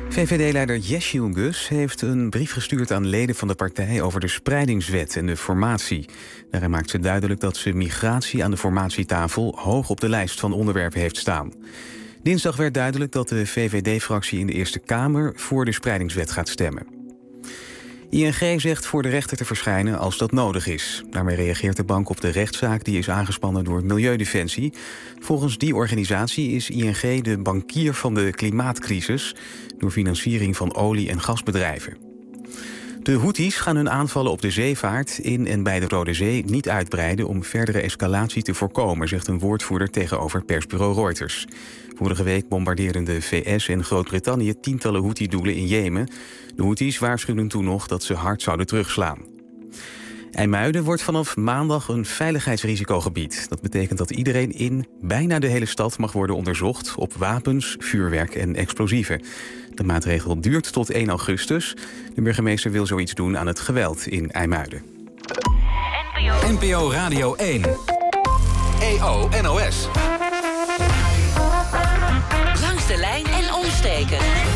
VVD-leider Yeshil Gus heeft een brief gestuurd aan leden van de partij over de spreidingswet en de formatie. Daarin maakt ze duidelijk dat ze migratie aan de formatietafel hoog op de lijst van onderwerpen heeft staan. Dinsdag werd duidelijk dat de VVD-fractie in de Eerste Kamer voor de spreidingswet gaat stemmen. ING zegt voor de rechter te verschijnen als dat nodig is. Daarmee reageert de bank op de rechtszaak die is aangespannen door Milieudefensie. Volgens die organisatie is ING de bankier van de klimaatcrisis door financiering van olie- en gasbedrijven. De Houthis gaan hun aanvallen op de zeevaart in en bij de Rode Zee niet uitbreiden om verdere escalatie te voorkomen, zegt een woordvoerder tegenover persbureau Reuters. Vorige week bombardeerden de VS en Groot-Brittannië tientallen Houthi-doelen in Jemen. De Houthis waarschuwden toen nog dat ze hard zouden terugslaan. IJmuiden wordt vanaf maandag een veiligheidsrisicogebied. Dat betekent dat iedereen in bijna de hele stad mag worden onderzocht op wapens, vuurwerk en explosieven. De maatregel duurt tot 1 augustus. De burgemeester wil zoiets doen aan het geweld in IJmuiden. NPO Radio 1. EO NOS. Langs de lijn en omsteken.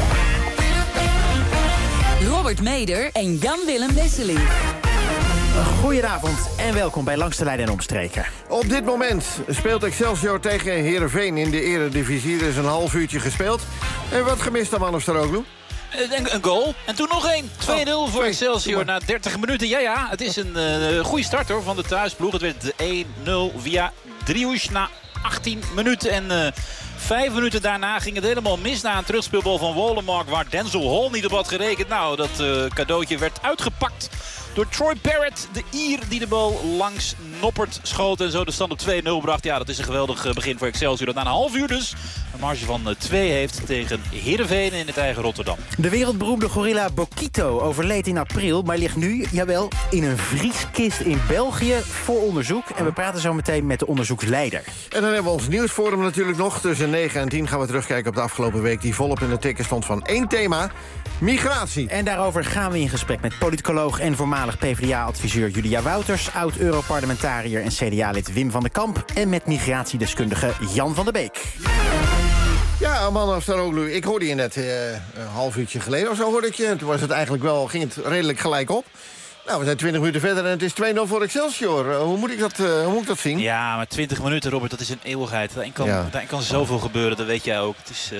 Robert Meder en Jan-Willem Wesseling. Goedenavond en welkom bij Langs de Lijn en Omstreken. Op dit moment speelt Excelsior tegen Heerenveen in de Eredivisie. Er is een half uurtje gespeeld. En wat gemist dan, Manus Staroglu? Een goal. En toen nog één. 2-0 voor Excelsior na 30 minuten. Ja, het is een goede start hoor van de thuisploeg. Het werd 1-0 via Driouche na 18 minuten. En 5 minuten daarna ging het helemaal mis na een terugspeelbal van Wolemark, waar Denzel Hall niet op had gerekend. Nou, dat cadeautje werd uitgepakt door Troy Parrott, de Ier, die de bal langs Noppert schoot en zo de stand op 2-0 bracht. Ja, dat is een geweldig begin voor Excelsior, dat na een half uur dus een marge van 2 heeft tegen Heerenveen in het eigen Rotterdam. De wereldberoemde gorilla Bokito overleed in april, maar ligt nu, jawel, in een vrieskist in België voor onderzoek. En we praten zo meteen met de onderzoeksleider. En dan hebben we ons nieuwsforum natuurlijk nog. Tussen 9 en 10 gaan we terugkijken op de afgelopen week, die volop in het teken stond van 1 thema: migratie. En daarover gaan we in gesprek met politicoloog en voormalig PvdA-adviseur Julia Wouters, oud-Europarlementariër en CDA-lid Wim van den Kamp en met migratiedeskundige Jan van der Beek. Ja, man, Staroglu, ik hoorde je net een half uurtje geleden of zo hoorde ik je. En toen was het eigenlijk wel, ging het redelijk gelijk op. Nou, we zijn 20 minuten verder en het is 2-0 voor Excelsior. Hoe moet ik dat zien? Ja, maar 20 minuten, Robert, dat is een eeuwigheid. Daarin kan zoveel gebeuren, dat weet jij ook. Het is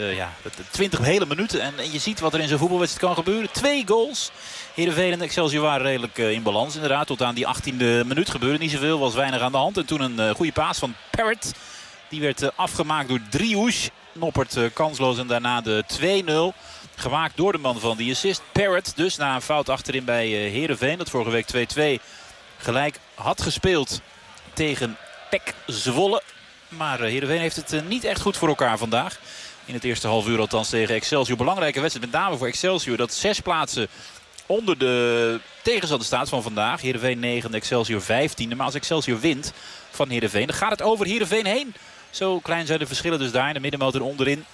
20 hele minuten en je ziet wat er in zo'n voetbalwedstrijd kan gebeuren. 2 goals. Heerenveen en Excelsior waren redelijk in balans inderdaad. Tot aan die 18e minuut gebeurde niet zoveel, was weinig aan de hand. En toen een goede paas van Parrott. Die werd afgemaakt door Driouche. Noppert kansloos en daarna de 2-0. Gemaakt door de man van die assist. Parrott dus na een fout achterin bij Heerenveen. Dat vorige week 2-2 gelijk had gespeeld tegen PEC Zwolle. Maar Heerenveen heeft het niet echt goed voor elkaar vandaag. In het eerste half uur althans tegen Excelsior. Belangrijke wedstrijd met name voor Excelsior. Dat 6 plaatsen onder de tegenstander staat van vandaag. Heerenveen 9e, Excelsior 15e. Maar als Excelsior wint van Heerenveen, dan gaat het over Heerenveen heen. Zo klein zijn de verschillen dus daar in de middenmotor onderin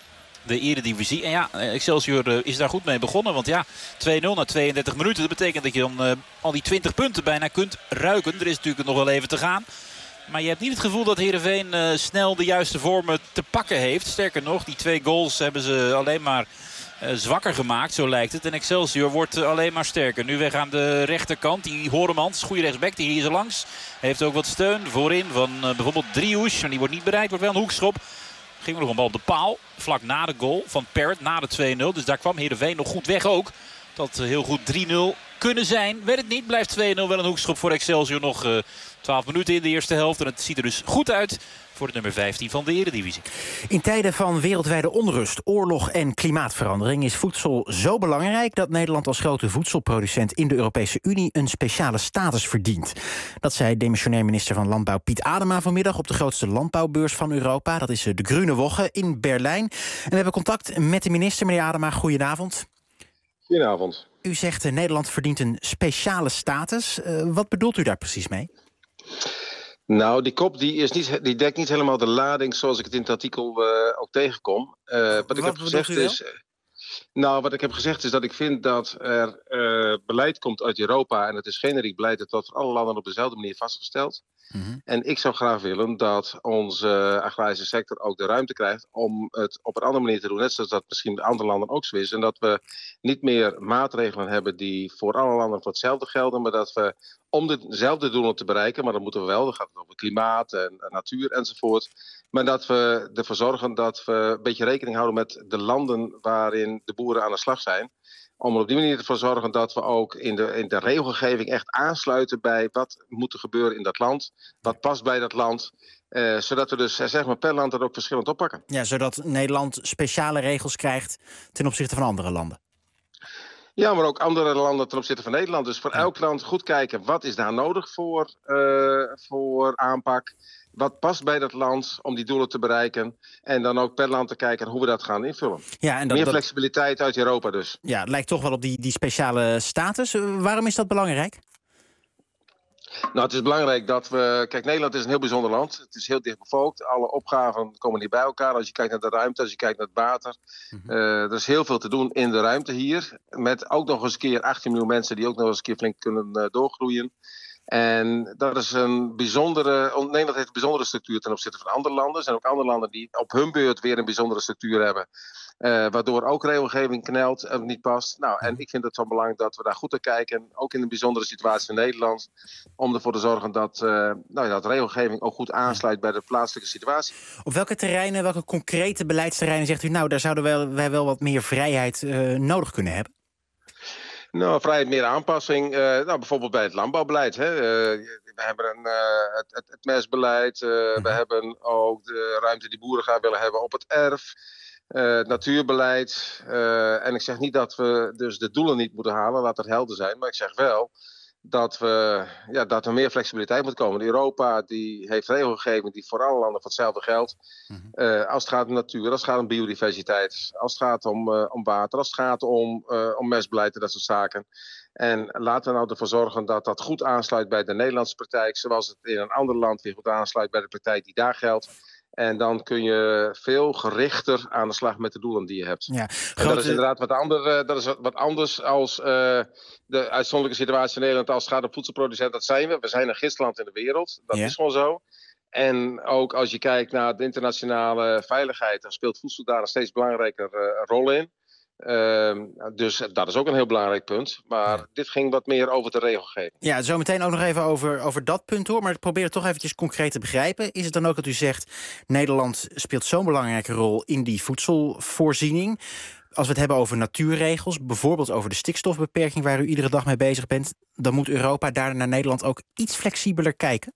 de Eredivisie. En ja, Excelsior is daar goed mee begonnen. Want ja, 2-0 na 32 minuten. Dat betekent dat je dan al die 20 punten bijna kunt ruiken. Er is natuurlijk nog wel even te gaan. Maar je hebt niet het gevoel dat Heerenveen snel de juiste vormen te pakken heeft. Sterker nog, die 2 goals hebben ze alleen maar zwakker gemaakt, zo lijkt het. En Excelsior wordt alleen maar sterker. Nu weg aan de rechterkant. Die Horemans, goede rechtsback, die hier is langs. Heeft ook wat steun voorin van bijvoorbeeld Driouche. Maar die wordt niet bereikt, wordt wel een hoekschop. Ging er nog een bal op de paal. Vlak na de goal van Parrott, na de 2-0. Dus daar kwam Heerenveen nog goed weg ook. Dat heel goed 3-0 kunnen zijn. Werd het niet, blijft 2-0 wel een hoekschop voor Excelsior. Nog 12 minuten in de eerste helft. En het ziet er dus goed uit voor de nummer 15 van de Eredivisie. In tijden van wereldwijde onrust, oorlog en klimaatverandering is voedsel zo belangrijk dat Nederland als grote voedselproducent in de Europese Unie een speciale status verdient. Dat zei demissionair minister van Landbouw Piet Adema vanmiddag op de grootste landbouwbeurs van Europa. Dat is de Grüne Woche in Berlijn. En we hebben contact met de minister. Meneer Adema, goedenavond. Goedenavond. U zegt Nederland verdient een speciale status. Wat bedoelt u daar precies mee? Nou, die kop die dekt niet helemaal de lading zoals ik het in het artikel ook tegenkom. Wat ik heb gezegd is dat ik vind dat er beleid komt uit Europa. En het is generiek beleid dat wordt voor alle landen op dezelfde manier vastgesteld. Mm-hmm. En ik zou graag willen dat onze agrarische sector ook de ruimte krijgt om het op een andere manier te doen. Net zoals dat misschien in andere landen ook zo is. En dat we niet meer maatregelen hebben die voor alle landen voor hetzelfde gelden. Maar dat we om dezelfde doelen te bereiken, maar dan moeten we wel, dan gaat het over klimaat en natuur enzovoort. Maar dat we ervoor zorgen dat we een beetje rekening houden met de landen waarin de boeren aan de slag zijn. Om er op die manier ervoor te zorgen dat we ook in de regelgeving echt aansluiten bij wat moet er gebeuren in dat land. Wat past bij dat land. Zodat we dus zeg maar per land dat ook verschillend oppakken. Ja, zodat Nederland speciale regels krijgt ten opzichte van andere landen. Ja, maar ook andere landen ten opzichte van Nederland. Dus voor elk land goed kijken wat is daar nodig voor aanpak. Wat past bij dat land om die doelen te bereiken. En dan ook per land te kijken hoe we dat gaan invullen. Ja, en meer flexibiliteit uit Europa dus. Ja, het lijkt toch wel op die speciale status. Waarom is dat belangrijk? Nou, het is belangrijk dat we... Kijk, Nederland is een heel bijzonder land. Het is heel dicht bevolkt. Alle opgaven komen hier bij elkaar. Als je kijkt naar de ruimte, als je kijkt naar het water. Er is heel veel te doen in de ruimte hier. Met ook nog eens een keer 18 miljoen mensen die ook nog eens een keer flink kunnen doorgroeien. En dat is een bijzondere... Nederland heeft een bijzondere structuur ten opzichte van andere landen. Er zijn ook andere landen die op hun beurt weer een bijzondere structuur hebben. Waardoor ook regelgeving knelt en niet past. Nou, en ik vind het zo belangrijk dat we daar goed naar kijken. Ook in een bijzondere situatie in Nederland. Om ervoor te zorgen dat dat regelgeving ook goed aansluit bij de plaatselijke situatie. Op welke terreinen, welke concrete beleidsterreinen zegt u... nou, daar zouden wij wel wat meer vrijheid nodig kunnen hebben? Nou, vrijheid, meer aanpassing. Bijvoorbeeld bij het landbouwbeleid. Hè. We hebben het mestbeleid. We hebben ook de ruimte die boeren graag willen hebben op het erf. Het natuurbeleid. En ik zeg niet dat we dus de doelen niet moeten halen. Laat dat helder zijn. Maar ik zeg wel dat er meer flexibiliteit moet komen. Europa die heeft regelgeving die voor alle landen voor hetzelfde geldt. Als het gaat om natuur, als het gaat om biodiversiteit, als het gaat om water, als het gaat om mestbeleid en dat soort zaken. En laten we nou ervoor zorgen dat dat goed aansluit bij de Nederlandse praktijk, zoals het in een ander land weer goed aansluit bij de praktijk die daar geldt. En dan kun je veel gerichter aan de slag met de doelen die je hebt. Ja, en dat is inderdaad wat anders als de uitzonderlijke situatie in Nederland als het gaat om voedselproducenten. Dat zijn we. We zijn een gidsland in de wereld. Dat is gewoon zo. En ook als je kijkt naar de internationale veiligheid, dan speelt voedsel daar een steeds belangrijker rol in. Dus dat is ook een heel belangrijk punt. Maar dit ging wat meer over de regelgeving. Ja, zo meteen ook nog even over dat punt hoor. Maar ik probeer het toch eventjes concreet te begrijpen. Is het dan ook dat u zegt, Nederland speelt zo'n belangrijke rol in die voedselvoorziening? Als we het hebben over natuurregels, bijvoorbeeld over de stikstofbeperking waar u iedere dag mee bezig bent, dan moet Europa daar naar Nederland ook iets flexibeler kijken?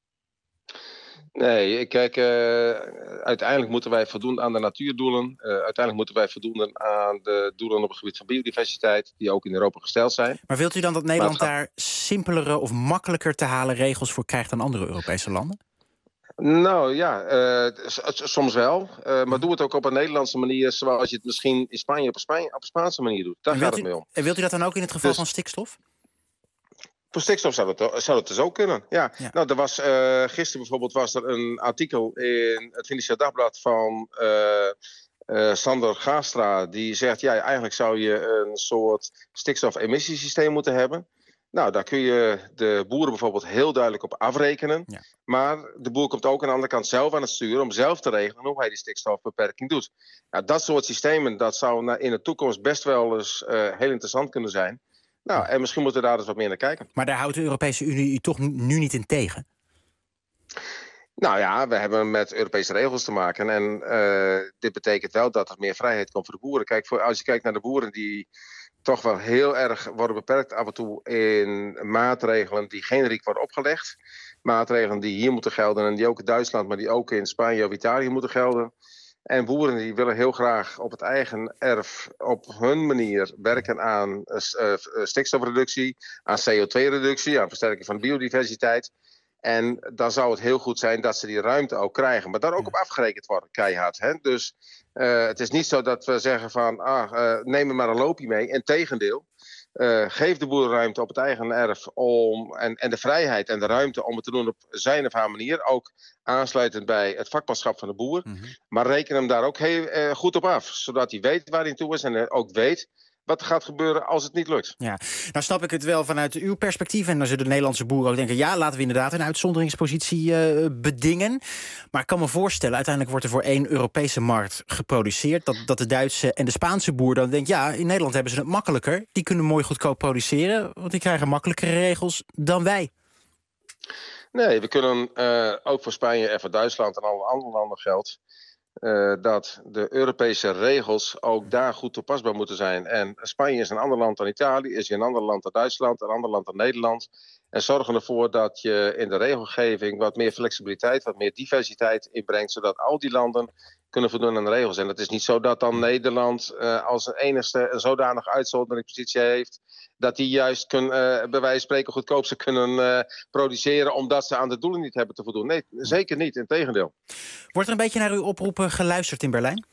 Nee, kijk, uiteindelijk moeten wij voldoen aan de natuurdoelen. Uiteindelijk moeten wij voldoen aan de doelen op het gebied van biodiversiteit, die ook in Europa gesteld zijn. Maar wilt u dan dat Nederland daar simpelere of makkelijker te halen regels voor krijgt dan andere Europese landen? Nou ja, soms wel. Maar doe het ook op een Nederlandse manier, zoals je het misschien in Spanje op een Spaanse manier doet. Daar gaat het mee om. En wilt u dat dan ook in het geval van stikstof? Voor stikstof zou het dus ook kunnen, ja. Nou, er was gisteren bijvoorbeeld was er een artikel in het Financieel Dagblad van Sander Gaastra. Die zegt, ja, eigenlijk zou je een soort stikstofemissiesysteem moeten hebben. Nou, daar kun je de boeren bijvoorbeeld heel duidelijk op afrekenen. Ja. Maar de boer komt ook aan de andere kant zelf aan het sturen om zelf te regelen hoe hij die stikstofbeperking doet. Nou, dat soort systemen, dat zou in de toekomst best wel eens heel interessant kunnen zijn. Nou, en misschien moeten we daar dus wat meer naar kijken. Maar daar houdt de Europese Unie toch nu niet in tegen? Nou ja, we hebben met Europese regels te maken. En dit betekent wel dat er meer vrijheid komt voor de boeren. Kijk, als je kijkt naar de boeren die toch wel heel erg worden beperkt af en toe in maatregelen die generiek worden opgelegd. Maatregelen die hier moeten gelden en die ook in Duitsland, maar die ook in Spanje of Italië moeten gelden. En boeren die willen heel graag op het eigen erf op hun manier werken aan stikstofreductie, aan CO2-reductie, aan versterking van de biodiversiteit. En dan zou het heel goed zijn dat ze die ruimte ook krijgen. Maar daar ook op afgerekend worden, keihard. Hè? Dus het is niet zo dat we zeggen van, neem er maar een loopje mee. Integendeel, geef de boer ruimte op het eigen erf en de vrijheid en de ruimte om het te doen op zijn of haar manier. Ook aansluitend bij het vakmanschap van de boer. Maar reken hem daar ook heel goed op af. Zodat hij weet waar hij toe is en ook weet wat gaat gebeuren als het niet lukt. Ja, nou snap ik het wel vanuit uw perspectief. En dan zullen de Nederlandse boeren ook denken, ja, laten we inderdaad een uitzonderingspositie bedingen. Maar ik kan me voorstellen, uiteindelijk wordt er voor 1 Europese markt geproduceerd. Dat de Duitse en de Spaanse boer dan denkt, ja, in Nederland hebben ze het makkelijker. Die kunnen mooi goedkoop produceren, want die krijgen makkelijkere regels dan wij. Nee, we kunnen ook voor Spanje en voor Duitsland en alle andere landen geldt dat de Europese regels ook daar goed toepasbaar moeten zijn. En Spanje is een ander land dan Italië, is een ander land dan Duitsland, een ander land dan Nederland. En zorgen ervoor dat je in de regelgeving wat meer flexibiliteit, wat meer diversiteit inbrengt, zodat al die landen kunnen voldoen aan de regels. En het is niet zo dat dan Nederland als een enigste een zodanig uitzonderingspositie heeft dat die juist bij wijze van spreken goedkoop kunnen produceren omdat ze aan de doelen niet hebben te voldoen. Nee, zeker niet, integendeel. Wordt er een beetje naar uw oproepen geluisterd in Berlijn?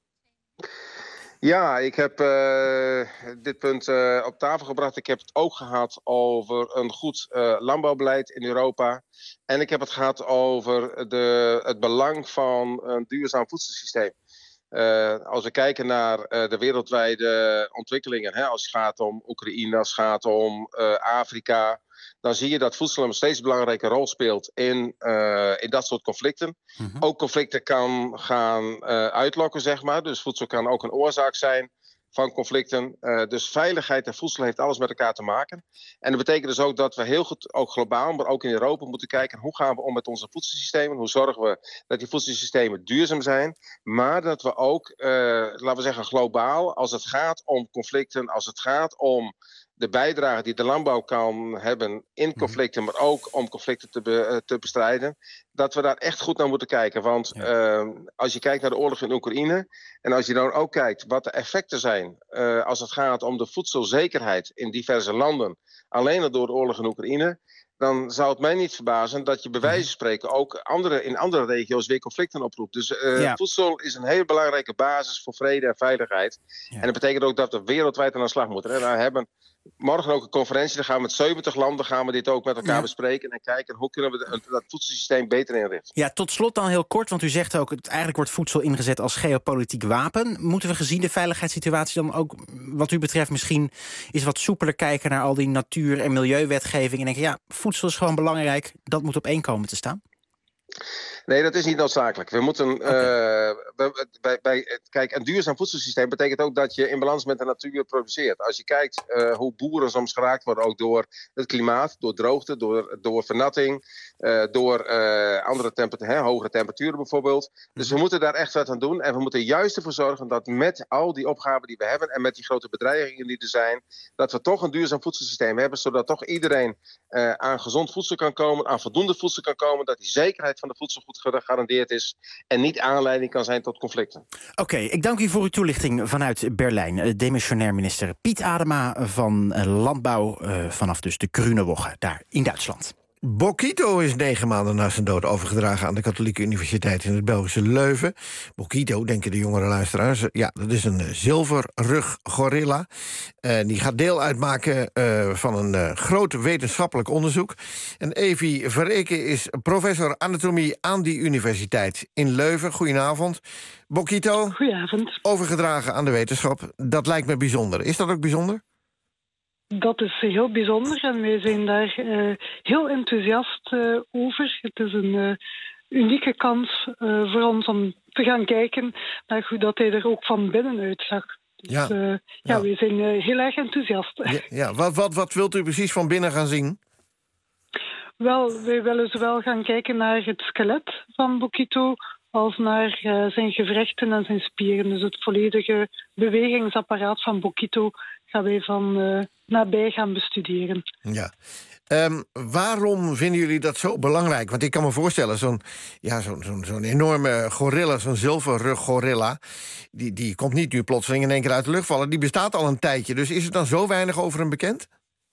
Ja, ik heb dit punt op tafel gebracht. Ik heb het ook gehad over een goed landbouwbeleid in Europa. En ik heb het gehad over het belang van een duurzaam voedselsysteem. Als we kijken naar de wereldwijde ontwikkelingen, als het gaat om Oekraïne, als het gaat om Afrika, dan zie je dat voedsel een steeds belangrijke rol speelt in dat soort conflicten. Mm-hmm. Ook conflicten kan gaan uitlokken, zeg maar. Dus voedsel kan ook een oorzaak zijn van conflicten. Dus veiligheid en voedsel heeft alles met elkaar te maken. En dat betekent dus ook dat we heel goed, ook globaal, maar ook in Europa, moeten kijken hoe gaan we om met onze voedselsystemen. Hoe zorgen we dat die voedselsystemen duurzaam zijn. Maar dat we ook, laten we zeggen globaal, als het gaat om conflicten, als het gaat om de bijdrage die de landbouw kan hebben in conflicten, maar ook om conflicten te bestrijden, dat we daar echt goed naar moeten kijken. Want als je kijkt naar de oorlog in Oekraïne en als je dan ook kijkt wat de effecten zijn als het gaat om de voedselzekerheid in diverse landen, alleen al door de oorlog in Oekraïne, dan zou het mij niet verbazen dat je bij wijze van spreken ook in andere regio's weer conflicten oproept. Dus voedsel is een hele belangrijke basis voor vrede en veiligheid. Ja. En dat betekent ook dat we wereldwijd aan de slag moeten. En we hebben morgen ook een conferentie, dan gaan we met 70 landen dit ook met elkaar bespreken en kijken hoe kunnen we dat voedselsysteem beter inrichten. Ja, tot slot dan heel kort, want u zegt ook, eigenlijk wordt voedsel ingezet als geopolitiek wapen. Moeten we gezien de veiligheidssituatie dan ook, wat u betreft, misschien eens wat soepeler kijken naar al die natuur- en milieuwetgeving en denken, ja, voedsel is gewoon belangrijk, dat moet op één komen te staan? Nee, dat is niet noodzakelijk. We moeten. Kijk, een duurzaam voedselsysteem betekent ook dat je in balans met de natuur produceert. Als je kijkt hoe boeren soms geraakt worden, ook door het klimaat, door droogte, door vernatting, door hogere temperaturen bijvoorbeeld. Dus we moeten daar echt wat aan doen. En we moeten juist ervoor zorgen dat met al die opgaven die we hebben en met die grote bedreigingen die er zijn, dat we toch een duurzaam voedselsysteem hebben, zodat toch iedereen aan gezond voedsel kan komen, aan voldoende voedsel kan komen, dat die zekerheid van de voedsel goed gegarandeerd is en niet aanleiding kan zijn tot conflicten. Oké, ik dank u voor uw toelichting vanuit Berlijn. Demissionair minister Piet Adema van Landbouw vanaf dus de Grüne daar in Duitsland. Bokito is 9 maanden na zijn dood overgedragen aan de Katholieke Universiteit in het Belgische Leuven. Bokito, denken de jongere luisteraars, ja, dat is een zilverruggorilla. Die gaat deel uitmaken van een groot wetenschappelijk onderzoek. En Evi Verreken is professor anatomie aan die universiteit in Leuven. Goedenavond. Bokito, goedenavond. Overgedragen aan de wetenschap, dat lijkt me bijzonder. Is dat ook bijzonder? Dat is heel bijzonder en wij zijn daar heel enthousiast over. Het is een unieke kans voor ons om te gaan kijken naar hoe dat hij er ook van binnen uitzag. Dus, wij zijn heel erg enthousiast. Wat wilt u precies van binnen gaan zien? Wel, wij willen zowel gaan kijken naar het skelet van Bokito als naar zijn gewrichten en zijn spieren. Dus het volledige bewegingsapparaat van Bokito gaan wij van nabij gaan bestuderen. Ja. Waarom vinden jullie dat zo belangrijk? Want ik kan me voorstellen, zo'n enorme gorilla, zo'n zilverruggorilla, die komt niet nu plotseling in één keer uit de lucht vallen. Die bestaat al een tijdje. Dus is er dan zo weinig over hem bekend?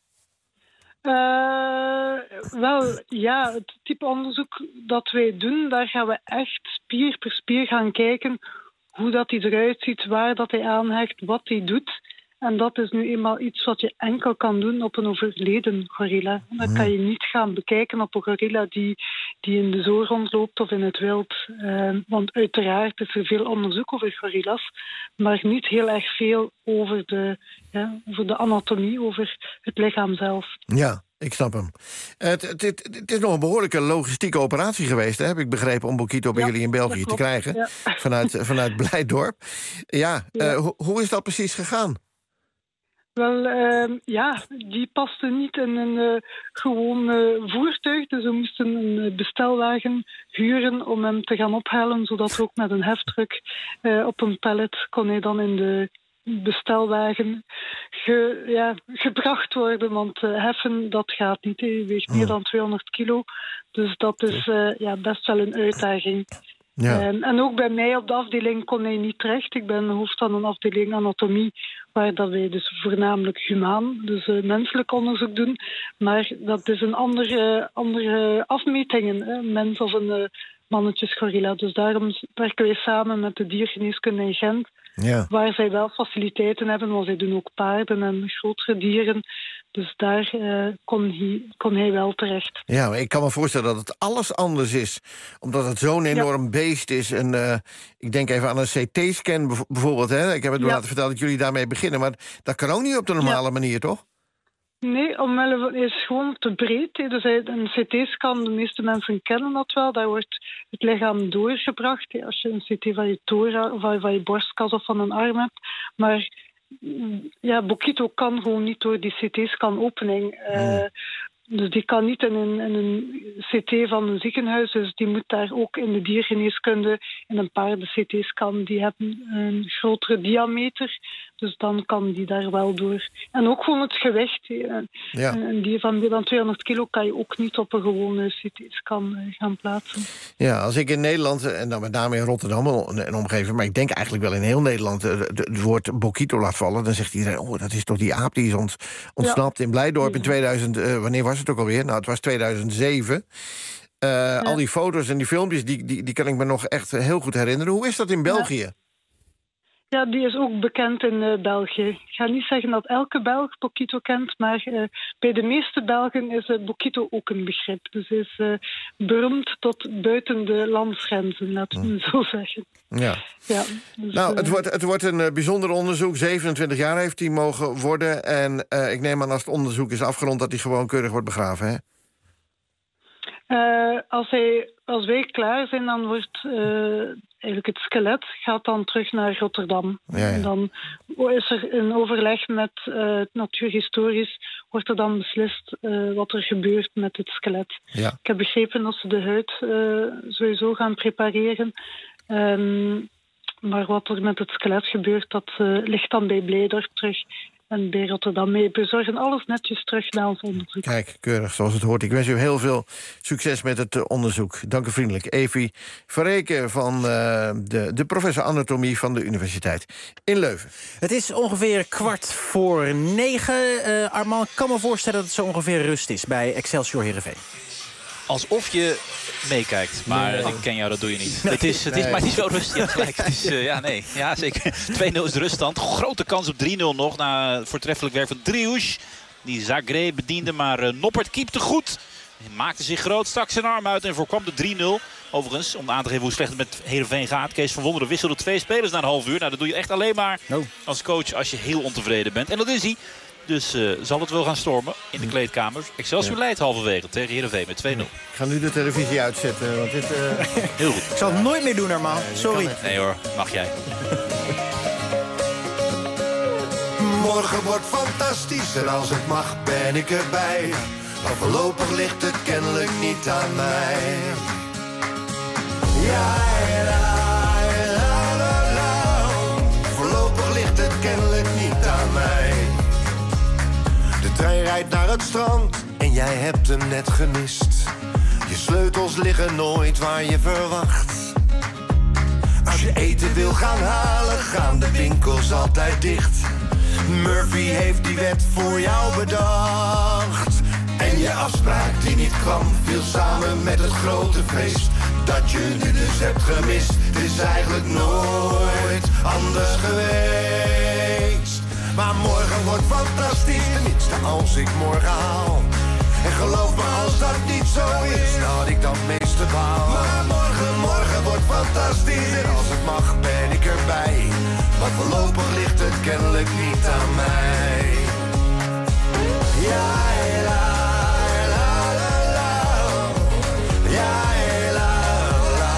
Het type onderzoek dat wij doen, daar gaan we echt spier per spier gaan kijken hoe dat hij eruit ziet, waar dat hij aanhecht, wat hij doet. En dat is nu eenmaal iets wat je enkel kan doen op een overleden gorilla. Dan kan je niet gaan bekijken op een gorilla die in de zoo rondloopt of in het wild. Want uiteraard is er veel onderzoek over gorilla's, maar niet heel erg veel over de anatomie, over het lichaam zelf. Ja, ik snap hem. Het is nog een behoorlijke logistieke operatie geweest, hè, heb ik begrepen, om Boekito bij jullie in België te krijgen. Ja. Vanuit Blijdorp. Ja, hoe is dat precies gegaan? Wel, die paste niet in een gewoon voertuig. Dus we moesten een bestelwagen huren om hem te gaan ophalen, zodat ook met een heftruck op een pallet kon hij dan in de bestelwagen gebracht worden. Want heffen, dat gaat niet. Hij weegt meer dan 200 kilo. Dus dat is best wel een uitdaging. Ja. En ook bij mij op de afdeling kon hij niet terecht. Ik ben hoofd van een afdeling anatomie, waar dat wij dus voornamelijk humaan, dus menselijk onderzoek doen. Maar dat is een andere afmetingen, een mens of een mannetjesgorilla. Dus daarom werken wij samen met de diergeneeskunde in Gent. Ja. Waar zij wel faciliteiten hebben, want zij doen ook paarden en grotere dieren. Dus daar kon hij wel terecht. Ja, maar ik kan me voorstellen dat het alles anders is. Omdat het zo'n enorm beest is. En ik denk even aan een CT-scan bijvoorbeeld. Hè? Ik heb het laten vertellen dat jullie daarmee beginnen. Maar dat kan ook niet op de normale manier, toch? Nee, omwille van is gewoon te breed. Dus een CT-scan, de meeste mensen kennen dat wel. Daar wordt het lichaam doorgebracht. Als je een CT van je thorax of van je borstkas of van een arm hebt. Maar Boekito kan gewoon niet door die CT-scan-opening. Dus die kan niet in een CT van een ziekenhuis. Dus die moet daar ook in de diergeneeskunde in een paarden-CT-scan. Die hebben een grotere diameter. Dus dan kan die daar wel door. En ook gewoon het gewicht. Een dier van meer dan 200 kilo kan je ook niet op een gewone CT-scan gaan plaatsen. Ja, als ik in Nederland, en dan met name in Rotterdam en omgeving, maar ik denk eigenlijk wel in heel Nederland, het woord Boekito laat vallen, dan zegt iedereen, dat is toch die aap die is ontsnapt in Blijdorp in 2000, wanneer was het ook alweer? Nou, het was 2007. Al die foto's en die filmpjes, die kan ik me nog echt heel goed herinneren. Hoe is dat in België? Ja, die is ook bekend in België. Ik ga niet zeggen dat elke Belg Boekito kent, maar bij de meeste Belgen is Boekito ook een begrip. Dus hij is beroemd tot buiten de landsgrenzen, laten we zo zeggen. Ja. Dus, het wordt een bijzonder onderzoek. 27 jaar heeft hij mogen worden. En ik neem aan als het onderzoek is afgerond dat hij gewoon keurig wordt begraven, hè? Als wij klaar zijn, dan wordt eigenlijk het skelet gaat dan terug naar Rotterdam. Ja. En dan is er een overleg met het natuurhistorisch, wordt er dan beslist wat er gebeurt met het skelet. Ja. Ik heb begrepen dat ze de huid sowieso gaan prepareren. Maar wat er met het skelet gebeurt, dat ligt dan bij Blijdorp terug. En bij Rotterdam mee bezorgen alles netjes terug naar ons onderzoek. Kijk, keurig, zoals het hoort. Ik wens u heel veel succes met het onderzoek. Dank u vriendelijk. Evie Verreken van de professor anatomie van de Universiteit in Leuven. Het is ongeveer 8:45. Armand, ik kan me voorstellen dat het zo ongeveer rust is bij Excelsior Heerenveen. Alsof je meekijkt, maar ik ken jou, dat doe je niet. Nee, maar het is zo rustig, je hebt gelijk. Het is, ja, zeker. 2-0 is de ruststand. Grote kans op 3-0 nog, na voortreffelijk werk van Driouche. Die Zagreb bediende, maar Noppert keepte goed. Hij maakte zich groot, stak zijn arm uit en voorkwam de 3-0. Overigens, om aan te geven hoe slecht het met Heerenveen gaat, Kees van Wonderen wisselde 2 spelers na een half uur. Nou, dat doe je echt alleen maar als coach als je heel ontevreden bent. En dat is hij. Dus zal het wel gaan stormen in de kleedkamers. Excelsior leidt halverwege tegen Heerenveen met 2-0. Ik ga nu de televisie uitzetten. Want dit, heel goed. Ik zal het nooit meer doen, Armand. Sorry. Nee hoor, mag jij. Morgen wordt fantastisch en als het mag ben ik erbij. Maar voorlopig ligt het kennelijk niet aan mij. Voorlopig ligt het kennelijk niet aan mij. De trein rijdt naar het strand en jij hebt hem net gemist. Je sleutels liggen nooit waar je verwacht. Als je eten wil gaan halen, gaan de winkels altijd dicht. Murphy heeft die wet voor jou bedacht. En je afspraak die niet kwam, viel samen met het grote feest dat je nu dus hebt gemist. Het is eigenlijk nooit anders geweest. Maar morgen wordt fantastisch, tenminste als ik morgen haal. En geloof me, als dat niet zo is, dan had ik dat meeste baal. Maar morgen wordt fantastisch, en als het mag ben ik erbij. Maar voorlopig ligt het kennelijk niet aan mij. Ja, la, la, la, la. Ja, la, la.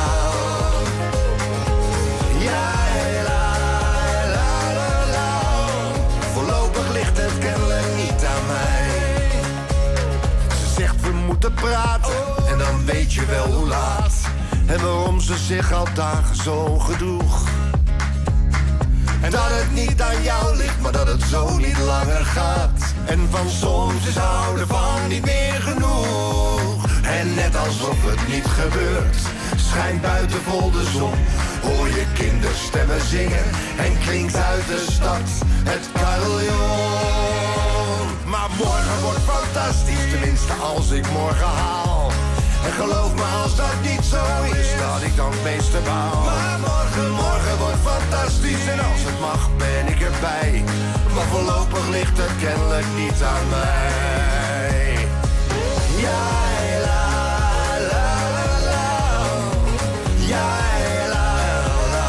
Ja, la, la, la, la. Voorlopig ligt het kennelijk niet aan mij. Ze zegt we moeten praten, en dan weet je wel hoe laat. En waarom ze zich al dagen zo gedroeg. En dat het niet aan jou ligt, maar dat het zo niet langer gaat. En van soms is houden van niet meer genoeg. En net alsof het niet gebeurt, schijnt buiten vol de zon. Hoor je kinderstemmen zingen en klinkt uit de stad het carillon. Maar morgen wordt fantastisch, tenminste als ik morgen haal. En geloof me, als dat niet zo is, dat ik dan het meeste baal. Maar morgen wordt fantastisch, en als het mag ben ik erbij. Maar voorlopig ligt het kennelijk niet aan mij. Ja, la, la, la, la. Ja, la, la.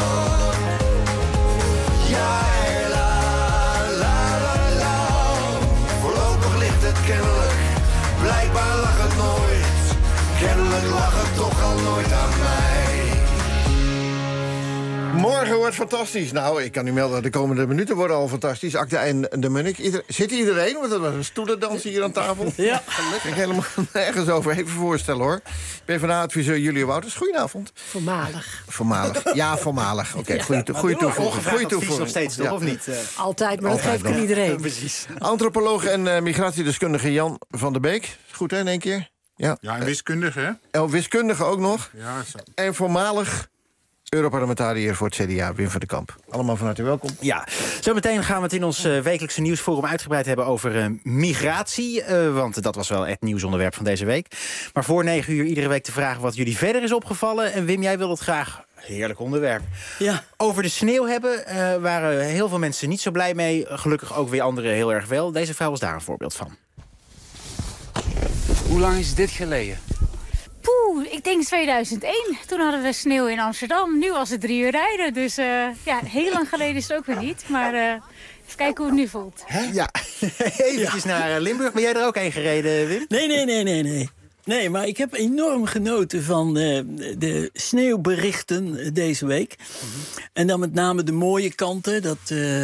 Ja, la, la, la, la. Voorlopig ligt het kennelijk, blijkbaar lag het nooit. Kennelijk lag het toch al nooit aan mij. Morgen wordt fantastisch. Nou, ik kan u melden, de komende minuten worden al fantastisch. Akda en de Munnik. Zit iedereen? Want dat was een stoelendans hier aan tafel. Ja. Ik helemaal nergens over. Even voorstellen, hoor. PvdA-adviseur Julia Wouters. Goedenavond. Voormalig. Ja, voormalig. Oké, goede toevoeging. Goede toevoeging. Nog steeds, toch? Of niet? Altijd, maar dat geef ik aan iedereen. Precies. Antropoloog en migratiedeskundige Jan van der Beek. Goed, hè, in één keer? Ja, en wiskundige, hè? Oh, wiskundige ook nog. Ja, zo. En voormalig Europarlementariër voor het CDA, Wim van den Kamp. Allemaal van harte welkom. Ja, zometeen gaan we het in ons wekelijkse nieuwsforum uitgebreid hebben over migratie. Want dat was wel het nieuwsonderwerp van deze week. Maar voor 9 uur iedere week te vragen wat jullie verder is opgevallen. En Wim, jij wil het graag, heerlijk onderwerp, over de sneeuw hebben. Waren heel veel mensen niet zo blij mee. Gelukkig ook weer anderen heel erg wel. Deze vrouw was daar een voorbeeld van. Hoe lang is dit geleden? Poeh, ik denk 2001. Toen hadden we sneeuw in Amsterdam. Nu was het 3 uur rijden. Dus heel lang geleden is het ook weer niet. Maar even kijken hoe het nu voelt. Ja, eventjes naar Limburg. Ben jij er ook heen gereden, Wim? Nee. Nee, maar ik heb enorm genoten van de sneeuwberichten deze week. En dan met name de mooie kanten. Dat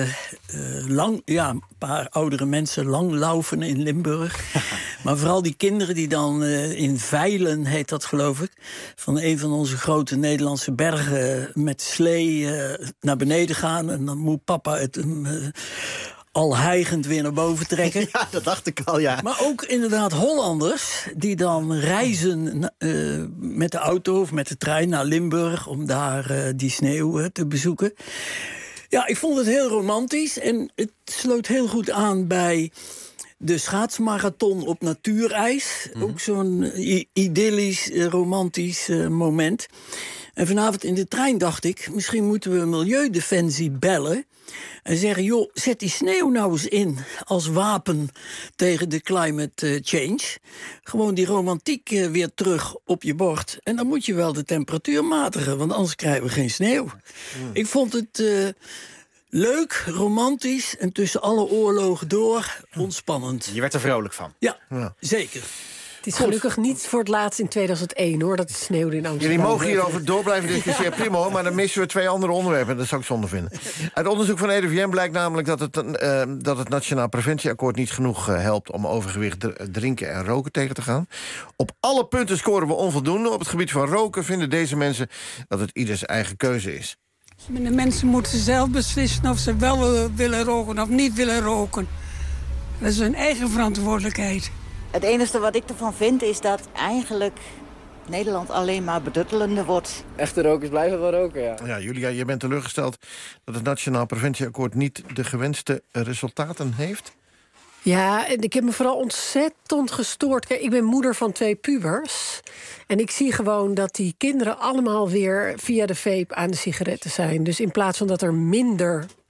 een paar oudere mensen lang laufen in Limburg. Maar vooral die kinderen die dan in Veilen, heet dat geloof ik, van een van onze grote Nederlandse bergen met slee naar beneden gaan. En dan moet papa het al hijgend weer naar boven trekken. Ja, dat dacht ik al, ja. Maar ook inderdaad Hollanders die dan reizen met de auto of met de trein naar Limburg om daar die sneeuw te bezoeken. Ja, ik vond het heel romantisch en het sloot heel goed aan bij de schaatsmarathon op natuurijs. Ook zo'n idyllisch, romantisch moment. En vanavond in de trein dacht ik, misschien moeten we Milieudefensie bellen en zeggen, joh, zet die sneeuw nou eens in als wapen tegen de climate change. Gewoon die romantiek weer terug op je bord. En dan moet je wel de temperatuur matigen, want anders krijgen we geen sneeuw. Ik vond het leuk, romantisch en tussen alle oorlogen door ontspannend. Je werd er vrolijk van. Ja. Zeker. Het is gelukkig niet voor het laatst in 2001, hoor, dat het sneeuwde in Amsterdam. Jullie mogen hierover door blijven discussiëren, prima hoor, maar dan missen we 2 andere onderwerpen. Dat zou ik zonde vinden. Uit onderzoek van RIVM blijkt namelijk dat het Nationaal Preventieakkoord niet genoeg helpt om overgewicht, drinken en roken tegen te gaan. Op alle punten scoren we onvoldoende. Op het gebied van roken vinden deze mensen dat het ieders eigen keuze is. De mensen moeten zelf beslissen of ze wel willen roken of niet willen roken. Dat is hun eigen verantwoordelijkheid. Het enige wat ik ervan vind is dat eigenlijk Nederland alleen maar beduttelender wordt. Echte rokers blijven wel roken, ja. Ja, Julia, je bent teleurgesteld dat het Nationaal Preventieakkoord niet de gewenste resultaten heeft? Ja, en ik heb me vooral ontzettend gestoord. Kijk, ik ben moeder van 2 pubers. En ik zie gewoon dat die kinderen allemaal weer via de vape aan de sigaretten zijn. Dus in plaats van dat er minder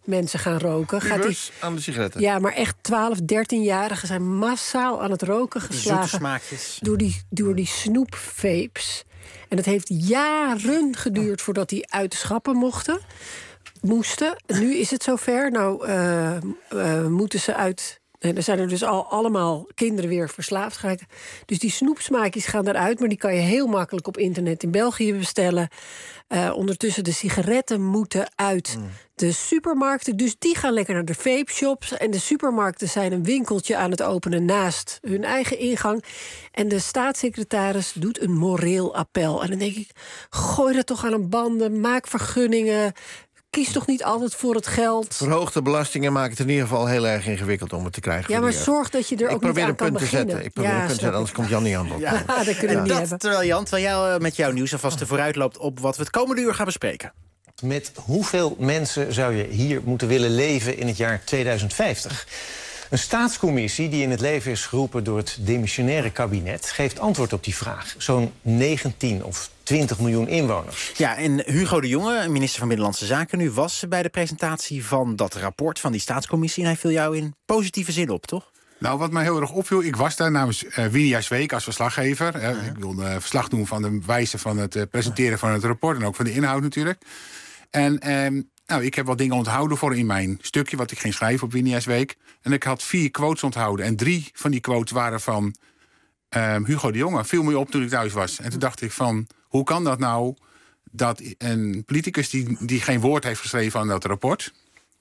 mensen gaan roken. Pubers aan de sigaretten. Ja, maar echt 12, 13-jarigen zijn massaal aan het roken geslagen. Door die snoepvapes. En het heeft jaren geduurd voordat die uit de schappen moesten. Nu is het zover. Nou moeten ze uit. En er zijn er dus allemaal kinderen weer verslaafd geraakt. Dus die snoepsmaakjes gaan eruit, maar die kan je heel makkelijk op internet in België bestellen. Ondertussen de sigaretten moeten uit de supermarkten. Dus die gaan lekker naar de vape-shops. En de supermarkten zijn een winkeltje aan het openen naast hun eigen ingang. En de staatssecretaris doet een moreel appel. En dan denk ik, gooi dat toch aan een banden, maak vergunningen. Kies toch niet altijd voor het geld. Verhoogde belastingen maken het in ieder geval heel erg ingewikkeld om het te krijgen. Ja, maar zorg dat je er ook niet aan kan beginnen. Ik probeer een punt te zetten, anders komt Jan niet aan bod. Ja, dat kunnen we niet hebben. Terwijl Jan, met jouw nieuws alvast vooruit loopt op wat we het komende uur gaan bespreken. Met hoeveel mensen zou je hier moeten willen leven in het jaar 2050? Een staatscommissie die in het leven is geroepen door het demissionaire kabinet geeft antwoord op die vraag. Zo'n 19 of 20 miljoen inwoners. Ja, en Hugo de Jonge, minister van Binnenlandse Zaken, nu was bij de presentatie van dat rapport van die staatscommissie. En hij viel jou in positieve zin op, toch? Nou, wat mij heel erg opviel, ik was daar namens Winia's Week als verslaggever. Ik wilde verslag doen van de wijze van het presenteren van het rapport en ook van de inhoud natuurlijk. En ik heb wat dingen onthouden voor in mijn stukje wat ik ging schrijven op Winia's Week. En ik had 4 quotes onthouden. En 3 van die quotes waren van Hugo de Jonge. Viel me op toen ik thuis was. En toen dacht ik van, hoe kan dat nou dat een politicus die geen woord heeft geschreven aan dat rapport,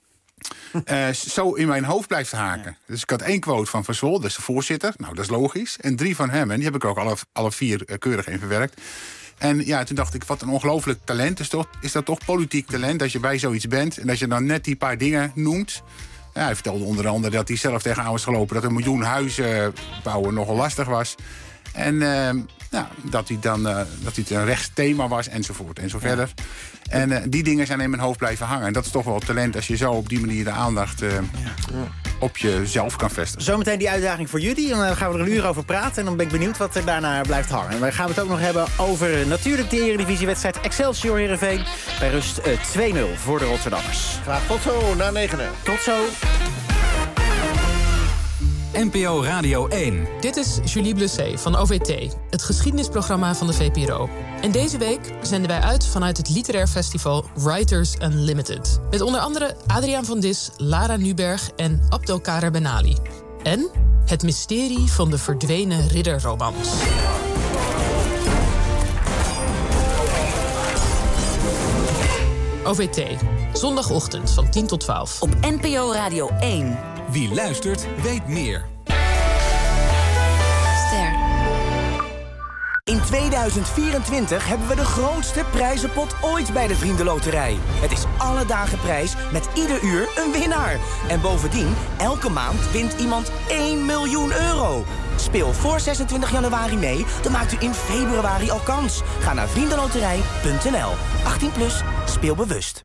zo in mijn hoofd blijft haken. Ja. Dus ik had 1 quote van Van Zwol, dat is de voorzitter. Nou, dat is logisch. En 3 van hem. En die heb ik ook alle 4 keurig in verwerkt. En ja, toen dacht ik, wat een ongelooflijk talent. Is dat toch politiek talent, als je bij zoiets bent en dat je dan net die paar dingen noemt. Ja, hij vertelde onder andere dat hij zelf tegenaan was gelopen dat 1 miljoen huizen bouwen nogal lastig was. En dat hij het een rechtsthema was, enzovoort en zo verder. En die dingen zijn in mijn hoofd blijven hangen. En dat is toch wel talent als je zo op die manier de aandacht op jezelf kan vestigen. Zometeen die uitdaging voor jullie. En dan gaan we er een uur over praten. En dan ben ik benieuwd wat er daarna blijft hangen. En wij gaan het ook nog hebben over natuurlijk de Eredivisiewedstrijd Excelsior Heerenveen. Bij rust 2-0 voor de Rotterdammers. Graag tot zo, na 9. Tot zo. NPO Radio 1. Dit is Julie Blessé van OVT, het geschiedenisprogramma van de VPRO. En deze week zenden wij uit vanuit het literair festival Writers Unlimited. Met onder andere Adriaan van Dis, Lara Nuberg en Abdelkader Benali. En het mysterie van de verdwenen ridderromans. OVT, zondagochtend van 10 tot 12. Op NPO Radio 1. Wie luistert, weet meer. Ster. In 2024 hebben we de grootste prijzenpot ooit bij de Vriendenloterij. Het is alle dagen prijs met ieder uur een winnaar. En bovendien, elke maand wint iemand 1 miljoen euro. Speel voor 26 januari mee, dan maakt u in februari al kans. Ga naar vriendenloterij.nl. 18+, speel bewust.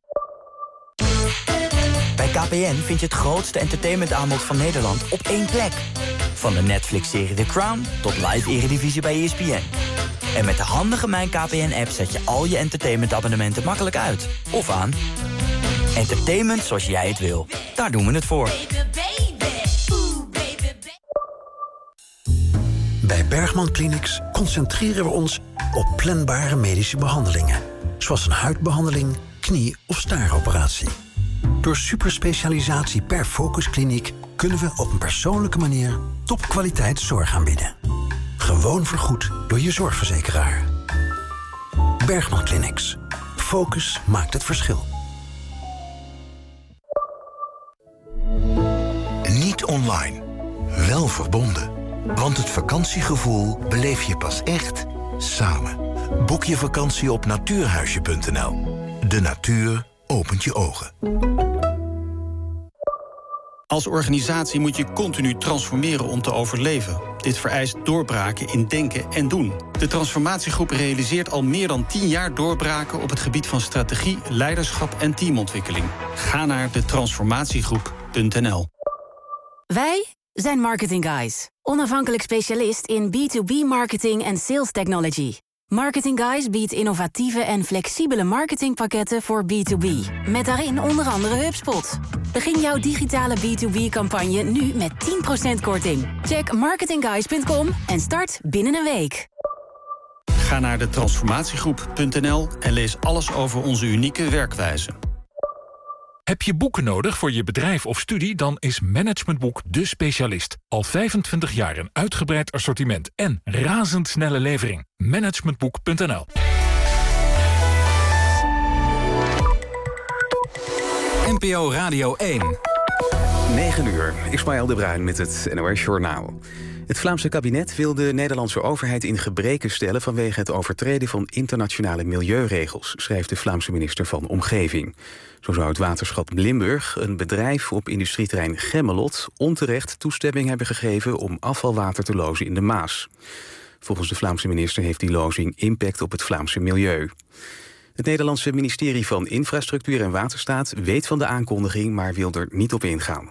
Bij KPN vind je het grootste entertainmentaanbod van Nederland op één plek. Van de Netflix-serie The Crown tot live Eredivisie bij ESPN. En met de handige Mijn KPN-app zet je al je entertainmentabonnementen makkelijk uit. Of aan. Entertainment zoals jij het wil. Daar doen we het voor. Bij Bergman Clinics concentreren we ons op planbare medische behandelingen. Zoals een huidbehandeling, knie- of staaroperatie. Door superspecialisatie per focuskliniek kunnen we op een persoonlijke manier topkwaliteit zorg aanbieden. Gewoon vergoed door je zorgverzekeraar. Bergman Clinics. Focus maakt het verschil. Niet online, wel verbonden. Want het vakantiegevoel beleef je pas echt samen. Boek je vakantie op natuurhuisje.nl. De natuur opent je ogen. Als organisatie moet je continu transformeren om te overleven. Dit vereist doorbraken in denken en doen. De transformatiegroep realiseert al meer dan 10 jaar doorbraken op het gebied van strategie, leiderschap en teamontwikkeling. Ga naar detransformatiegroep.nl. Wij zijn Marketing Guys, onafhankelijk specialist in B2B marketing en sales technology. Marketing Guys biedt innovatieve en flexibele marketingpakketten voor B2B. Met daarin onder andere HubSpot. Begin jouw digitale B2B-campagne nu met 10% korting. Check marketingguys.com en start binnen een week. Ga naar de transformatiegroep.nl en lees alles over onze unieke werkwijze. Heb je boeken nodig voor je bedrijf of studie? Dan is Managementboek de specialist. Al 25 jaar een uitgebreid assortiment en razendsnelle levering. Managementboek.nl. NPO Radio 1. 9 uur. Ismaël de Bruin met het NOS Journaal. Het Vlaamse kabinet wil de Nederlandse overheid in gebreken stellen vanwege het overtreden van internationale milieuregels, schrijft de Vlaamse minister van Omgeving. Zo zou het waterschap Limburg een bedrijf op industrieterrein Gemmelot onterecht toestemming hebben gegeven om afvalwater te lozen in de Maas. Volgens de Vlaamse minister heeft die lozing impact op het Vlaamse milieu. Het Nederlandse ministerie van Infrastructuur en Waterstaat weet van de aankondiging, maar wil er niet op ingaan.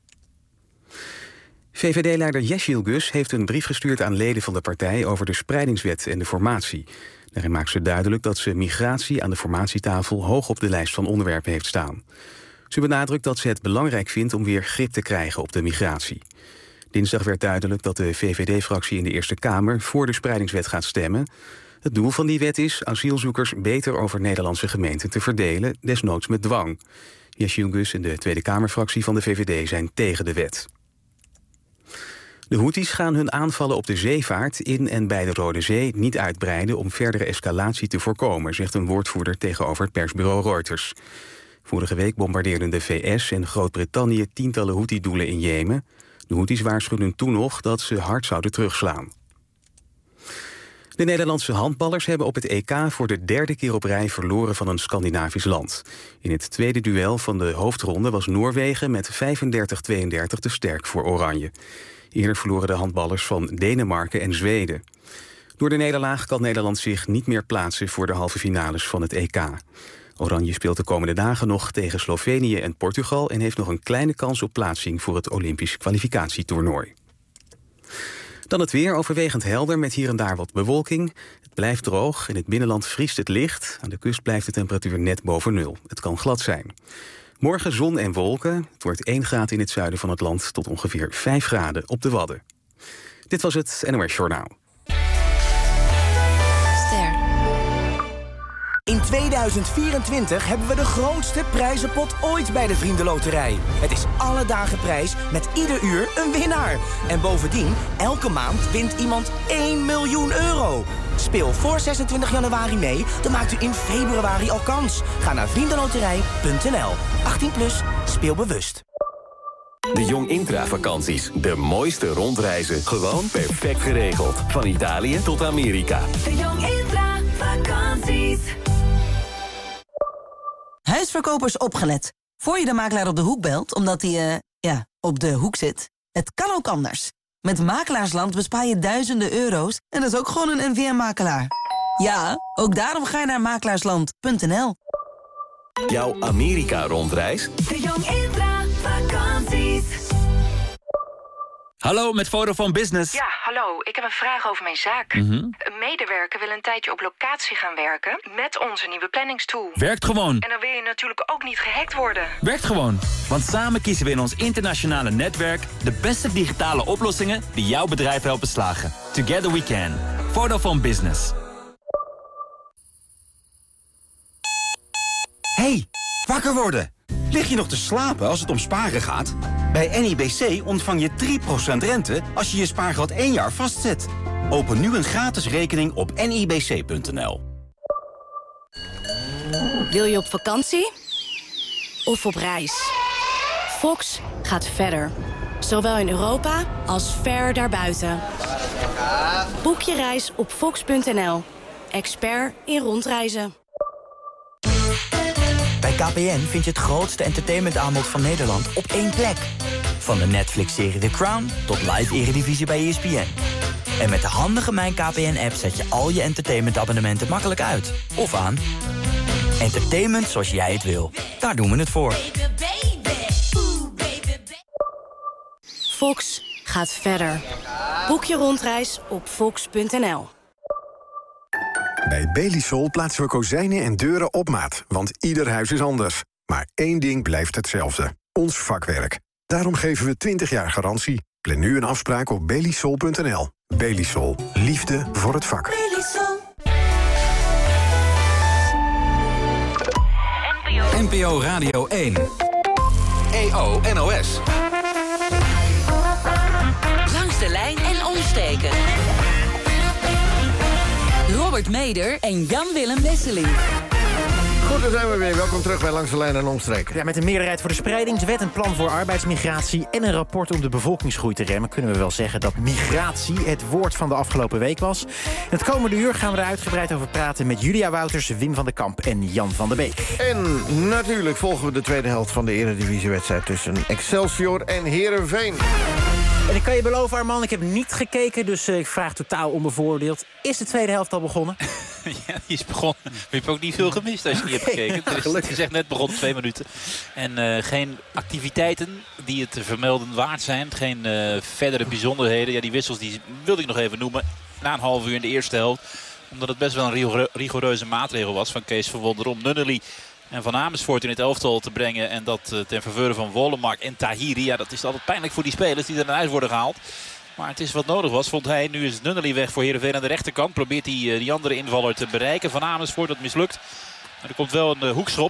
VVD-leider Yeshil Gus heeft een brief gestuurd aan leden van de partij over de spreidingswet en de formatie. Daarin maakt ze duidelijk dat ze migratie aan de formatietafel hoog op de lijst van onderwerpen heeft staan. Ze benadrukt dat ze het belangrijk vindt om weer grip te krijgen op de migratie. Dinsdag werd duidelijk dat de VVD-fractie in de Eerste Kamer voor de spreidingswet gaat stemmen. Het doel van die wet is asielzoekers beter over Nederlandse gemeenten te verdelen, desnoods met dwang. Yeshil Gus en de Tweede Kamerfractie van de VVD zijn tegen de wet. De Houthis gaan hun aanvallen op de zeevaart in en bij de Rode Zee niet uitbreiden om verdere escalatie te voorkomen, zegt een woordvoerder tegenover het persbureau Reuters. Vorige week bombardeerden de VS en Groot-Brittannië tientallen Houthi-doelen in Jemen. De Houthis waarschuwden toen nog dat ze hard zouden terugslaan. De Nederlandse handballers hebben op het EK voor de derde keer op rij verloren van een Scandinavisch land. In het tweede duel van de hoofdronde was Noorwegen met 35-32 te sterk voor Oranje. Eerder verloren de handballers van Denemarken en Zweden. Door de nederlaag kan Nederland zich niet meer plaatsen voor de halve finales van het EK. Oranje speelt de komende dagen nog tegen Slovenië en Portugal en heeft nog een kleine kans op plaatsing voor het Olympisch kwalificatietoernooi. Dan het weer, overwegend helder met hier en daar wat bewolking. Het blijft droog, in het binnenland vriest het licht. Aan de kust blijft de temperatuur net boven nul. Het kan glad zijn. Morgen zon en wolken. Het wordt 1 graad in het zuiden van het land tot ongeveer 5 graden op de Wadden. Dit was het NOS Journaal. In 2024 hebben we de grootste prijzenpot ooit bij de Vriendenloterij. Het is alle dagen prijs met ieder uur een winnaar. En bovendien, elke maand wint iemand 1 miljoen euro. Speel voor 26 januari mee, dan maakt u in februari al kans. Ga naar vriendenloterij.nl. 18+, speel bewust. De Jong Intra-vakanties. De mooiste rondreizen. Gewoon perfect geregeld. Van Italië tot Amerika. De Jong Intra-vakanties. Huisverkopers opgelet. Voor je de makelaar op de hoek belt, omdat hij, op de hoek zit. Het kan ook anders. Met Makelaarsland bespaar je duizenden euro's en dat is ook gewoon een NVM-makelaar. Ja, ook daarom ga je naar makelaarsland.nl. Jouw Amerika-rondreis? De Jong Intra-vakanties. Hallo, met Vodafone Business. Ja, hallo. Ik heb een vraag over mijn zaak. Een medewerker wil een tijdje op locatie gaan werken met onze nieuwe planningstool. Werkt gewoon. En dan wil je natuurlijk ook niet gehackt worden. Werkt gewoon. Want samen kiezen we in ons internationale netwerk de beste digitale oplossingen die jouw bedrijf helpen slagen. Together we can. Vodafone Business. Hey, wakker worden. Lig je nog te slapen als het om sparen gaat? Bij NIBC ontvang je 3% rente als je je spaargeld 1 jaar vastzet. Open nu een gratis rekening op nibc.nl. Wil je op vakantie? Of op reis? Fox gaat verder. Zowel in Europa als ver daarbuiten. Boek je reis op fox.nl. Expert in rondreizen. Bij KPN vind je het grootste entertainmentaanbod van Nederland op één plek. Van de Netflix-serie The Crown tot live Eredivisie bij ESPN. En met de handige Mijn KPN-app zet je al je entertainmentabonnementen makkelijk uit. Of aan. Entertainment zoals jij het wil. Daar doen we het voor. Fox gaat verder. Boek je rondreis op fox.nl. Bij Belisol plaatsen we kozijnen en deuren op maat, want ieder huis is anders. Maar één ding blijft hetzelfde: ons vakwerk. Daarom geven we 20 jaar garantie. Plan nu een afspraak op belisol.nl. Belisol. Liefde voor het vak. Belisol. NPO Radio 1. EO NOS. Langs de lijn en omsteken. Robert Meder en Jan-Willem Wesseling. Goed, daar zijn we weer. Welkom terug bij Langs de Lijn en Omstreken. Ja, met een meerderheid voor de spreidingswet, een plan voor arbeidsmigratie en een rapport om de bevolkingsgroei te remmen, kunnen we wel zeggen dat migratie het woord van de afgelopen week was. In het komende uur gaan we er uitgebreid over praten met Julia Wouters, Wim van den Kamp en Jan van der Beek. En natuurlijk volgen we de tweede helft van de Eredivisiewedstrijd tussen Excelsior en Heerenveen. En ik kan je beloven, Arman, ik heb niet gekeken, dus ik vraag totaal onbevooroordeeld. Is de tweede helft al begonnen? Ja, die is begonnen. Maar je hebt ook niet veel gemist als je niet hebt gekeken. Het is echt net begonnen, 2 minuten. En geen activiteiten die het te vermelden waard zijn. Geen verdere bijzonderheden. Ja, die wissels die wilde ik nog even noemen. Na een half uur in de eerste helft. Omdat het best wel een rigoureuze maatregel was van Kees van Wonder om Nunnely en Van Amersfoort in het elftal te brengen. En dat ten faveur van Wollemark en Tahiri. Ja, dat is altijd pijnlijk voor die spelers die er naar huis worden gehaald. Maar het is wat nodig was, vond hij. Nu is Nunnely weg voor Heerenveen aan de rechterkant. Probeert hij die andere invaller te bereiken. Van Amersfoort, dat mislukt. Maar er komt wel een hoekschop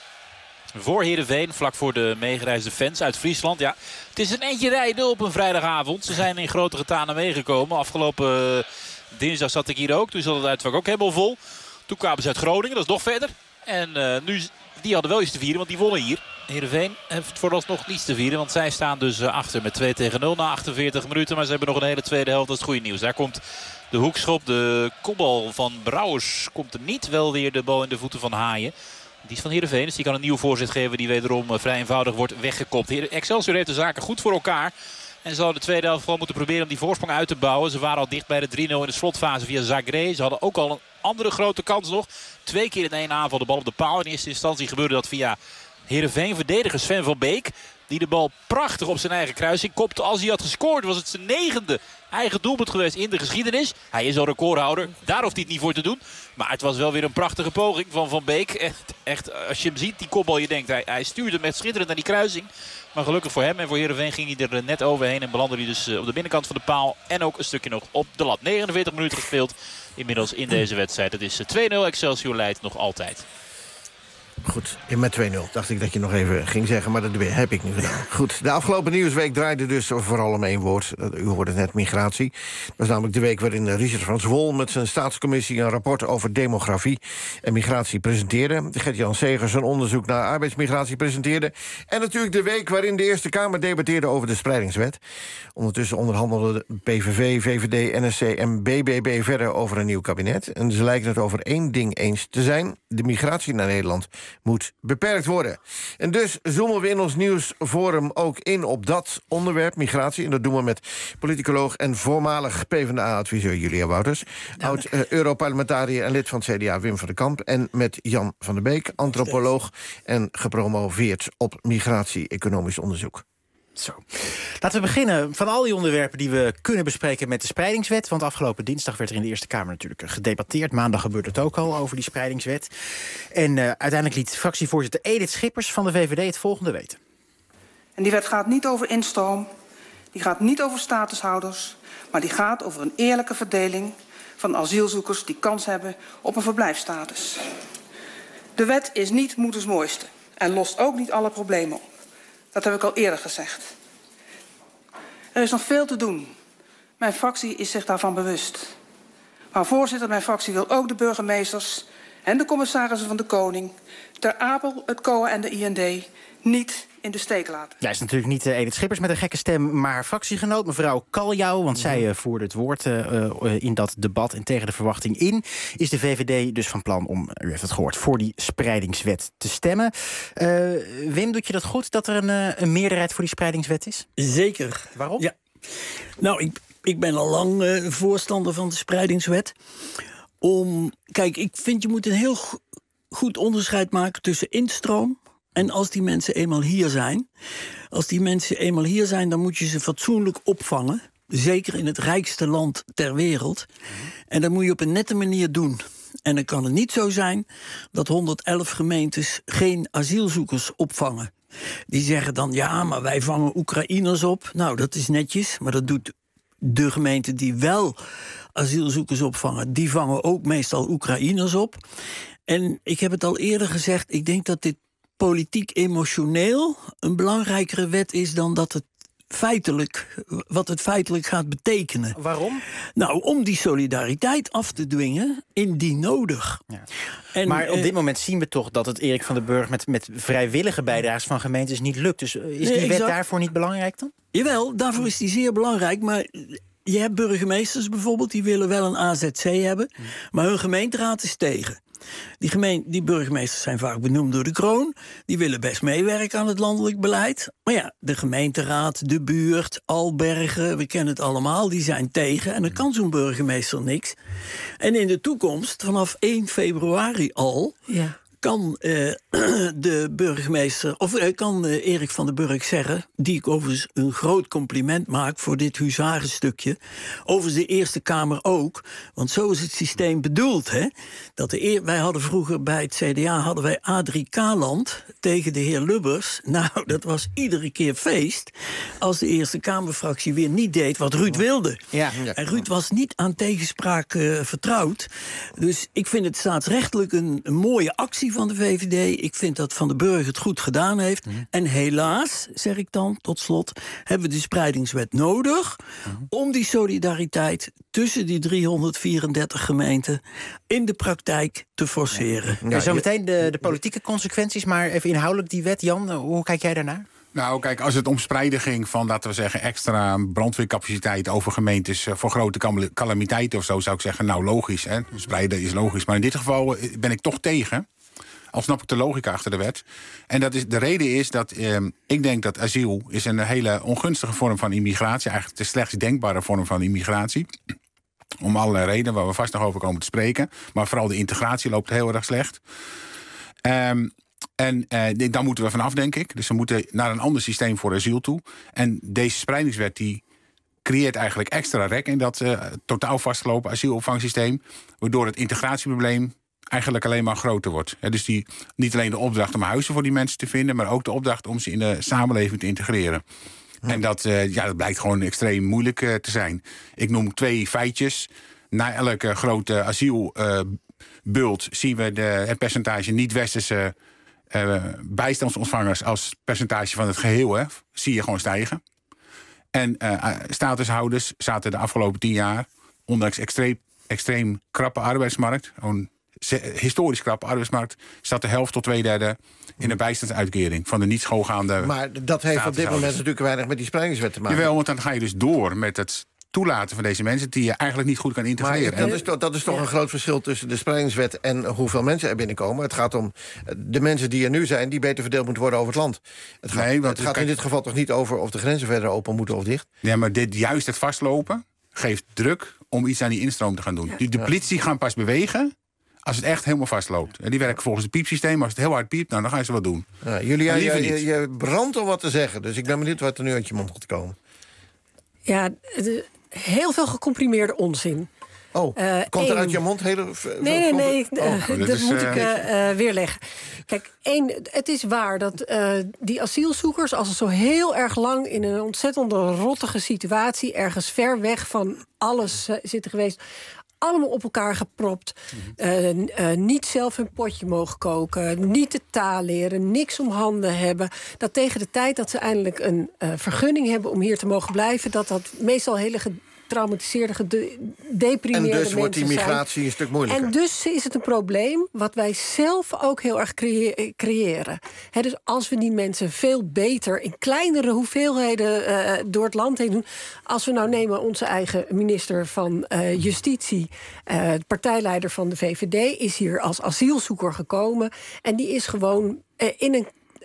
voor Heerenveen. Vlak voor de meegereisde fans uit Friesland. Ja, het is een eentje rijden op een vrijdagavond. Ze zijn in grote getalen meegekomen. Afgelopen dinsdag zat ik hier ook. Toen zat het uitvak ook helemaal vol. Toen kwamen ze uit Groningen, dat is nog verder. En nu, die hadden wel iets te vieren, want die wonnen hier. Heerenveen heeft vooralsnog niets te vieren. Want zij staan dus achter met 2-0 na 48 minuten. Maar ze hebben nog een hele tweede helft. Dat is het goede nieuws. Daar komt de hoekschop. De kopbal van Brouwers komt er niet. Wel weer de bal in de voeten van Haaien. Die is van Heerenveen. Dus die kan een nieuwe voorzet geven. Die wederom vrij eenvoudig wordt weggekopt. Excelsior heeft de zaken goed voor elkaar. En ze hadden de tweede helft gewoon moeten proberen om die voorsprong uit te bouwen. Ze waren al dicht bij de 3-0 in de slotfase via Zagré. Ze hadden ook al een andere grote kans nog. 2 keer in 1 aanval de bal op de paal. In eerste instantie gebeurde dat via Heerenveen-verdediger Sven van Beek. Die de bal prachtig op zijn eigen kruising kopte. Als hij had gescoord was het zijn 9e eigen doelpunt geweest in de geschiedenis. Hij is al recordhouder. Daar hoeft hij het niet voor te doen. Maar het was wel weer een prachtige poging van Van Beek. Echt, als je hem ziet, die kopbal, je denkt hij stuurde met schitterend naar die kruising. Maar gelukkig voor hem en voor Heerenveen ging hij er net overheen. En belandde hij dus op de binnenkant van de paal. En ook een stukje nog op de lat. 49 minuten gespeeld inmiddels in deze wedstrijd. Het is 2-0. Excelsior leidt nog altijd. Goed, met 2-0 dacht ik dat je nog even ging zeggen, maar dat heb ik nu gedaan. Goed, de afgelopen nieuwsweek draaide dus vooral om één woord. U hoorde net migratie. Dat was namelijk de week waarin Richard van Zwol met zijn staatscommissie een rapport over demografie en migratie presenteerde. Gert-Jan Segers een onderzoek naar arbeidsmigratie presenteerde. En natuurlijk de week waarin de Eerste Kamer debatteerde over de spreidingswet. Ondertussen onderhandelden PVV, VVD, NSC en BBB verder over een nieuw kabinet. En ze lijken het over één ding eens te zijn: de migratie naar Nederland moet beperkt worden. En dus zoomen we in ons nieuwsforum ook in op dat onderwerp, migratie. En dat doen we met politicoloog en voormalig PvdA-adviseur Julia Wouters, oud-Europarlementariër en lid van het CDA Wim van den Kamp, en met Jan van der Beek, antropoloog en gepromoveerd op migratie-economisch onderzoek. Zo. Laten we beginnen van al die onderwerpen die we kunnen bespreken met de spreidingswet. Want afgelopen dinsdag werd er in de Eerste Kamer natuurlijk gedebatteerd. Maandag gebeurde het ook al over die spreidingswet. En uiteindelijk liet fractievoorzitter Edith Schippers van de VVD het volgende weten. En die wet gaat niet over instroom, die gaat niet over statushouders, maar die gaat over een eerlijke verdeling van asielzoekers die kans hebben op een verblijfsstatus. De wet is niet moeders mooiste en lost ook niet alle problemen op. Dat heb ik al eerder gezegd. Er is nog veel te doen. Mijn fractie is zich daarvan bewust. Maar voorzitter, mijn fractie wil ook de burgemeesters en de commissarissen van de Koning, Ter Apel, het COA en de IND niet in de steek laten. Ja, is natuurlijk niet Edith Schippers met een gekke stem, maar haar fractiegenoot, mevrouw Kaljouw, want zij voerde het woord in dat debat en tegen de verwachting in, is de VVD dus van plan om, u heeft het gehoord, voor die spreidingswet te stemmen. Wim, doet je dat goed dat er een meerderheid voor die spreidingswet is? Zeker. Waarom? Ja. Nou, ik ben al lang voorstander van de spreidingswet. Kijk, ik vind je moet een heel goed onderscheid maken tussen instroom en als die mensen eenmaal hier zijn. Als die mensen eenmaal hier zijn, dan moet je ze fatsoenlijk opvangen. Zeker in het rijkste land ter wereld. En dat moet je op een nette manier doen. En dan kan het niet zo zijn dat 111 gemeentes geen asielzoekers opvangen. Die zeggen dan, ja, maar wij vangen Oekraïners op. Nou, dat is netjes, maar dat doet de gemeente die wel asielzoekers opvangen. Die vangen ook meestal Oekraïners op. En ik heb het al eerder gezegd, ik denk dat dit politiek emotioneel een belangrijkere wet is dan dat het wat het feitelijk gaat betekenen. Waarom? Nou, om die solidariteit af te dwingen, indien nodig. Ja. Maar op dit moment zien we toch dat het Erik van den Burg met vrijwillige bijdrages van gemeentes niet lukt. Dus is die wet daarvoor niet belangrijk dan? Jawel, daarvoor is die zeer belangrijk, maar je hebt burgemeesters bijvoorbeeld, die willen wel een AZC hebben, maar hun gemeenteraad is tegen. Die burgemeesters zijn vaak benoemd door de kroon. Die willen best meewerken aan het landelijk beleid. Maar ja, de gemeenteraad, de buurt, Albergen, we kennen het allemaal, die zijn tegen. En dan kan zo'n burgemeester niks. En in de toekomst, vanaf 1 februari al, kan de burgemeester, of kan Erik van den Burg zeggen, die ik overigens een groot compliment maak voor dit huzarenstukje, overigens de Eerste Kamer ook, want zo is het systeem bedoeld. Hè? Wij hadden vroeger bij het CDA hadden wij A3K-land tegen de heer Lubbers. Nou, dat was iedere keer feest als de Eerste Kamerfractie weer niet deed wat Ruud wilde. Ja. En Ruud was niet aan tegenspraak vertrouwd. Dus ik vind het staatsrechtelijk een mooie actie van de VVD. Ik vind dat Van den Burg het goed gedaan heeft. En helaas, zeg ik dan, tot slot, hebben we de spreidingswet nodig om die solidariteit tussen die 334 gemeenten in de praktijk te forceren. Ja, zometeen de politieke consequenties, maar even inhoudelijk die wet. Jan, hoe kijk jij daarnaar? Nou, kijk, als het om spreiden ging van, laten we zeggen, extra brandweercapaciteit over gemeentes voor grote calamiteiten of zo, zou ik zeggen, nou, logisch. Hè? Spreiden is logisch. Maar in dit geval ben ik toch tegen. Al snap ik de logica achter de wet. En de reden is dat ik denk dat asiel is een hele ongunstige vorm van immigratie. Eigenlijk de slechtst denkbare vorm van immigratie. Om allerlei redenen waar we vast nog over komen te spreken. Maar vooral de integratie loopt heel erg slecht. Daar moeten we vanaf, denk ik. Dus we moeten naar een ander systeem voor asiel toe. En deze spreidingswet die creëert eigenlijk extra rek in dat totaal vastgelopen asielopvangsysteem. Waardoor het integratieprobleem eigenlijk alleen maar groter wordt. Dus niet alleen de opdracht om huizen voor die mensen te vinden, maar ook de opdracht om ze in de samenleving te integreren. En dat blijkt gewoon extreem moeilijk te zijn. Ik noem 2 feitjes. Na elke grote asielbult zien we het percentage niet-westerse bijstandsontvangers als percentage van het geheel, zie je gewoon stijgen. En statushouders zaten de afgelopen 10 jaar, ondanks extreem krappe arbeidsmarkt, historisch krappe arbeidsmarkt, zat de helft tot 2/3 in de bijstandsuitkering van de niet schoolgaande. Maar dat heeft op dit moment natuurlijk weinig met die spreidingswet te maken. Jawel, want dan ga je dus door met het toelaten van deze mensen die je eigenlijk niet goed kan integreren. Maar dat is toch een groot verschil tussen de spreidingswet en hoeveel mensen er binnenkomen. Het gaat om de mensen die er nu zijn, die beter verdeeld moeten worden over het land. Het gaat in dit geval toch niet over of de grenzen verder open moeten of dicht? Ja, maar juist het vastlopen geeft druk om iets aan die instroom te gaan doen. De politie gaan pas bewegen als het echt helemaal vastloopt. En die werken volgens het piepsysteem. Als het heel hard piept, dan gaan ze wat doen. Ja, Julia, je brandt om wat te zeggen. Dus ik ben benieuwd wat er nu uit je mond gaat komen. Ja, heel veel gecomprimeerde onzin. Komt er uit je mond hele... Nee. Dat moet ik weerleggen. Kijk, het is waar dat die asielzoekers, als ze zo heel erg lang in een ontzettend rottige situatie, ergens ver weg van alles zitten geweest, allemaal op elkaar gepropt. Niet zelf hun potje mogen koken. Niet de taal leren. Niks om handen hebben. Dat tegen de tijd dat ze eindelijk een vergunning hebben om hier te mogen blijven, dat meestal hele getraumatiseerde, gedeprimeerde mensen zijn. En dus wordt die migratie een stuk moeilijker. En dus is het een probleem wat wij zelf ook heel erg creëren. Dus als we die mensen veel beter in kleinere hoeveelheden door het land heen doen. Als we nou nemen onze eigen minister van Justitie, partijleider van de VVD, is hier als asielzoeker gekomen. En die is gewoon in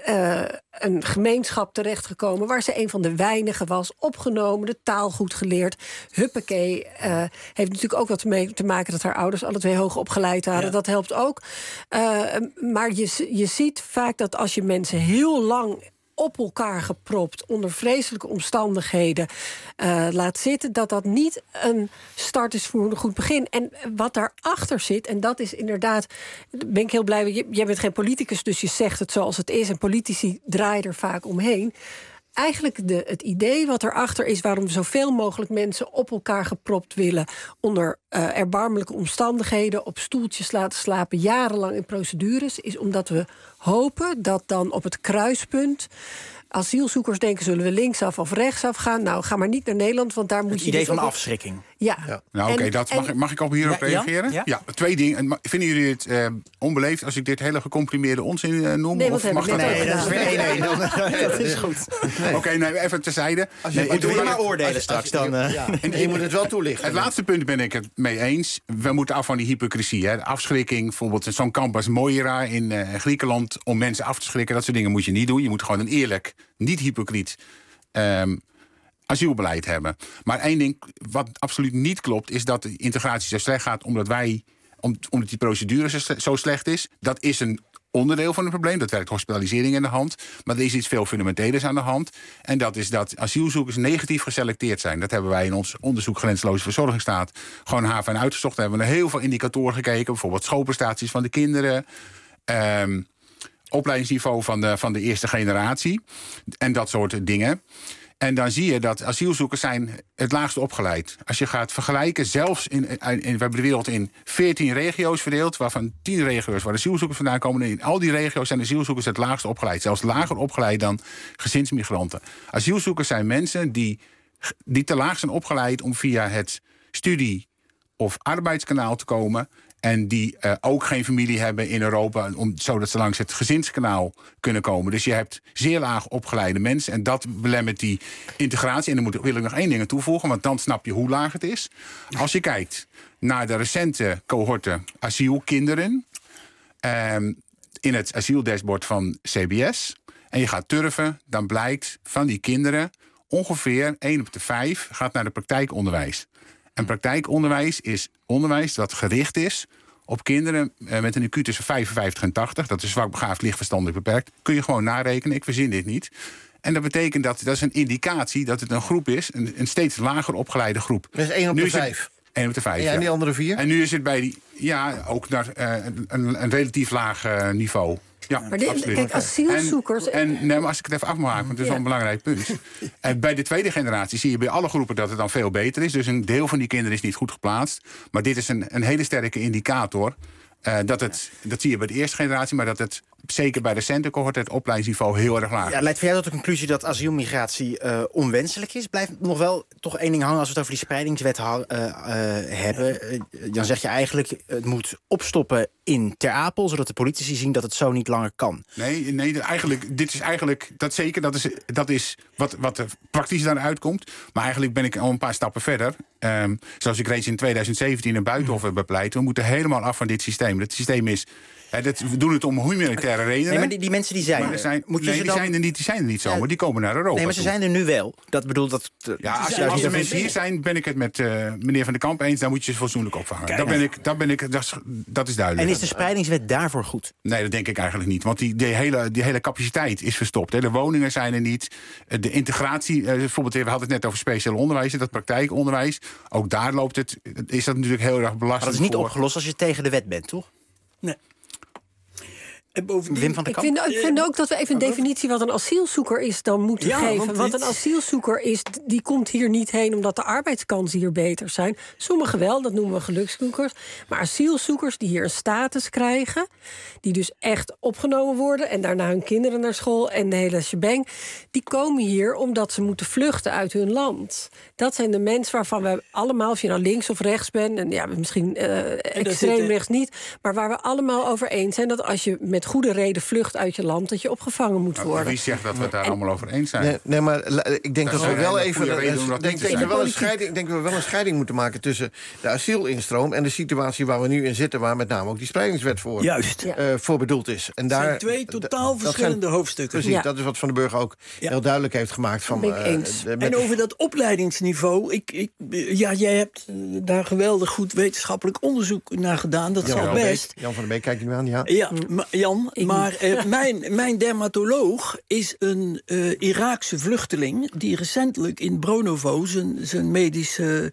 een gemeenschap terechtgekomen waar ze een van de weinigen was, opgenomen, de taal goed geleerd. Huppakee. Heeft natuurlijk ook wat mee te maken dat haar ouders alle 2 hoog opgeleid waren. Ja. Dat helpt ook. Maar je ziet vaak dat als je mensen heel lang op elkaar gepropt onder vreselijke omstandigheden laat zitten, dat niet een start is voor een goed begin. En wat daarachter zit, en dat is inderdaad, ben ik heel blij, jij bent geen politicus, dus je zegt het zoals het is, en politici draaien er vaak omheen. Eigenlijk het idee wat erachter is waarom we zoveel mogelijk mensen op elkaar gepropt willen onder erbarmelijke omstandigheden, op stoeltjes laten slapen, jarenlang in procedures, is omdat we hopen dat dan op het kruispunt asielzoekers denken, zullen we linksaf of rechtsaf gaan? Nou, ga maar niet naar Nederland, want daar moet je... Het idee van afschrikking. Ja. Nou, oké, mag ik hierop reageren? Ja, 2 dingen. Vinden jullie het onbeleefd als ik dit hele gecomprimeerde onzin noem? Nee, of mag dat? Nee, dat is goed. Oké, even terzijde. Doe maar oordelen straks dan. En je moet het wel toelichten. Het laatste punt ben ik het mee eens. We moeten af van die hypocrisie. Hè. De afschrikking, bijvoorbeeld zo'n kamp als Moira in Griekenland, om mensen af te schrikken, dat soort dingen moet je niet doen. Je moet gewoon een eerlijk, niet hypocriet asielbeleid hebben. Maar één ding wat absoluut niet klopt, is dat de integratie zo slecht gaat omdat die procedure zo slecht is. Dat is een onderdeel van het probleem. Dat werkt hospitalisering in de hand. Maar er is iets veel fundamentelers aan de hand. En dat is dat asielzoekers negatief geselecteerd zijn. Dat hebben wij in ons onderzoek Grenzeloze Verzorgingsstaat gewoon haven uitgezocht. Daar hebben we naar heel veel indicatoren gekeken. Bijvoorbeeld schoolprestaties van de kinderen, opleidingsniveau van de eerste generatie en dat soort dingen. En dan zie je dat asielzoekers zijn het laagste opgeleid. Als je gaat vergelijken, zelfs we hebben de wereld in 14 regio's verdeeld, waarvan 10 regio's waar asielzoekers vandaan komen. En in al die regio's zijn asielzoekers het laagste opgeleid. Zelfs lager opgeleid dan gezinsmigranten. Asielzoekers zijn mensen die te laag zijn opgeleid om via het studie- of arbeidskanaal te komen. En die ook geen familie hebben in Europa, zodat ze langs het gezinskanaal kunnen komen. Dus je hebt zeer laag opgeleide mensen. En dat belemmert die integratie. En dan wil ik nog 1 ding aan toevoegen, want dan snap je hoe laag het is. Als je kijkt naar de recente cohorte asielkinderen in het asieldashboard van CBS, en je gaat turven, dan blijkt van die kinderen ongeveer 1 op de 5 gaat naar de praktijkonderwijs. En praktijkonderwijs is onderwijs dat gericht is op kinderen met een IQ tussen 55 en 80. Dat is zwakbegaafd, lichtverstandelijk beperkt. Kun je gewoon narekenen, ik verzin dit niet. En dat betekent dat is een indicatie dat het een groep is, een steeds lager opgeleide groep. Dat is 1 op de 5. 1 op de 5, ja. En die andere 4? En nu is het bij die, ook naar een relatief laag niveau. Ja, maar kijk, asielzoekers... Maar als ik het even af mag maken, want dat is wel een belangrijk punt. Bij de tweede generatie zie je bij alle groepen dat het dan veel beter is. Dus een deel van die kinderen is niet goed geplaatst. Maar dit is een hele sterke indicator. Dat zie je bij de eerste generatie, maar dat het zeker bij de recente cohort het opleidingsniveau heel erg laag is. Ja, leidt voor jou tot de conclusie dat asielmigratie onwenselijk is? Blijft nog wel toch 1 ding hangen als we het over die spreidingswet hebben. Dan zeg je eigenlijk, het moet opstoppen in Ter Apel, zodat de politici zien dat het zo niet langer kan. Nee, dat is wat er praktisch daaruit komt. Maar eigenlijk ben ik al een paar stappen verder. Zoals ik reeds in 2017 een buitenhof heb bepleit. We moeten helemaal af van dit systeem. Het systeem is... we doen het om humanitaire redenen. Nee, maar die mensen die zijn er. Die zijn er niet zo, maar die komen naar Europa. Nee, maar ze zijn er nu wel. Dat bedoelt dat... Als de mensen hier zijn, ben ik het met meneer Van der Kamp eens. Dan moet je ze fatsoenlijk opvangen. Dat is duidelijk. En is de spreidingswet daarvoor goed? Nee, dat denk ik eigenlijk niet. Want die hele capaciteit is verstopt. Hè. De woningen zijn er niet. De integratie, bijvoorbeeld, we hadden het net over speciaal onderwijs, dat praktijkonderwijs. Ook daar is dat natuurlijk heel erg belastend. Maar dat is niet opgelost als je tegen de wet bent, toch? Nee. Wim van der Kamp? Ik vind ook dat we even een definitie wat een asielzoeker is dan moeten geven. Want een asielzoeker is, die komt hier niet heen omdat de arbeidskansen hier beter zijn. Sommigen wel, dat noemen we gelukszoekers. Maar asielzoekers die hier een status krijgen, die dus echt opgenomen worden en daarna hun kinderen naar school en de hele shebang, die komen hier omdat ze moeten vluchten uit hun land. Dat zijn de mensen waarvan we allemaal, of je nou links of rechts bent, en misschien extreem rechts niet, maar waar we allemaal over eens zijn dat als je met goede reden vlucht uit je land, dat je opgevangen moet worden. Wie zegt dat we het daar allemaal over eens zijn? Nee, maar ik denk dat we wel even... Ik denk dat we wel een scheiding moeten maken tussen de asielinstroom en de situatie waar we nu in zitten, waar met name ook die spreidingswet voor bedoeld is. En daar, zijn 2 totaal verschillende hoofdstukken. Precies, dat is wat Van den Burg ook heel duidelijk heeft gemaakt. En over dat opleidingsniveau, jij hebt daar geweldig goed wetenschappelijk onderzoek naar gedaan. Dat is al best. Jan van der Beek, kijk je nu aan, Ja, Jan kan, maar mijn dermatoloog is een Iraakse vluchteling die recentelijk in Bronovo zijn medische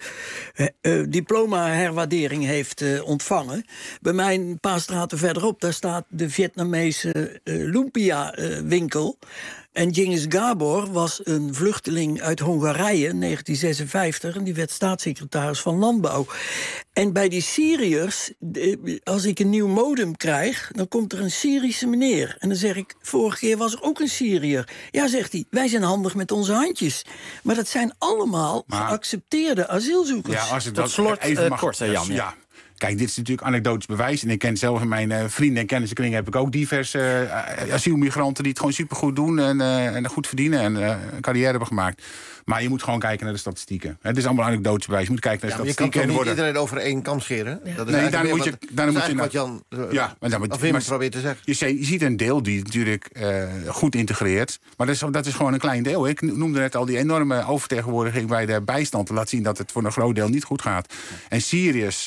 diploma-herwaardering heeft ontvangen. Bij mij een paar straten verderop, daar staat de Vietnamese Lumpia-winkel. En Cengiz Gabor was een vluchteling uit Hongarije in 1956... en die werd staatssecretaris van Landbouw. En bij die Syriërs, als ik een nieuw modem krijg... dan komt er een Syrische meneer. En dan zeg ik, vorige keer was er ook een Syriër. Ja, zegt hij, wij zijn handig met onze handjes. Maar dat zijn allemaal geaccepteerde asielzoekers. Ja, als ik Tot slot, even mag, kort, Jan. Ja. Kijk, dit is natuurlijk anekdotisch bewijs. En ik ken zelf in mijn vrienden- en kennissenkring... heb ik ook diverse asielmigranten die het gewoon supergoed doen... en goed verdienen en een carrière hebben gemaakt. Maar je moet gewoon kijken naar de statistieken. Het is allemaal anekdotisch bewijs. Je moet kijken naar de statistieken. Je kan toch niet iedereen over één kam scheren? Ja. Dat is wat Jan probeert te zeggen. Je ziet een deel die natuurlijk goed integreert. Maar dat is gewoon een klein deel. Ik noemde net al die enorme oververtegenwoordiging... bij de bijstand te laten zien dat het voor een groot deel niet goed gaat. En Syriërs...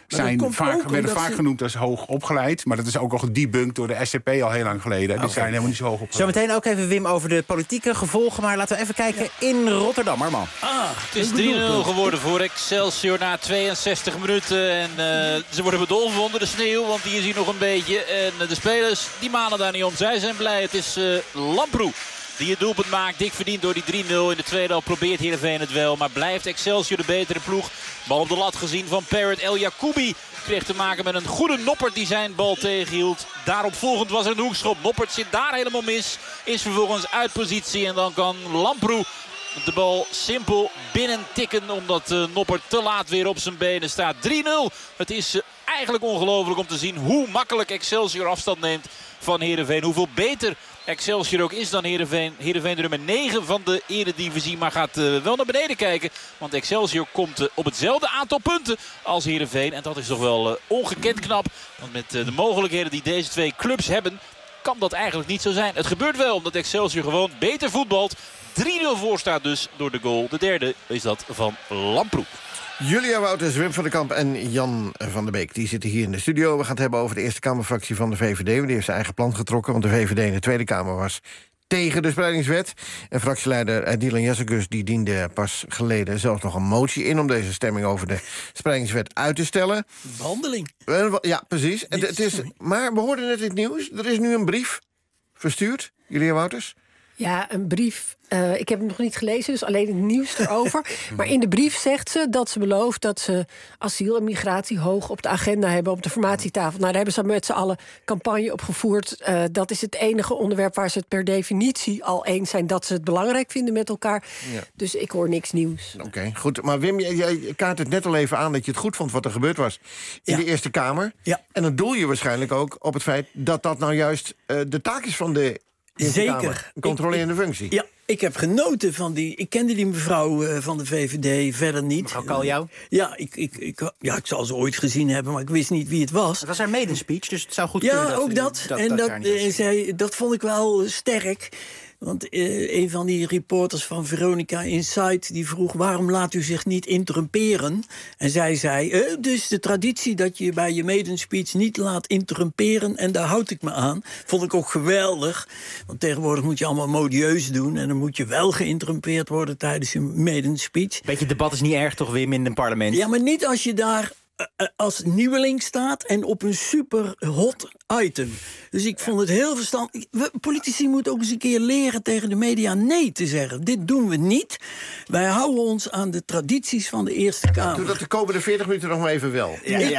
werden vaak genoemd als hoog opgeleid. Maar dat is ook al gedebunked door de SCP al heel lang geleden. Die zijn helemaal niet zo hoog opgeleid. Zometeen ook even, Wim, over de politieke gevolgen. Maar laten we even kijken in Rotterdam, Arman. Het is 3-0 geworden voor Excelsior na 62 minuten. En ze worden bedolven onder de sneeuw, want die is hier nog een beetje. En de spelers die malen daar niet om. Zij zijn blij. Het is Lamproe die het doelpunt maakt. Dik verdiend door die 3-0. In de tweede al probeert Heerenveen het wel. Maar blijft Excelsior de betere ploeg. Bal op de lat gezien van Parrot. El Jacoubi kreeg te maken met een goede Noppert die zijn bal tegenhield. Daarop volgend was er een hoekschop. Noppert zit daar helemaal mis. Is vervolgens uit positie. En dan kan Lamproe de bal simpel binnen tikken. Omdat Noppert te laat weer op zijn benen staat. 3-0. Het is eigenlijk ongelooflijk om te zien hoe makkelijk Excelsior afstand neemt van Heerenveen. Hoeveel beter Excelsior ook is dan Heerenveen. Heerenveen de nummer 9 van de Eredivisie. Maar gaat wel naar beneden kijken. Want Excelsior komt op hetzelfde aantal punten als Heerenveen. En dat is toch wel ongekend knap. Want met de mogelijkheden die deze twee clubs hebben, kan dat eigenlijk niet zo zijn. Het gebeurt wel omdat Excelsior gewoon beter voetbalt. 3-0 voor staat dus door de goal. De derde is dat van Lamproe. Julia Wouters, Wim van den Kamp en Jan van der Beek. Die zitten hier in de studio. We gaan het hebben over de Eerste Kamerfractie van de VVD. Die heeft zijn eigen plan getrokken, want de VVD in de Tweede Kamer was tegen de spreidingswet. En fractieleider Dylan Jezegus die diende pas geleden zelfs nog een motie in om deze stemming over de spreidingswet uit te stellen. Behandeling. Ja, precies. Maar we hoorden net in het nieuws. Er is nu een brief verstuurd, Julia Wouters. Ja, een brief. Ik heb hem nog niet gelezen, dus alleen het nieuws erover. Maar in de brief zegt ze dat ze belooft dat ze asiel en migratie hoog op de agenda hebben op de formatietafel. Nou, daar hebben ze met z'n allen campagne op gevoerd. Dat is het enige onderwerp waar ze het per definitie al eens zijn dat ze het belangrijk vinden met elkaar. Ja. Dus ik hoor niks nieuws. Oké, goed. Maar Wim, jij kaart het net al even aan dat je het goed vond wat er gebeurd was in de Eerste Kamer. Ja. En dan doel je waarschijnlijk ook op het feit dat dat nou juist de taak is van de Zeker. Een controlerende functie. Ja, ik heb genoten van die. Ik kende die mevrouw van de VVD verder niet. Mevrouw Kaljou? Ja, ik zal ze ooit gezien hebben, maar ik wist niet wie het was. Het was haar maiden-speech, dus het zou goed kunnen. Ja, ook dat. Dat vond ik wel sterk. Want een van die reporters van Veronica Inside die vroeg: waarom laat u zich niet interrumperen? En zij zei: dus de traditie dat je bij je maiden-speech niet laat interrumperen, en daar houd ik me aan. Vond ik ook geweldig. Want tegenwoordig moet je allemaal modieus doen en dan moet je wel geïnterrumpeerd worden tijdens je maiden-speech. Beetje debat is niet erg toch, Wim, in een parlement? Ja, maar niet als je daar als nieuweling staat en op een super hot item. Dus ik vond het heel verstandig. Politici moeten ook eens een keer leren tegen de media nee te zeggen. Dit doen we niet. Wij houden ons aan de tradities van de Eerste Kamer. Doe dat de komende 40 minuten nog maar even wel. Ja.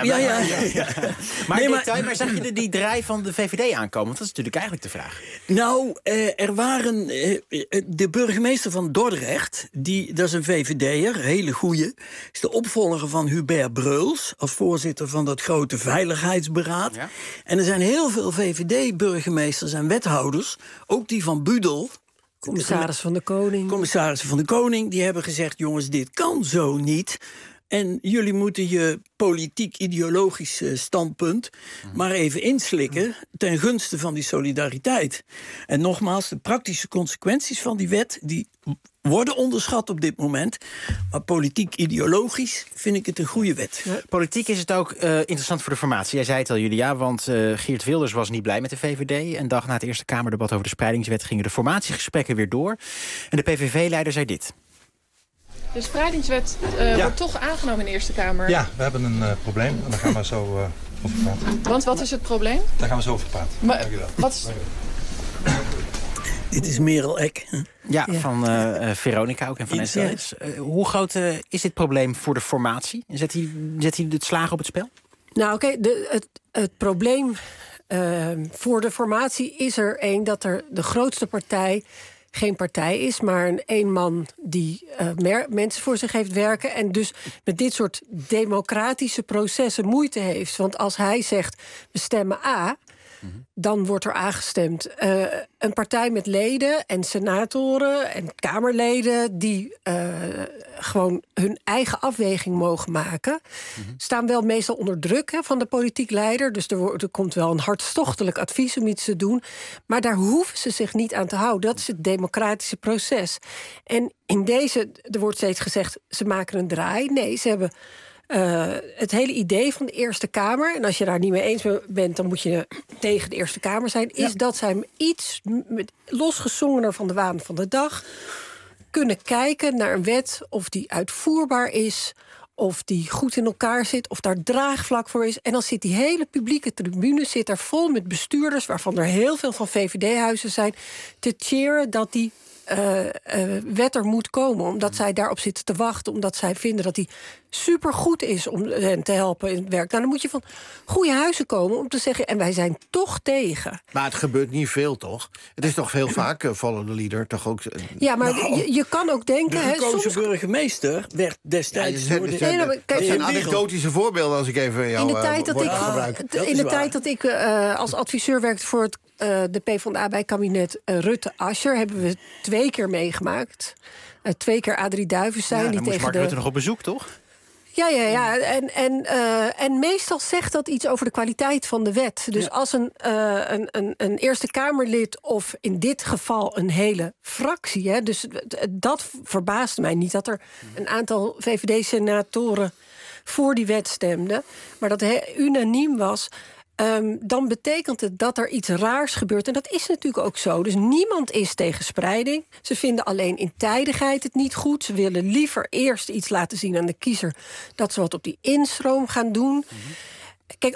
Maar zag je die draai van de VVD aankomen? Want dat is natuurlijk eigenlijk de vraag. Nou, er waren de burgemeester van Dordrecht, dat is een VVD'er, hele goeie, is de opvolger van Hubert Breuls als voorzitter van dat grote veiligheidsberaad. Ja. En er zijn heel veel VVD-burgemeesters en wethouders, ook die van Budel, commissaris van de Koning. Commissarissen van de Koning, die hebben gezegd: jongens, dit kan zo niet. En jullie moeten je politiek-ideologisch standpunt maar even inslikken ten gunste van die solidariteit. En nogmaals, de praktische consequenties van die wet die worden onderschat op dit moment. Maar politiek-ideologisch vind ik het een goede wet. Politiek is het ook interessant voor de formatie. Jij zei het al, Julia, want Geert Wilders was niet blij met de VVD. Een dag na het Eerste Kamerdebat over de spreidingswet gingen de formatiegesprekken weer door. En de PVV-leider zei dit. De spreidingswet wordt toch aangenomen in de Eerste Kamer. Ja, we hebben een probleem en daar gaan we zo over praten. Want wat is het probleem? Daar gaan we zo over praten. Maar, dank u wel. Wat is... Dit is Merel Eck. Ja, van Veronica ook en van SLS. Hoe groot is dit probleem voor de formatie? Zet hij het slagen op het spel? Nou, oké, het probleem voor de formatie is er één dat er de grootste partij geen partij is, maar een eenman die mensen voor zich heeft werken en dus met dit soort democratische processen moeite heeft. Want als hij zegt, we stemmen A, dan wordt er aangestemd. Een partij met leden en senatoren en kamerleden die gewoon hun eigen afweging mogen maken, staan wel meestal onder druk van de politiek leider. Dus er komt wel een hartstochtelijk advies om iets te doen. Maar daar hoeven ze zich niet aan te houden. Dat is het democratische proces. En in deze, er wordt steeds gezegd, ze maken een draai. Nee, ze hebben het hele idee van de Eerste Kamer, en als je daar niet mee eens bent, dan moet je tegen de Eerste Kamer zijn, is dat zij iets losgezongener van de waan van de dag kunnen kijken naar een wet of die uitvoerbaar is, of die goed in elkaar zit, of daar draagvlak voor is. En dan zit die hele publieke tribune daar vol met bestuurders, waarvan er heel veel van VVD-huizen zijn, te cheeren dat die wet er moet komen, omdat zij daarop zitten te wachten, omdat zij vinden dat die supergoed is om hen te helpen in het werk. Nou, dan moet je van goede huizen komen om te zeggen, en wij zijn toch tegen. Maar het gebeurt niet veel, toch? Het is toch heel vaak follow the leader, toch ook? Ja, maar je kan ook denken, de gekozen burgemeester werd destijds door de... Dat zijn anekdotische voorbeelden, als ik even jouw woord gebruik. In de tijd dat ik als adviseur werkte voor het de PvdA bij kabinet Rutte-Asscher, hebben we 2 keer meegemaakt. 2 keer Adrie Duivenstein. Ja, die moest Mark Rutte nog op bezoek, toch? Ja. En meestal zegt dat iets over de kwaliteit van de wet. Dus als een Eerste Kamerlid, of in dit geval een hele fractie, dus dat verbaast mij niet, dat er een aantal VVD-senatoren voor die wet stemden, maar dat unaniem was, dan betekent het dat er iets raars gebeurt. En dat is natuurlijk ook zo. Dus niemand is tegen spreiding. Ze vinden alleen in tijdigheid het niet goed. Ze willen liever eerst iets laten zien aan de kiezer, dat ze wat op die instroom gaan doen. Kijk,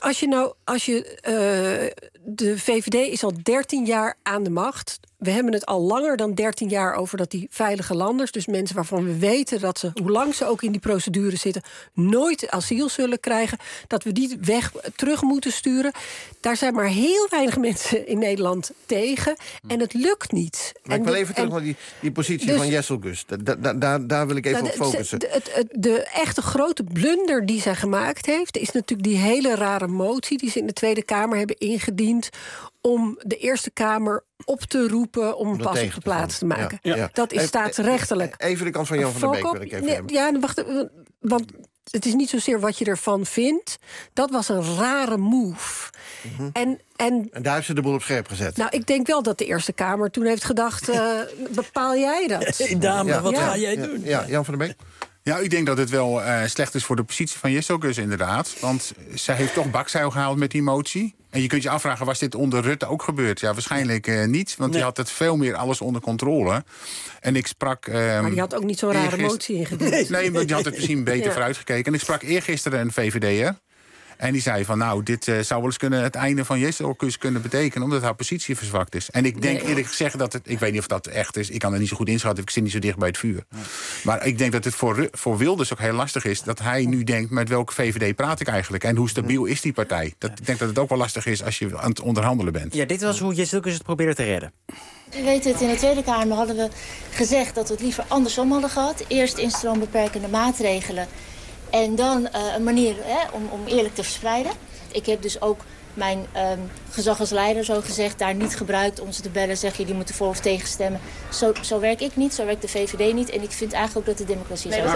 de VVD is al 13 jaar aan de macht. We hebben het al langer dan 13 jaar over dat die veilige landers, dus mensen waarvan we weten dat ze, hoe lang ze ook in die procedure zitten, nooit asiel zullen krijgen, dat we die terug moeten sturen. Daar zijn maar heel weinig mensen in Nederland tegen. En het lukt niet. Maar ik wil even terug naar die positie van Jesselgus. Daar wil ik even op focussen. De echte grote blunder die zij gemaakt heeft, is natuurlijk die hele rare motie die ze in de Tweede Kamer hebben ingediend om de Eerste Kamer op te roepen om pas op de plaats te maken. Ja. Dat is staatsrechtelijk. Even de kant van Jan van der Beek wil ik even hebben. Ja, wacht, want het is niet zozeer wat je ervan vindt. Dat was een rare move. En daar heeft ze de boel op scherp gezet. Nou, ik denk wel dat de Eerste Kamer toen heeft gedacht, bepaal jij dat? Dame, wat ga jij doen? Ja, Jan van der Beek? Ja, ik denk dat het wel slecht is voor de positie van Jesselgus inderdaad. Want zij heeft toch bakzeil gehaald met die motie. En je kunt je afvragen, was dit onder Rutte ook gebeurd? Ja, waarschijnlijk niet, want die had het veel meer alles onder controle. En ik sprak... maar die had ook niet zo'n rare motie ingediend. Nee, maar die had het misschien beter vooruitgekeken. En ik sprak eergisteren een VVD'er. En die zei van, nou, dit zou wel eens het einde van Jesselgus kunnen betekenen, omdat haar positie verzwakt is. En ik denk eerlijk gezegd dat het, ik weet niet of dat echt is, ik kan het niet zo goed inschatten, ik zit niet zo dicht bij het vuur. Ja. Maar ik denk dat het voor Wilders ook heel lastig is, dat hij nu denkt, met welke VVD praat ik eigenlijk? En hoe stabiel is die partij? Ik denk dat het ook wel lastig is als je aan het onderhandelen bent. Ja, dit was hoe Jesselgus het probeerde te redden. U weet het, in de Tweede Kamer hadden we gezegd dat we het liever andersom hadden gehad. Eerst instroombeperkende maatregelen. En dan een manier om eerlijk te verspreiden. Ik heb dus ook mijn gezag als leider, zo gezegd, daar niet gebruikt om ze te bellen. Zeg je, die moeten voor of tegen stemmen. Zo werk ik niet, zo werkt de VVD niet. En ik vind eigenlijk ook dat de democratie zo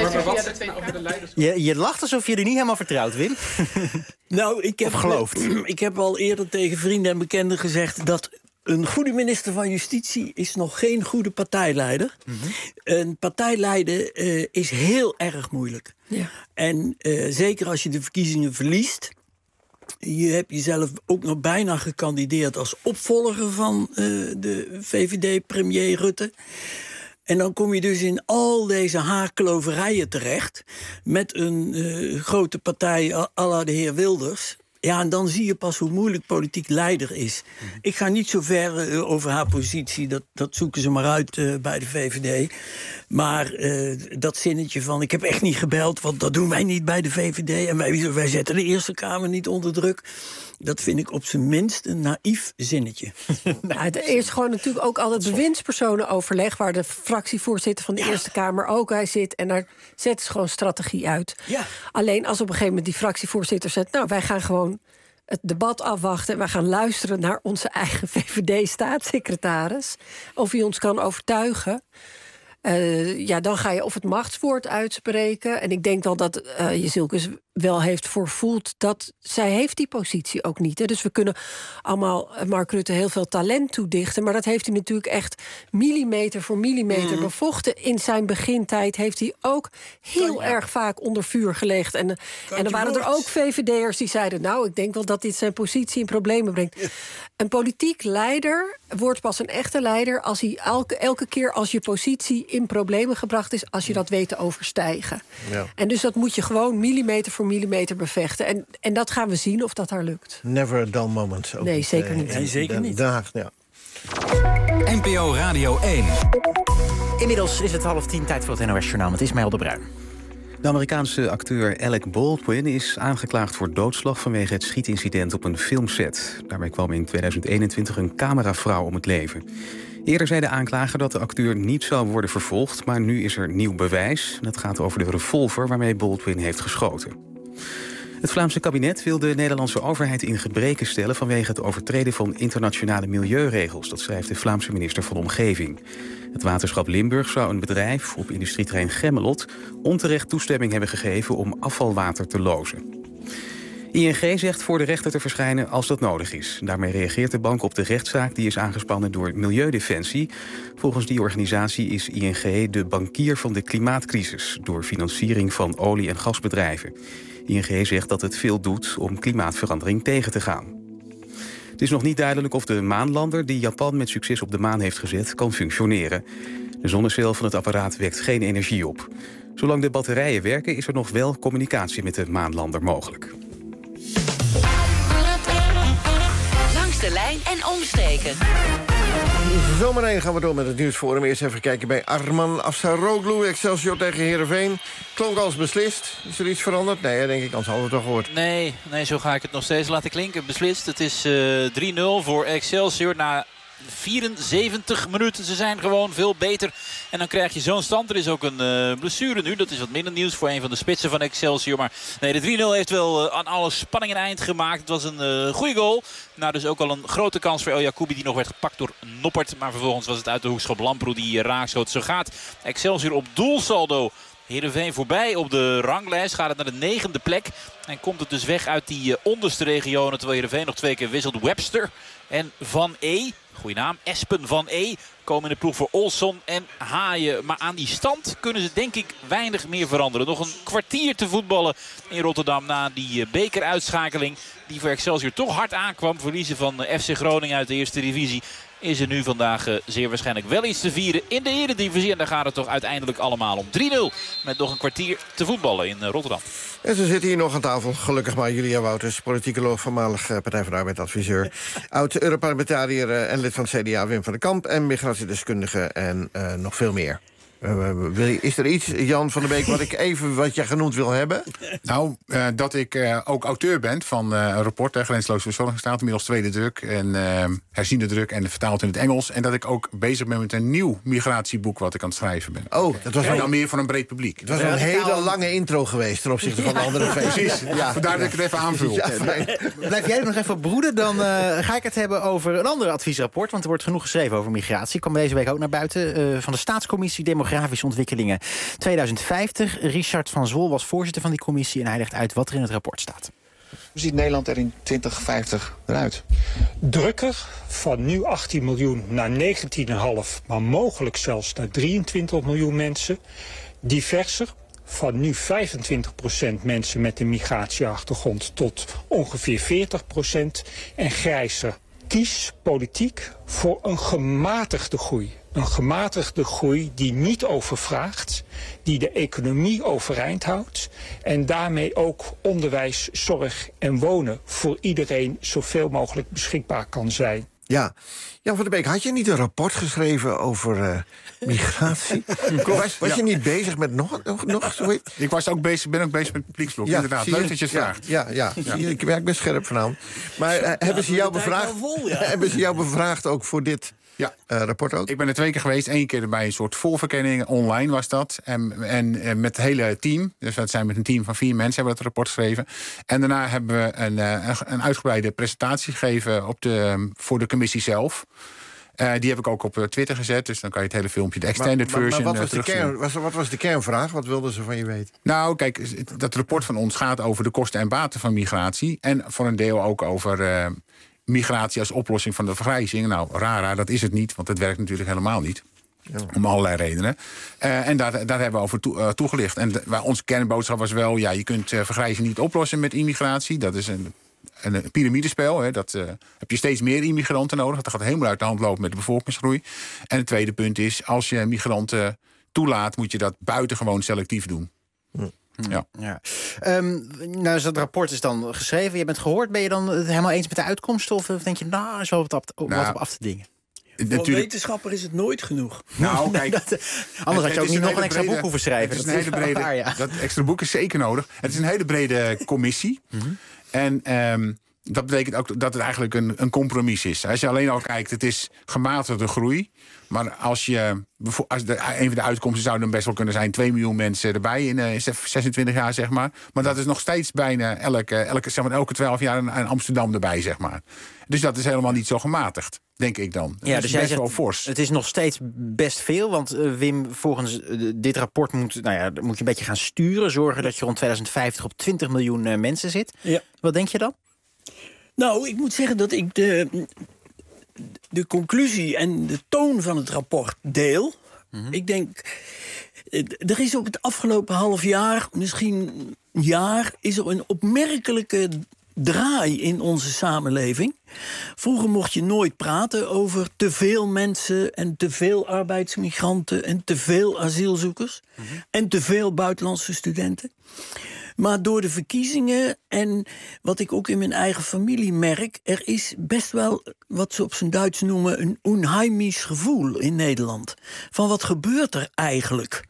werkt. Je lacht alsof je er niet helemaal vertrouwt, Wim. Nou, ik heb al eerder tegen vrienden en bekenden gezegd dat Een goede minister van Justitie is nog geen goede partijleider. Mm-hmm. Een partijleider is heel erg moeilijk. Ja. En zeker als je de verkiezingen verliest. Je hebt jezelf ook nog bijna gekandideerd als opvolger van de VVD-premier Rutte. En dan kom je dus in al deze haarkloverijen terecht met een grote partij à la de heer Wilders. Ja, en dan zie je pas hoe moeilijk politiek leider is. Ik ga niet zo ver over haar positie, dat zoeken ze maar uit bij de VVD. Maar dat zinnetje van, ik heb echt niet gebeld, want dat doen wij niet bij de VVD. En wij zetten de Eerste Kamer niet onder druk. Dat vind ik op zijn minst een naïef zinnetje. Het is gewoon natuurlijk ook altijd bewindspersonenoverleg, waar de fractievoorzitter van de Eerste Kamer ook bij zit. En daar zetten ze gewoon strategie uit. Ja. Alleen als op een gegeven moment die fractievoorzitter zegt, nou, wij gaan gewoon het debat afwachten en wij gaan luisteren naar onze eigen VVD-staatssecretaris. Of hij ons kan overtuigen. Dan ga je of het machtswoord uitspreken. En ik denk dan dat Jezielkes wel heeft voorvoeld dat zij heeft die positie ook niet. Hè. Dus we kunnen allemaal Mark Rutte heel veel talent toedichten, maar dat heeft hij natuurlijk echt millimeter voor millimeter bevochten. In zijn begintijd heeft hij ook heel erg vaak onder vuur gelegd. En dan waren er ook VVD'ers die zeiden, nou, ik denk wel dat dit zijn positie in problemen brengt. Ja. Een politiek leider wordt pas een echte leider als hij elke keer als je positie in problemen gebracht is, als je dat weet te overstijgen. Ja. En dus dat moet je gewoon millimeter voor millimeter bevechten. En dat gaan we zien of dat haar lukt. Never a dull moment. Nee, zeker niet. Nee, zeker niet. Ja. NPO Radio 1. Inmiddels is het 9:30, tijd voor het NOS-journaal met Ismaël de Bruin. De Amerikaanse acteur Alec Baldwin is aangeklaagd voor doodslag vanwege het schietincident op een filmset. Daarbij kwam in 2021 een cameravrouw om het leven. Eerder zei de aanklager dat de acteur niet zou worden vervolgd, maar nu is er nieuw bewijs. Dat gaat over de revolver waarmee Baldwin heeft geschoten. Het Vlaamse kabinet wil de Nederlandse overheid in gebreke stellen vanwege het overtreden van internationale milieuregels. Dat schrijft de Vlaamse minister van Omgeving. Het waterschap Limburg zou een bedrijf op industrieterrein Gemmelot onterecht toestemming hebben gegeven om afvalwater te lozen. ING zegt voor de rechter te verschijnen als dat nodig is. Daarmee reageert de bank op de rechtszaak die is aangespannen door Milieudefensie. Volgens die organisatie is ING de bankier van de klimaatcrisis door financiering van olie- en gasbedrijven. ING zegt dat het veel doet om klimaatverandering tegen te gaan. Het is nog niet duidelijk of de maanlander die Japan met succes op de maan heeft gezet kan functioneren. De zonnecel van het apparaat wekt geen energie op. Zolang de batterijen werken is er nog wel communicatie met de maanlander mogelijk. Langs de lijn en omstreken. Zometeen gaan we door met het nieuwsforum. Eerst even kijken bij Arman Afsaroglu. Excelsior tegen Heerenveen. Klonk als beslist. Is er iets veranderd? Nee, denk ik, anders hadden we het toch gehoord. Nee, zo ga ik het nog steeds laten klinken. Beslist. Het is 3-0 voor Excelsior na 74 minuten. Ze zijn gewoon veel beter. En dan krijg je zo'n stand. Er is ook een blessure nu. Dat is wat minder nieuws voor een van de spitsen van Excelsior. Maar nee, de 3-0 heeft wel aan alle spanning een eind gemaakt. Het was een goede goal. Nou, dus ook al een grote kans voor El Jacoubi die nog werd gepakt door Noppert. Maar vervolgens was het uit de hoekschop Lamproe die raakschoot. Zo gaat Excelsior op doelsaldo Heerenveen voorbij op de ranglijst. Gaat het naar de 9e plek. En komt het dus weg uit die onderste regionen. Terwijl Heerenveen nog 2 keer wisselt. Webster en Van E. Goeie naam. Espen Van E. Komen in de ploeg voor Olsson en Haaien. Maar aan die stand kunnen ze denk ik weinig meer veranderen. Nog een kwartier te voetballen in Rotterdam na die bekeruitschakeling. Die voor Excelsior toch hard aankwam. Verliezen van FC Groningen uit de eerste divisie. Is er nu vandaag zeer waarschijnlijk wel iets te vieren in de Eredivisie. En daar gaat het toch uiteindelijk allemaal om. 3-0 met nog een kwartier te voetballen in Rotterdam. En ze zitten hier nog aan tafel. Gelukkig maar Julia Wouters, politicoloog, voormalig Partij van de Arbeid adviseur. Oud-Europarlementariër en lid van het CDA Wim van den Kamp. En migratiedeskundige en nog veel meer. Is er iets, Jan van der Beek, wat jij genoemd wil hebben? Nou, dat ik ook auteur ben van een rapport, Grenzeloze Verzorgingsstaat, inmiddels 2e druk en herziende druk en vertaald in het Engels. En dat ik ook bezig ben met een nieuw migratieboek wat ik aan het schrijven ben. Oh, dat was dan meer voor een breed publiek. Het was een hele lange intro geweest ten opzichte van de andere twee. Precies, vandaar dat ik het even aanvul. Ja, blijf jij er nog even broeden, dan ga ik het hebben over een ander adviesrapport. Want er wordt genoeg geschreven over migratie. Kwam deze week ook naar buiten van de Staatscommissie Demografische Ontwikkelingen 2050. Richard van Zwol was voorzitter van die commissie en hij legt uit wat er in het rapport staat. Hoe ziet Nederland er in 2050 eruit? Drukker, van nu 18 miljoen naar 19,5, maar mogelijk zelfs naar 23 miljoen mensen. Diverser, van nu 25% mensen met een migratieachtergrond tot ongeveer 40%. En grijzer. Kies politiek voor een gematigde groei. Een gematigde groei die niet overvraagt, die de economie overeind houdt en daarmee ook onderwijs, zorg en wonen voor iedereen zoveel mogelijk beschikbaar kan zijn. Ja, Jan van der Beek, had je niet een rapport geschreven over migratie? Was je niet bezig met nog zoiets? Ik ben ook bezig met publieksblok, inderdaad. Leuk dat je het vraagt. Ja. Ik werk best scherp vanavond. Maar hebben ze jou bevraagd ook voor dit rapport ook? Ik ben er 2 keer geweest. 1 keer bij een soort volverkenning. Online was dat. En met het hele team. Dus we zijn met een team van 4 mensen hebben we het rapport geschreven. En daarna hebben we een uitgebreide presentatie gegeven voor de commissie zelf. Die heb ik ook op Twitter gezet. Dus dan kan je het hele filmpje, de extended version, wat was de kernvraag? Wat wilden ze van je weten? Nou, kijk, dat rapport van ons gaat over de kosten en baten van migratie. En voor een deel ook over migratie als oplossing van de vergrijzing. Nou, rara, dat is het niet, want het werkt natuurlijk helemaal niet. Ja. Om allerlei redenen. En daar hebben we over toegelicht. En onze kernboodschap was wel, je kunt vergrijzing niet oplossen met immigratie. Dat is een piramidespel. Hè. Dat heb je steeds meer immigranten nodig. Dat gaat helemaal uit de hand lopen met de bevolkingsgroei. En het tweede punt is, als je migranten toelaat, moet je dat buitengewoon selectief doen. Ja. Nou, dat rapport is dan geschreven. Je bent gehoord. Ben je dan het helemaal eens met de uitkomsten? Of denk je, is wel wat op af te dingen? Voor een wetenschapper is het nooit genoeg. Nou, kijk, anders had je ook niet nog een extra boek hoeven schrijven. Het is een hele brede, dat extra boek is zeker nodig. Het is een hele brede commissie. En dat betekent ook dat het eigenlijk een compromis is. Als je alleen al kijkt, het is gematigde groei. Maar een van de uitkomsten zou dan best wel kunnen zijn 2 miljoen mensen erbij in 26 jaar, zeg maar. Maar dat is nog steeds bijna elke 12 jaar een Amsterdam erbij, zeg maar. Dus dat is helemaal niet zo gematigd, denk ik dan. Ja, dus jij zegt, het is nog steeds best veel. Want Wim, volgens dit rapport moet je een beetje gaan sturen. Zorgen dat je rond 2050 op 20 miljoen mensen zit. Ja. Wat denk je dan? Nou, ik moet zeggen dat ik de conclusie en de toon van het rapport deel. Ik denk, er is op het afgelopen half jaar, misschien een jaar, is er een opmerkelijke draai in onze samenleving. Vroeger mocht je nooit praten over te veel mensen en te veel arbeidsmigranten en te veel asielzoekers en te veel buitenlandse studenten. Maar door de verkiezingen en wat ik ook in mijn eigen familie merk, er is best wel wat ze op zijn Duits noemen een unheimisch gevoel in Nederland. Van wat gebeurt er eigenlijk?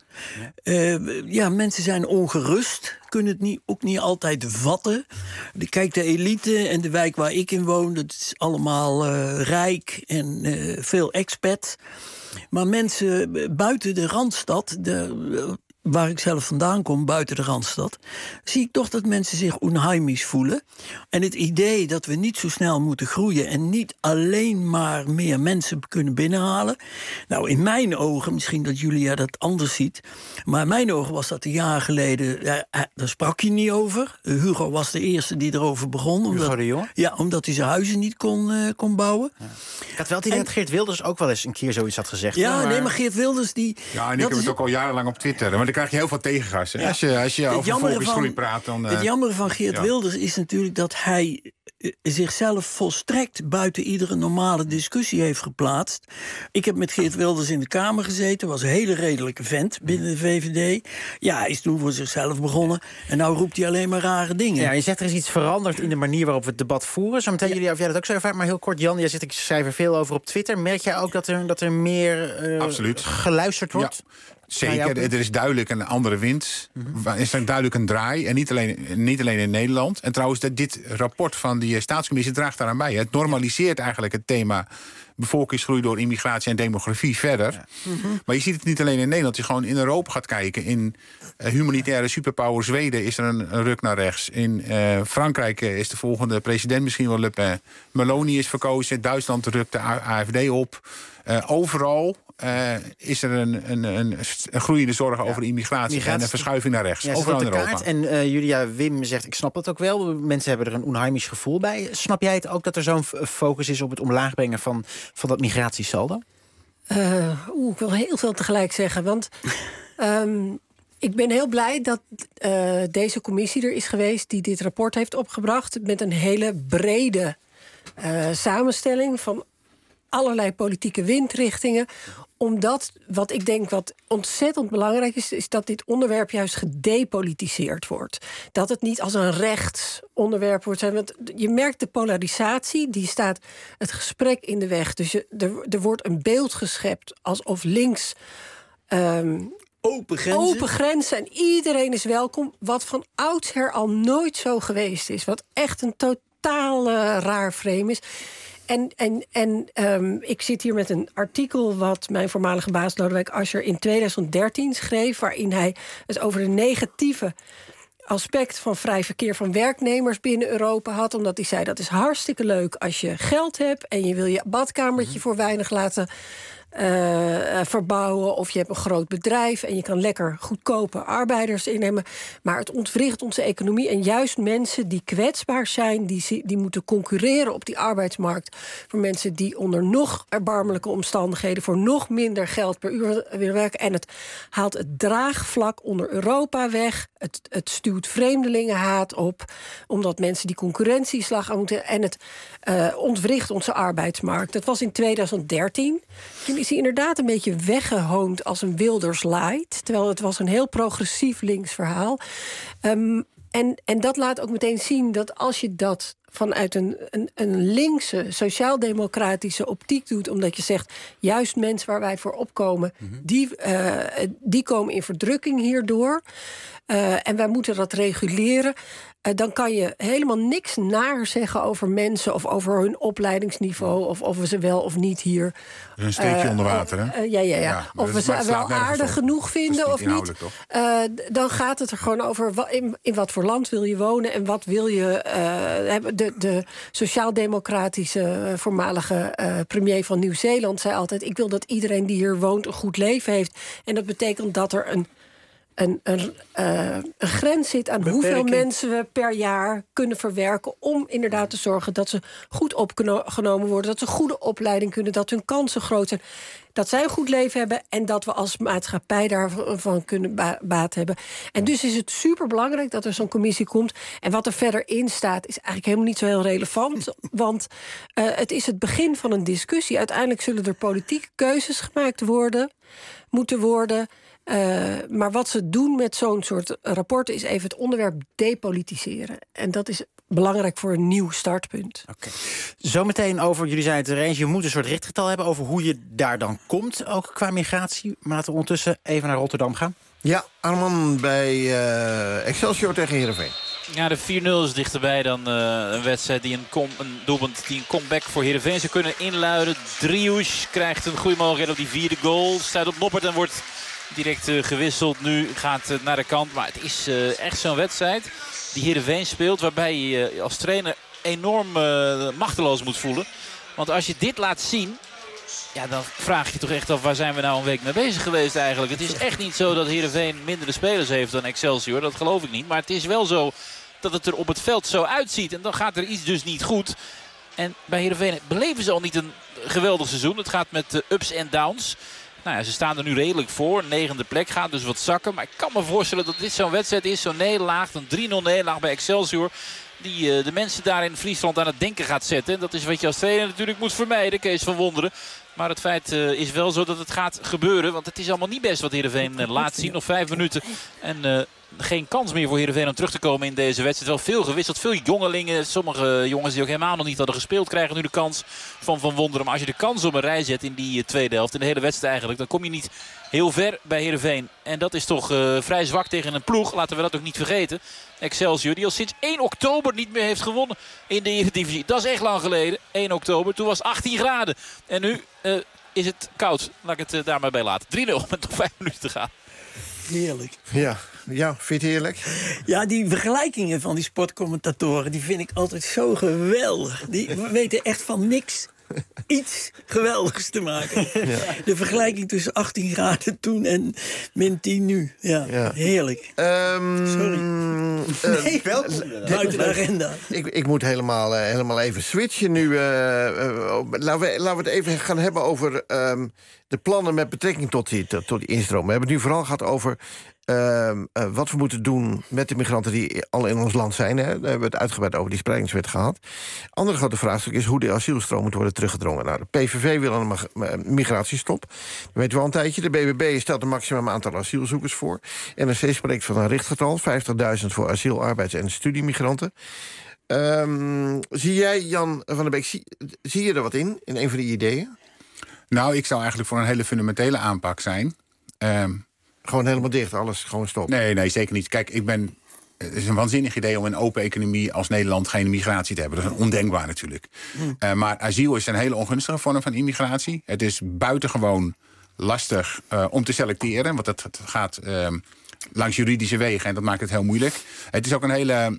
Mensen zijn ongerust, kunnen het ook niet altijd vatten. Kijk, de elite en de wijk waar ik in woon, dat is allemaal rijk en veel expat. Maar mensen buiten de Randstad, waar ik zelf vandaan kom, buiten de Randstad, zie ik toch dat mensen zich onheimisch voelen. En het idee dat we niet zo snel moeten groeien en niet alleen maar meer mensen kunnen binnenhalen. Nou, in mijn ogen, misschien dat Julia dat anders ziet, maar in mijn ogen was dat een jaar geleden, daar sprak je niet over. Hugo was de eerste die erover begon. Hugo de Jonge? Ja, omdat hij zijn huizen niet kon bouwen. Ja. Ik had wel het idee dat Geert Wilders ook wel eens een keer zoiets had gezegd. Maar Geert Wilders die... Ja, en ik heb het ook al jarenlang op Twitter. Maar dan krijg je heel veel tegengas. Ja. Als je over volksgroei praat, dan... Het jammer van Geert Wilders is natuurlijk dat hij zichzelf volstrekt buiten iedere normale discussie heeft geplaatst. Ik heb met Geert Wilders in de Kamer gezeten. Was een hele redelijke vent binnen de VVD. Ja, hij is toen voor zichzelf begonnen. En nou roept hij alleen maar rare dingen. Ja, je zegt er is iets veranderd in de manier waarop we het debat voeren. Zometeen jullie of jij dat ook zo ervaart. Maar heel kort, Jan, jij zegt, ik schrijf er veel over op Twitter. Merk jij ook dat er meer geluisterd wordt? Ja. Zeker, er is duidelijk een andere wind. Er is duidelijk een draai. En niet alleen in Nederland. En trouwens, dit rapport van die staatscommissie draagt daaraan bij. Het normaliseert eigenlijk het thema bevolkingsgroei door immigratie en demografie verder. Ja. Maar je ziet het niet alleen in Nederland. Als je gewoon in Europa gaat kijken. In humanitaire superpower Zweden is er een ruk naar rechts. In Frankrijk is de volgende president misschien wel Le Pen. Meloni is verkozen. Duitsland rukt de AfD op. Overal is er een groeiende zorg over immigratie en een verschuiving naar rechts. Ja, overal in Europa. Kaart. En Julia Wim zegt, ik snap het ook wel. Mensen hebben er een onheimisch gevoel bij. Snap jij het ook dat er zo'n focus is op het omlaag brengen van dat migratiesaldo? Ik wil heel veel tegelijk zeggen. Want ik ben heel blij dat deze commissie er is geweest die dit rapport heeft opgebracht. Met een hele brede samenstelling van allerlei politieke windrichtingen. Omdat, wat ik denk wat ontzettend belangrijk is dat dit onderwerp juist gedepolitiseerd wordt. Dat het niet als een rechtsonderwerp wordt. Want je merkt de polarisatie, die staat het gesprek in de weg. Dus er wordt een beeld geschept alsof links open grenzen en iedereen is welkom. Wat van oudsher al nooit zo geweest is. Wat echt een totaal raar frame is. En ik zit hier met een artikel wat mijn voormalige baas Lodewijk Asscher in 2013 schreef, waarin hij het over de negatieve aspect van vrij verkeer van werknemers binnen Europa had. Omdat hij zei, dat is hartstikke leuk als je geld hebt en je wil je badkamertje voor weinig laten verbouwen, of je hebt een groot bedrijf en je kan lekker goedkope arbeiders innemen. Maar het ontwricht onze economie en juist mensen die kwetsbaar zijn, die moeten concurreren op die arbeidsmarkt voor mensen die onder nog erbarmelijke omstandigheden voor nog minder geld per uur willen werken. En het haalt het draagvlak onder Europa weg. Het stuwt vreemdelingenhaat op, omdat mensen die concurrentieslag aan moeten. En het ontwricht onze arbeidsmarkt. Dat was in 2013. Toen is hij inderdaad een beetje weggehoond als een Wilders light. Terwijl het was een heel progressief links verhaal. En dat laat ook meteen zien dat als je dat vanuit een linkse, sociaal-democratische optiek doet, omdat je zegt, juist mensen waar wij voor opkomen, die komen in verdrukking hierdoor. En wij moeten dat reguleren. Dan kan je helemaal niks naar zeggen over mensen of over hun opleidingsniveau, of we ze wel of niet hier. Een steekje onder water, hè? Ja. Of we ze wel aardig genoeg vinden of niet. Dan gaat het er gewoon over in wat voor land wil je wonen en wat wil je hebben. De sociaal-democratische voormalige premier van Nieuw-Zeeland zei altijd, ik wil dat iedereen die hier woont een goed leven heeft. En dat betekent dat er een grens zit aan hoeveel mensen we per jaar kunnen verwerken om inderdaad te zorgen dat ze goed opgenomen worden, dat ze goede opleiding kunnen, dat hun kansen groot zijn, dat zij een goed leven hebben en dat we als maatschappij daarvan kunnen baat hebben. En dus is het superbelangrijk dat er zo'n commissie komt. En wat er verder in staat is eigenlijk helemaal niet zo heel relevant, want het is het begin van een discussie. Uiteindelijk zullen er politieke keuzes gemaakt moeten worden. Maar wat ze doen met zo'n soort rapporten is even het onderwerp depolitiseren. En dat is belangrijk voor een nieuw startpunt. Okay. Zometeen over, jullie zeiden het er eens, je moet een soort richtgetal hebben over hoe je daar dan komt, ook qua migratie. Maar laten we ondertussen even naar Rotterdam gaan. Ja, Arman bij Excelsior tegen Heerenveen. Ja, de 4-0 is dichterbij dan een wedstrijd die een doelpunt die een comeback voor Heerenveen zou kunnen inluiden. Driouche krijgt een goede mogelijkheid op die vierde goal. Staat op Noppert en wordt direct gewisseld. Nu gaat het naar de kant. Maar het is echt zo'n wedstrijd die Heerenveen speelt, waarbij je als trainer enorm machteloos moet voelen. Want als je dit laat zien, ja, dan vraag je toch echt af, waar zijn we nou een week mee bezig geweest eigenlijk. Het is echt niet zo dat Heerenveen mindere spelers heeft dan Excelsior. Dat geloof ik niet. Maar het is wel zo dat het er op het veld zo uitziet. En dan gaat er iets dus niet goed. En bij Heerenveen beleven ze al niet een geweldig seizoen. Het gaat met ups en downs. Nou ja, ze staan er nu redelijk voor. 9e plek, gaat dus wat zakken. Maar ik kan me voorstellen dat dit zo'n wedstrijd is. Zo'n nederlaag, een 3-0 nederlaag bij Excelsior. Die de mensen daar in Friesland aan het denken gaat zetten. En dat is wat je als trainer natuurlijk moet vermijden, Kees van Wonderen. Maar het feit is wel zo dat het gaat gebeuren. Want het is allemaal niet best wat Heerenveen laat zien. Nog 5 minuten. En geen kans meer voor Heerenveen om terug te komen in deze wedstrijd. Wel veel gewisseld, veel jongelingen. Sommige jongens die ook helemaal nog niet hadden gespeeld krijgen nu de kans van Wonderen. Maar als je de kans op een rij zet in die tweede helft, in de hele wedstrijd eigenlijk, dan kom je niet heel ver bij Heerenveen. En dat is toch vrij zwak tegen een ploeg. Laten we dat ook niet vergeten. Excelsior, die al sinds 1 oktober niet meer heeft gewonnen in de Eredivisie. Dat is echt lang geleden. 1 oktober, toen was 18 graden. En nu is het koud. Laat ik het daar maar bij laten. 3-0 met nog 5 minuten te gaan. Heerlijk. Ja, vind je heerlijk? Ja, die vergelijkingen van die sportcommentatoren, die vind ik altijd zo geweldig. Die weten echt van niks. iets geweldigs te maken. Ja. De vergelijking tussen 18 graden toen en -10 nu. Ja. Heerlijk. Sorry. Nee, welkom. Buiten de agenda. Ik moet helemaal even switchen nu. Laten we het even gaan hebben over de plannen met betrekking tot die instroom. We hebben het nu vooral gehad over wat we moeten doen met de migranten die al in ons land zijn. Hè. Daar hebben we het uitgebreid over die spreidingswet gehad. Andere grote vraagstuk is hoe de asielstroom moet worden teruggedrongen. Nou, de PVV wil een migratiestop. Dat weten we al een tijdje. De BBB stelt een maximum aantal asielzoekers voor. NRC spreekt van een richtgetal, 50.000 voor asiel-, arbeids- en studiemigranten. Zie jij, Jan van der Beek, zie je er wat in een van die ideeën? Nou, ik zou eigenlijk voor een hele fundamentele aanpak zijn. Gewoon helemaal dicht, alles gewoon stoppen? Nee, zeker niet. Kijk, het is een waanzinnig idee om in een open economie als Nederland geen migratie te hebben. Dat is ondenkbaar natuurlijk. Maar asiel is een hele ongunstige vorm van immigratie. Het is buitengewoon lastig om te selecteren, want het gaat langs juridische wegen en dat maakt het heel moeilijk. Het is ook een hele...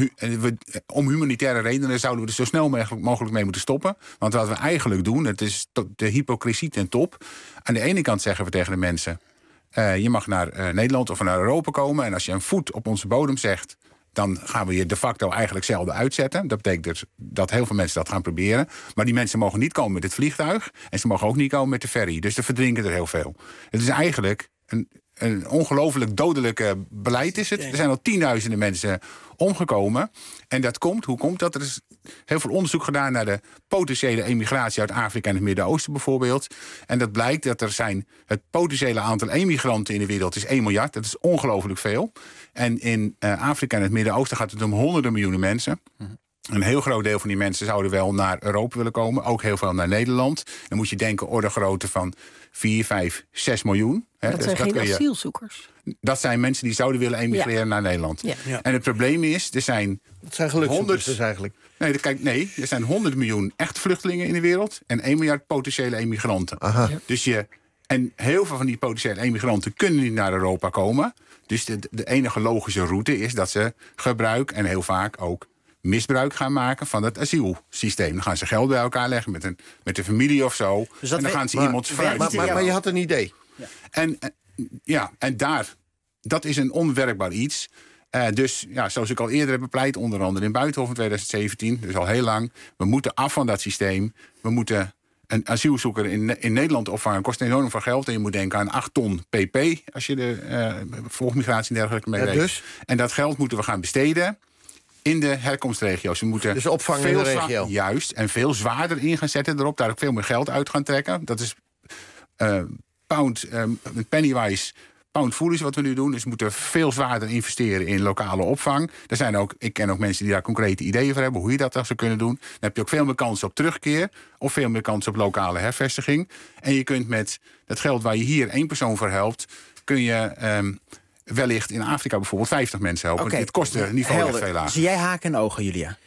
om humanitaire redenen zouden we er zo snel mogelijk mee moeten stoppen. Want wat we eigenlijk doen, het is de hypocrisie ten top. Aan de ene kant zeggen we tegen de mensen, je mag naar Nederland of naar Europa komen, en als je een voet op onze bodem zegt, dan gaan we je de facto eigenlijk zelden uitzetten. Dat betekent dus dat heel veel mensen dat gaan proberen. Maar die mensen mogen niet komen met het vliegtuig en ze mogen ook niet komen met de ferry. Dus er verdrinken er heel veel. Het is eigenlijk een ongelooflijk dodelijke beleid is het. Er zijn al 10.000 mensen omgekomen. En dat komt, hoe komt dat? Er is heel veel onderzoek gedaan naar de potentiële emigratie uit Afrika en het Midden-Oosten bijvoorbeeld. En dat blijkt dat het potentiële aantal emigranten in de wereld is 1 miljard. Dat is ongelooflijk veel. En in Afrika en het Midden-Oosten gaat het om honderden miljoenen mensen. Een heel groot deel van die mensen zouden wel naar Europa willen komen. Ook heel veel naar Nederland. Dan moet je denken orde grootte van 4, 5, 6 miljoen. Dat zijn geen asielzoekers. Dat zijn mensen die zouden willen emigreren naar Nederland. Ja. En het probleem is, er zijn... Dat zijn gelukszoekers dus eigenlijk. Nee, er zijn 100 miljoen echt vluchtelingen in de wereld en 1 miljard potentiële emigranten. Aha. Dus en heel veel van die potentiële emigranten kunnen niet naar Europa komen. Dus de enige logische route is dat ze gebruik en heel vaak ook misbruik gaan maken van het asielsysteem. Dan gaan ze geld bij elkaar leggen met een familie of zo. Dus en dan gaan ze iemand fruiteren. Maar je had een idee. Ja. En dat is een onwerkbaar iets. Dus zoals ik al eerder heb bepleit, onder andere in Buitenhof in 2017, dus al heel lang, we moeten af van dat systeem. We moeten een asielzoeker in Nederland opvangen, kost enorm veel geld. En je moet denken aan 8 ton pp, als je de volgmigratie en dergelijke mee rekent. Dus? En dat geld moeten we gaan besteden in de herkomstregio's. We moeten dus opvangen in de regio. Juist, en veel zwaarder in gaan zetten erop, daar ook veel meer geld uit gaan trekken. Dat is pennywise, pound foolish wat we nu doen. Dus we moeten veel zwaarder investeren in lokale opvang. Ik ken ook mensen die daar concrete ideeën voor hebben, hoe je dat dan zou kunnen doen. Dan heb je ook veel meer kans op terugkeer of veel meer kans op lokale hervestiging. En je kunt met het geld waar je hier 1 persoon voor helpt, kun je wellicht in Afrika bijvoorbeeld 50 mensen helpen. Okay. Het kost het niveau echt veel lager. Zie jij haken en ogen, Julia?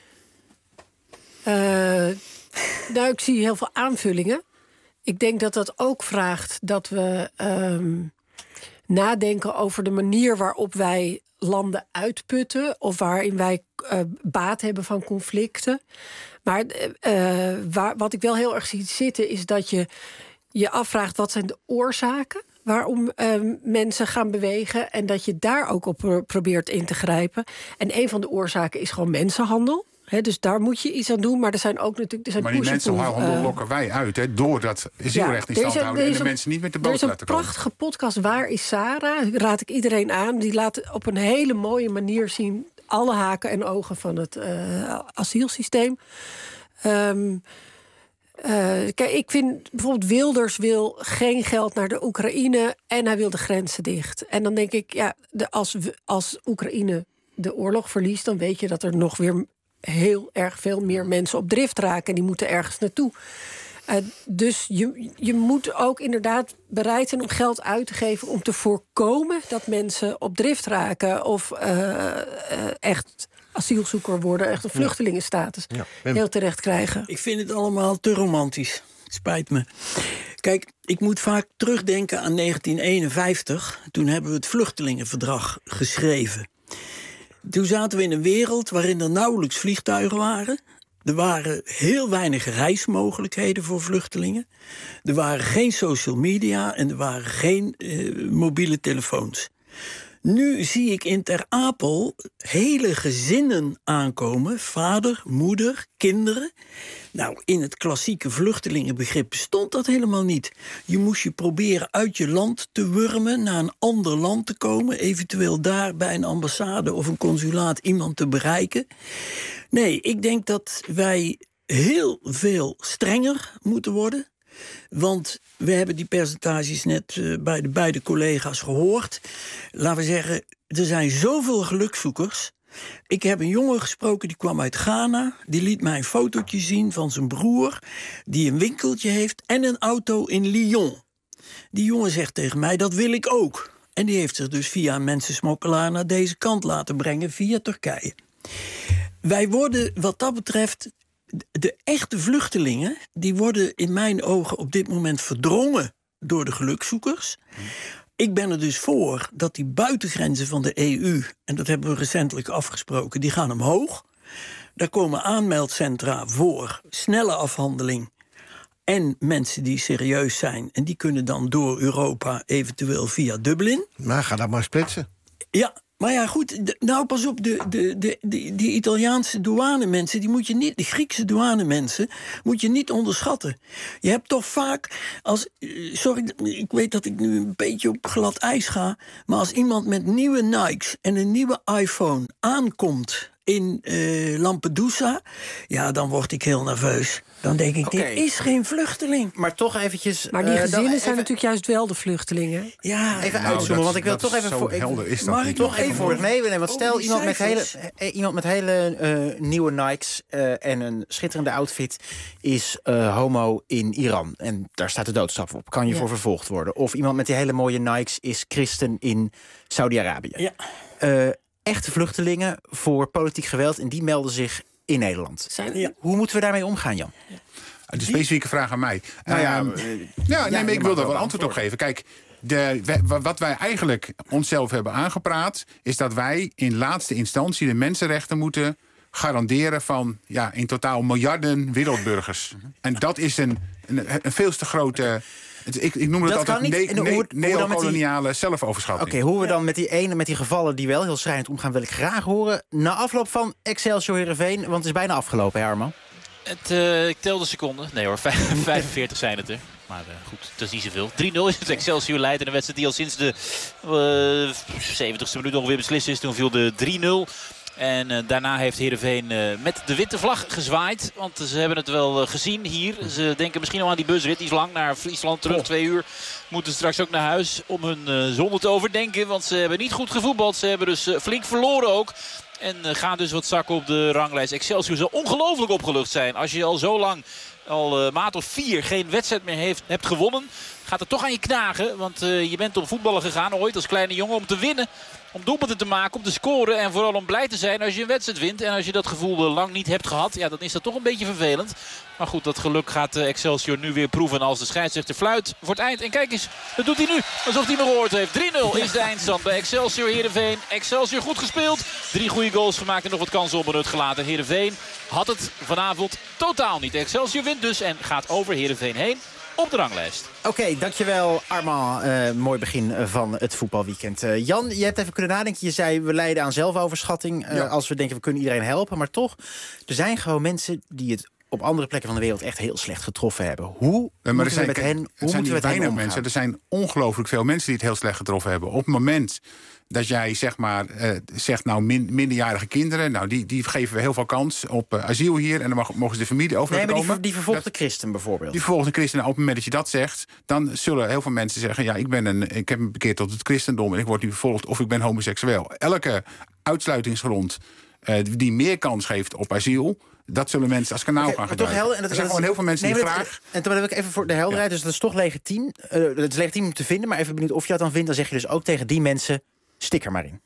Ik zie heel veel aanvullingen. Ik denk dat dat ook vraagt dat we nadenken over de manier waarop wij landen uitputten, of waarin wij baat hebben van conflicten. Maar wat ik wel heel erg zie zitten, is dat je afvraagt wat zijn de oorzaken waarom mensen gaan bewegen, en dat je daar ook op probeert in te grijpen. En een van de oorzaken is gewoon mensenhandel. Dus daar moet je iets aan doen. Maar er zijn ook natuurlijk... Maar die mensenhandel lokken wij uit, door dat asielrecht in stand te houden en de mensen niet met de boot laten komen. Er is een prachtige podcast, Waar is Sarah? Die raad ik iedereen aan. Die laat op een hele mooie manier zien alle haken en ogen van het asielsysteem. Kijk, ik vind bijvoorbeeld Wilders wil geen geld naar de Oekraïne en hij wil de grenzen dicht. En dan denk ik, als Oekraïne de oorlog verliest, dan weet je dat er nog weer heel erg veel meer mensen op drift raken en die moeten ergens naartoe. Dus je moet ook inderdaad bereid zijn om geld uit te geven om te voorkomen dat mensen op drift raken of echt asielzoeker worden, echt een vluchtelingenstatus heel terecht krijgen. Ik vind het allemaal te romantisch. Het spijt me. Kijk, ik moet vaak terugdenken aan 1951. Toen hebben we het vluchtelingenverdrag geschreven. Toen zaten we in een wereld waarin er nauwelijks vliegtuigen waren. Er waren heel weinig reismogelijkheden voor vluchtelingen. Er waren geen social media en er waren geen mobiele telefoons. Nu zie ik in Ter Apel hele gezinnen aankomen. Vader, moeder, kinderen. Nou, in het klassieke vluchtelingenbegrip bestond dat helemaal niet. Je moest je proberen uit je land te wurmen, naar een ander land te komen. Eventueel daar bij een ambassade of een consulaat iemand te bereiken. Nee, ik denk dat wij heel veel strenger moeten worden. Want we hebben die percentages net bij de beide collega's gehoord. Laten we zeggen, er zijn zoveel gelukzoekers. Ik heb een jongen gesproken, die kwam uit Ghana. Die liet mij een fotootje zien van zijn broer, die een winkeltje heeft en een auto in Lyon. Die jongen zegt tegen mij, dat wil ik ook. En die heeft zich dus via een mensensmokkelaar naar deze kant laten brengen, via Turkije. Wij worden wat dat betreft, de echte vluchtelingen, die worden in mijn ogen op dit moment verdrongen door de gelukzoekers. Ik ben er dus voor dat die buitengrenzen van de EU, en dat hebben we recentelijk afgesproken, die gaan omhoog. Daar komen aanmeldcentra voor snelle afhandeling en mensen die serieus zijn. En die kunnen dan door Europa eventueel via Dublin. Maar ga dat maar splitsen. Ja. Maar ja, goed, nou pas op, die Italiaanse douanemensen, die moet je niet, de Griekse douanemensen, moet je niet onderschatten. Je hebt toch vaak, sorry, ik weet dat ik nu een beetje op glad ijs ga, maar als iemand met nieuwe Nikes en een nieuwe iPhone aankomt in Lampedusa, ja, dan word ik heel nerveus. Dan denk ik, dit is geen vluchteling. Maar toch eventjes... Maar die gezinnen zijn natuurlijk juist wel de vluchtelingen. Ja, even uitzoomen, want ik wil toch even voor... helder is dat niet. Toch even voor het meenemen. Want stel, iemand met hele nieuwe Nikes en een schitterende outfit is homo in Iran. En daar staat de doodstraf op. Kan je voor vervolgd worden. Of iemand met die hele mooie Nikes is christen in Saudi-Arabië. Ja. Echte vluchtelingen voor politiek geweld en die melden zich in Nederland. Hoe moeten we daarmee omgaan, Jan? De specifieke vraag aan mij. Maar ik wil daar wel antwoord op geven. Kijk, wat wij eigenlijk onszelf hebben aangepraat, is dat wij in laatste instantie de mensenrechten moeten garanderen van in totaal miljarden wereldburgers. En dat is een veel te grote... Ik noem het altijd neocoloniale zelfoverschatting. Oké, hoe we dan met die gevallen die wel heel schrijnend omgaan, wil ik graag horen. Na afloop van Excelsior Heerenveen, want het is bijna afgelopen, hè, Arman? Ik tel de seconden. Nee hoor, 45 zijn het er. Maar goed, dat is niet zoveel. 3-0 is het. Excelsior leidt in een wedstrijd die al sinds de 70ste minuut ongeveer beslist is. Toen viel de 3-0. En daarna heeft Heerenveen met de witte vlag gezwaaid. Want ze hebben het wel gezien hier. Ze denken misschien al aan die busrit. Die is lang naar Friesland terug. 2 uur moeten straks ook naar huis om hun zonde te overdenken. Want ze hebben niet goed gevoetbald. Ze hebben dus flink verloren ook. En gaan dus wat zakken op de ranglijst. Excelsior zal ongelooflijk opgelucht zijn. Als je al zo lang, al maand of 4, geen wedstrijd meer hebt gewonnen, gaat het toch aan je knagen. Want je bent om voetballen gegaan ooit als kleine jongen om te winnen. Om doelpunten te maken, om te scoren en vooral om blij te zijn als je een wedstrijd wint. En als je dat gevoel lang niet hebt gehad, dan is dat toch een beetje vervelend. Maar goed, dat geluk gaat Excelsior nu weer proeven als de scheidsrechter fluit voor het eind. En kijk eens, dat doet hij nu, alsof hij me gehoord heeft. 3-0 is de eindstand bij Excelsior Heerenveen. Excelsior goed gespeeld, 3 goede goals gemaakt en nog wat kansen onbenut gelaten. Heerenveen had het vanavond totaal niet. Excelsior wint dus en gaat over Heerenveen heen op de ranglijst. Oké, dankjewel Armand. Mooi begin van het voetbalweekend. Jan, je hebt even kunnen nadenken. Je zei, we lijden aan zelfoverschatting. Als we denken, we kunnen iedereen helpen. Maar toch, er zijn gewoon mensen die het op andere plekken van de wereld echt heel slecht getroffen hebben. Hoe moeten we met hen omgaan? Mensen, er zijn ongelooflijk veel mensen die het heel slecht getroffen hebben. Op het moment dat jij zegt minderjarige kinderen, die geven we heel veel kans op asiel hier en dan mogen ze de familie over komen. Die vervolgde christen bijvoorbeeld. Die vervolgde christen, op het moment dat je dat zegt, dan zullen heel veel mensen zeggen, ik heb me bekeerd tot het christendom en ik word nu vervolgd of ik ben homoseksueel. Elke uitsluitingsgrond die meer kans geeft op asiel, dat zullen mensen als kanaal gaan gebruiken. Er zijn gewoon heel veel mensen die graag... En toen heb ik even voor de helderheid, dus dat is toch legitiem. Het is legitiem om te vinden, maar even benieuwd of je dat dan vindt. Dan zeg je dus ook tegen die mensen, stik er maar in.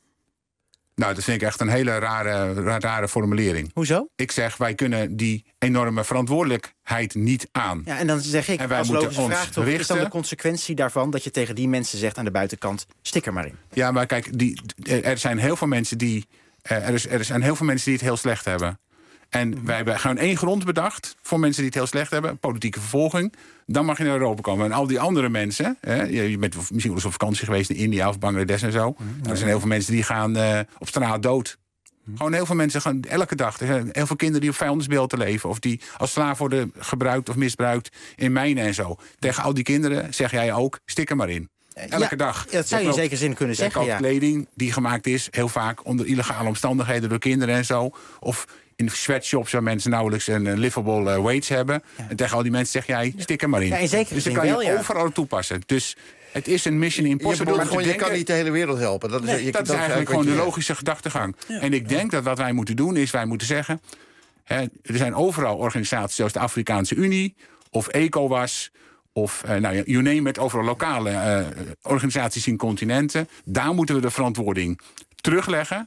Nou, dat vind ik echt een hele rare formulering. Hoezo? Ik zeg, wij kunnen die enorme verantwoordelijkheid niet aan. Ja, en dan zeg ik, als logische vraag toch, is dan de consequentie daarvan dat je tegen die mensen zegt aan de buitenkant, stik er maar in. Ja, maar kijk, er zijn heel veel mensen die het heel slecht hebben. En wij hebben gewoon 1 grond bedacht voor mensen die het heel slecht hebben. Politieke vervolging. Dan mag je naar Europa komen. En al die andere mensen... je bent misschien wel eens op vakantie geweest in India of Bangladesh en zo. Er zijn heel veel mensen die gaan op straat dood. Gewoon heel veel mensen gaan elke dag. Er zijn heel veel kinderen die op vijandersbeelden leven. Of die als slaaf worden gebruikt of misbruikt in mijnen en zo. Tegen al die kinderen zeg jij ook, stik er maar in. Elke dag. Dat zou je in zekere zin kunnen zeggen. Ook kleding die gemaakt is, heel vaak onder illegale omstandigheden door kinderen en zo. Of in sweatshops waar mensen nauwelijks een livable wage hebben. En tegen al die mensen zeg jij, stik er maar in. Ja, in zekere dus dan zin kan je wel, ja. overal toepassen. Dus het is een mission impossible. Je kan niet de hele wereld helpen. Dat is eigenlijk gewoon de logische gedachtegang. Ja. En ik denk dat wat wij moeten doen is, wij moeten zeggen... er zijn overal organisaties zoals de Afrikaanse Unie of ECOWAS... of you name it, overal lokale organisaties in continenten. Daar moeten we de verantwoording terugleggen.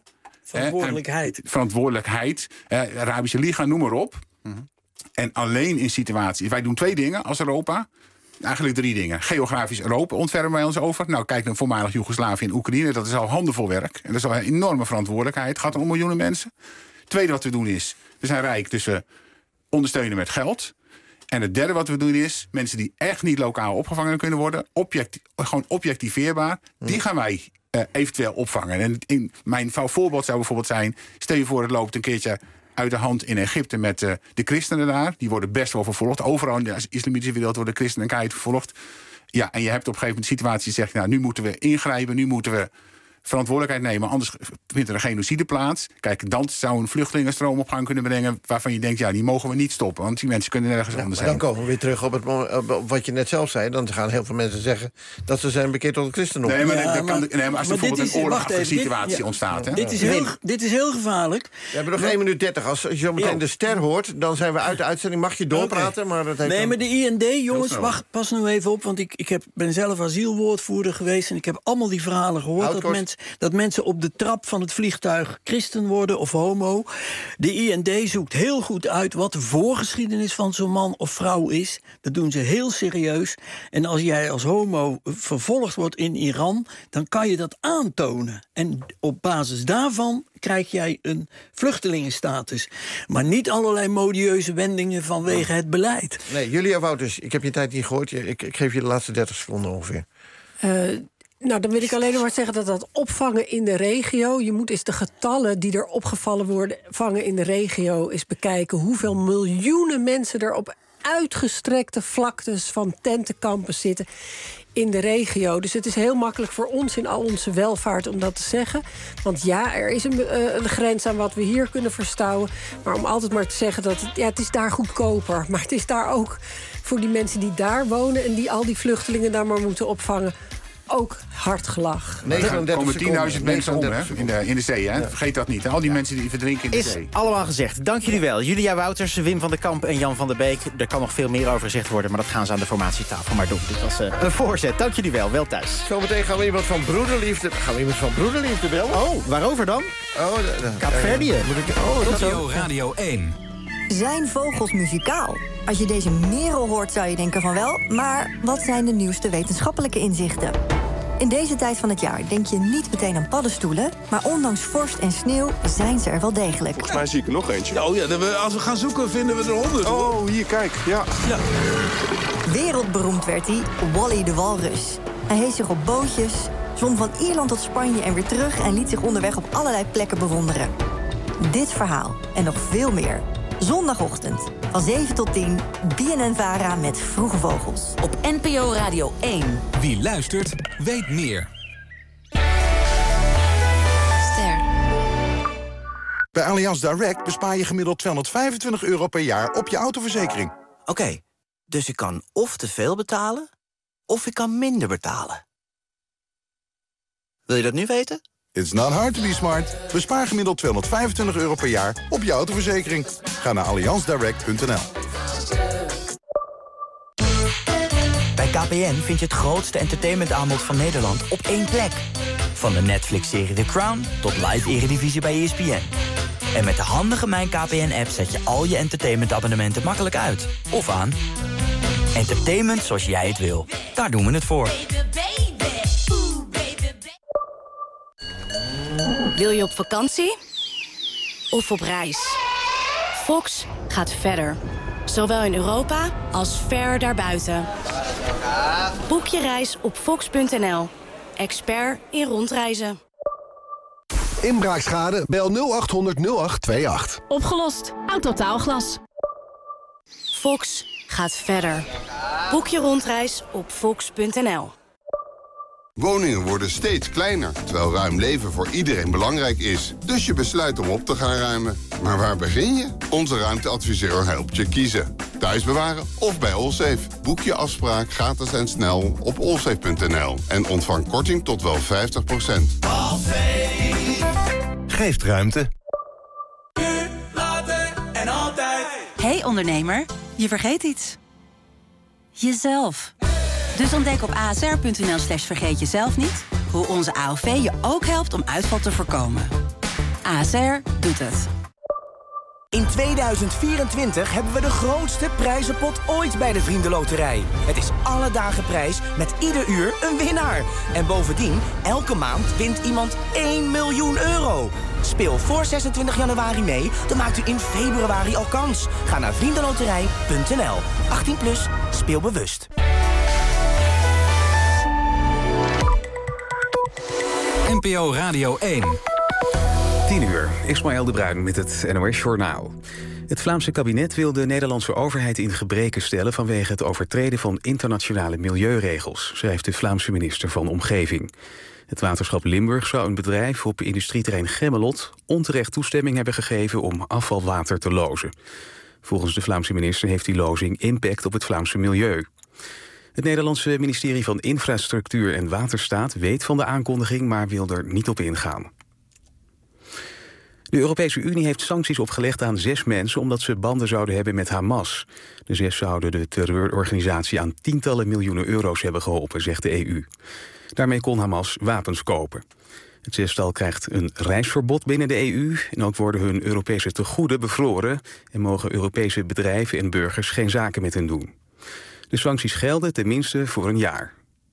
Verantwoordelijkheid. Arabische Liga, noem maar op. En alleen in situaties... Wij doen 2 dingen als Europa... Eigenlijk 3 dingen. Geografisch Europa ontfermen wij ons over. Nou, kijk naar voormalig Joegoslavië en Oekraïne. Dat is al handenvol werk. En dat is al een enorme verantwoordelijkheid. Het gaat om miljoenen mensen. Het tweede wat we doen is... We zijn rijk, dus we ondersteunen met geld. En het derde wat we doen is... Mensen die echt niet lokaal opgevangen kunnen worden... gewoon objectiveerbaar... Die gaan wij eventueel opvangen. En in mijn voorbeeld zou bijvoorbeeld zijn... Stel je voor, het loopt een keertje... uit de hand in Egypte met de christenen daar. Die worden best wel vervolgd. Overal in de islamitische wereld worden christenen keihard vervolgd. Ja, en je hebt op een gegeven moment een situatie die zegt... nou, nu moeten we ingrijpen, nu moeten we verantwoordelijkheid nemen... anders vindt er een genocide plaats. Kijk, dan zou een vluchtelingenstroom op gang kunnen brengen... waarvan je denkt, ja, die mogen we niet stoppen... want die mensen kunnen nergens anders zijn. Dan komen we weer terug op wat je net zelf zei. Dan gaan heel veel mensen zeggen dat ze zijn bekeerd tot het christendom. Nee, maar als er bijvoorbeeld een oorlogachtige situatie ontstaat... Hè? Dit is heel gevaarlijk. We hebben nog 1 minuut 30. Als je zo meteen de ster hoort, dan zijn we uit de uitzending. Mag je doorpraten? Maar dat heeft maar de IND, jongens, wacht, pas nu even op... want ik ben zelf asielwoordvoerder geweest... en ik heb allemaal die verhalen gehoord... dat mensen op de trap van het vliegtuig christen worden of homo. De IND zoekt heel goed uit wat de voorgeschiedenis van zo'n man of vrouw is. Dat doen ze heel serieus. En als jij als homo vervolgd wordt in Iran, dan kan je dat aantonen. En op basis daarvan krijg jij een vluchtelingenstatus. Maar niet allerlei modieuze wendingen vanwege het beleid. Nee, Julia Wouters, ik heb je tijd niet gehoord. Ik geef je de laatste 30 seconden ongeveer. Nou, dan wil ik alleen nog maar zeggen dat opvangen in de regio... je moet eens de getallen die er opgevallen worden... vangen in de regio eens bekijken... hoeveel miljoenen mensen er op uitgestrekte vlaktes... van tentenkampen zitten in de regio. Dus het is heel makkelijk voor ons in al onze welvaart om dat te zeggen. Want ja, er is een grens aan wat we hier kunnen verstouwen. Maar om altijd maar te zeggen dat het is daar goedkoper. Maar het is daar ook voor die mensen die daar wonen... en die al die vluchtelingen daar maar moeten opvangen... ook hard gelach. Er komen 10.000 mensen om in de zee. Hè? Vergeet dat niet. Al die mensen die verdrinken in de zee. Is allemaal gezegd. Dank jullie wel. Julia Wouters, Wim van der Kamp en Jan van der Beek. Er kan nog veel meer over gezegd worden, maar dat gaan ze aan de formatietafel maar doen. Dit was een voorzet. Dank jullie wel. Wel thuis. Zometeen gaan we iemand van broederliefde bellen. Oh, waarover dan? Kaapverdië. Radio 1. Zijn vogels muzikaal? Als je deze merel hoort zou je denken van wel... maar wat zijn de nieuwste wetenschappelijke inzichten? In deze tijd van het jaar denk je niet meteen aan paddenstoelen... maar ondanks vorst en sneeuw zijn ze er wel degelijk. Volgens mij zie ik er nog eentje. Oh ja, als we gaan zoeken vinden we er 100. Oh, hier, kijk. Ja. Wereldberoemd werd hij, Wally de walrus. Hij heet zich op bootjes, zwom van Ierland tot Spanje en weer terug... en liet zich onderweg op allerlei plekken bewonderen. Dit verhaal en nog veel meer... zondagochtend, van 7 tot 10, BNN-VARA met Vroege Vogels. Op NPO Radio 1. Wie luistert, weet meer. Ster. Bij Allianz Direct bespaar je gemiddeld €225 per jaar op je autoverzekering. Oké, dus ik kan of te veel betalen, of ik kan minder betalen. Wil je dat nu weten? It's not hard to be smart. Bespaar gemiddeld €225 per jaar op je autoverzekering. Ga naar allianzdirect.nl. Bij KPN vind je het grootste entertainmentaanbod van Nederland op één plek. Van de Netflix-serie The Crown tot live Eredivisie bij ESPN. En met de handige Mijn KPN-app zet je al je entertainmentabonnementen makkelijk uit. Of aan. Entertainment zoals jij het wil. Daar doen we het voor. Wil je op vakantie? Of op reis? Fox gaat verder. Zowel in Europa als ver daarbuiten. Boek je reis op fox.nl. Expert in rondreizen. Inbraakschade? Bel 0800 0828. Opgelost. Autotaalglas. Fox gaat verder. Boek je rondreis op fox.nl. Woningen worden steeds kleiner, terwijl ruim leven voor iedereen belangrijk is. Dus je besluit om op te gaan ruimen. Maar waar begin je? Onze ruimteadviseur helpt je kiezen. Thuis bewaren of bij Allsafe. Boek je afspraak gratis en snel op allsafe.nl. En ontvang korting tot wel 50%. Geeft ruimte. En altijd. Hey ondernemer, je vergeet iets. Jezelf. Dus ontdek op asr.nl/vergeetjezelf niet hoe onze AOV je ook helpt om uitval te voorkomen. ASR doet het. In 2024 hebben we de grootste prijzenpot ooit bij de Vriendenloterij. Het is alle dagen prijs met ieder uur een winnaar. En bovendien, elke maand wint iemand 1 miljoen euro. Speel voor 26 januari mee, dan maakt u in februari al kans. Ga naar vriendenloterij.nl. 18 plus, speel bewust. NPO Radio 1. 10 uur, Ismaël de Bruin met het NOS Journaal. Het Vlaamse kabinet wil de Nederlandse overheid in gebreke stellen vanwege het overtreden van internationale milieuregels, schrijft de Vlaamse minister van Omgeving. Het waterschap Limburg zou een bedrijf op industrieterrein Gemmelot onterecht toestemming hebben gegeven om afvalwater te lozen. Volgens de Vlaamse minister heeft die lozing impact op het Vlaamse milieu. Het Nederlandse ministerie van Infrastructuur en Waterstaat weet van de aankondiging, maar wil er niet op ingaan. De Europese Unie heeft sancties opgelegd aan 6 mensen omdat ze banden zouden hebben met Hamas. De 6 zouden de terreurorganisatie aan tientallen miljoenen euro's hebben geholpen, zegt de EU. Daarmee kon Hamas wapens kopen. Het 6-tal krijgt een reisverbod binnen de EU en ook worden hun Europese tegoeden bevroren en mogen Europese bedrijven en burgers geen zaken met hen doen. De sancties gelden tenminste voor een jaar.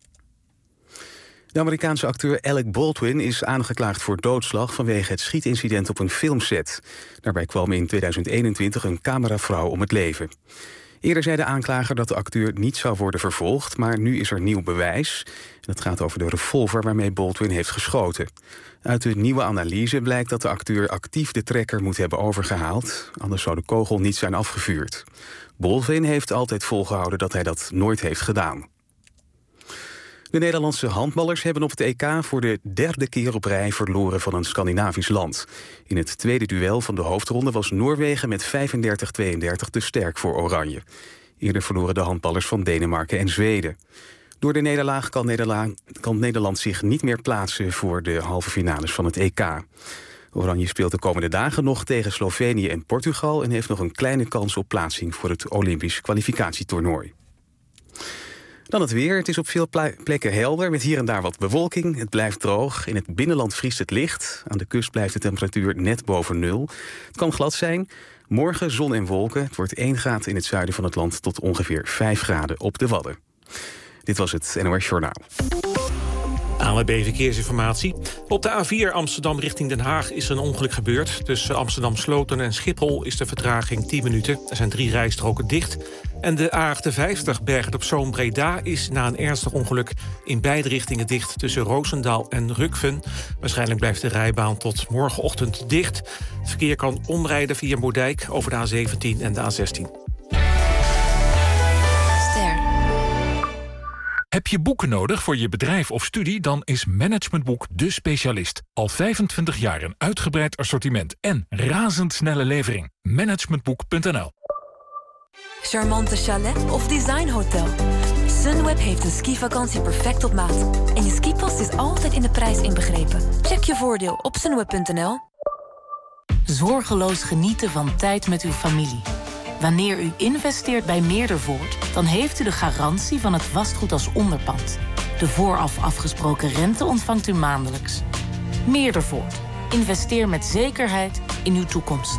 De Amerikaanse acteur Alec Baldwin is aangeklaagd voor doodslag vanwege het schietincident op een filmset. Daarbij kwam in 2021 een cameravrouw om het leven. Eerder zei de aanklager dat de acteur niet zou worden vervolgd, maar nu is er nieuw bewijs. En het gaat over de revolver waarmee Baldwin heeft geschoten. Uit de nieuwe analyse blijkt dat de acteur actief de trekker moet hebben overgehaald. Anders zou de kogel niet zijn afgevuurd. Baldwin heeft altijd volgehouden dat hij dat nooit heeft gedaan. De Nederlandse handballers hebben op het EK voor de 3e keer op rij verloren van een Scandinavisch land. In het tweede duel van de hoofdronde was Noorwegen met 35-32 te sterk voor Oranje. Eerder verloren de handballers van Denemarken en Zweden. Door de nederlaag kan Nederland zich niet meer plaatsen voor de halve finales van het EK. Oranje speelt de komende dagen nog tegen Slovenië en Portugal en heeft nog een kleine kans op plaatsing voor het Olympisch kwalificatietoernooi. Dan het weer. Het is op veel plekken helder, met hier en daar wat bewolking. Het blijft droog. In het binnenland vriest het licht. Aan de kust blijft de temperatuur net boven 0. Het kan glad zijn. Morgen zon en wolken. Het wordt 1 graad in het zuiden van het land tot ongeveer 5 graden op de Wadden. Dit was het NOS Journaal. ANWB Verkeersinformatie. Op de A4 Amsterdam richting Den Haag is er een ongeluk gebeurd. Tussen Amsterdam Sloten en Schiphol is de vertraging 10 minuten. Er zijn 3 rijstroken dicht. En de A58 Bergen op Zoom Breda is na een ernstig ongeluk in beide richtingen dicht tussen Roosendaal en Rukven. Waarschijnlijk blijft de rijbaan tot morgenochtend dicht. Het verkeer kan omrijden via Moerdijk over de A17 en de A16. Heb je boeken nodig voor je bedrijf of studie? Dan is Managementboek de specialist. Al 25 jaar een uitgebreid assortiment en razendsnelle levering. Managementboek.nl. Charmante chalet of designhotel. Sunweb heeft een skivakantie perfect op maat. En je skipas is altijd in de prijs inbegrepen. Check je voordeel op sunweb.nl. Zorgeloos genieten van tijd met uw familie. Wanneer u investeert bij Meerdervoort, dan heeft u de garantie van het vastgoed als onderpand. De vooraf afgesproken rente ontvangt u maandelijks. Meerdervoort. Investeer met zekerheid in uw toekomst.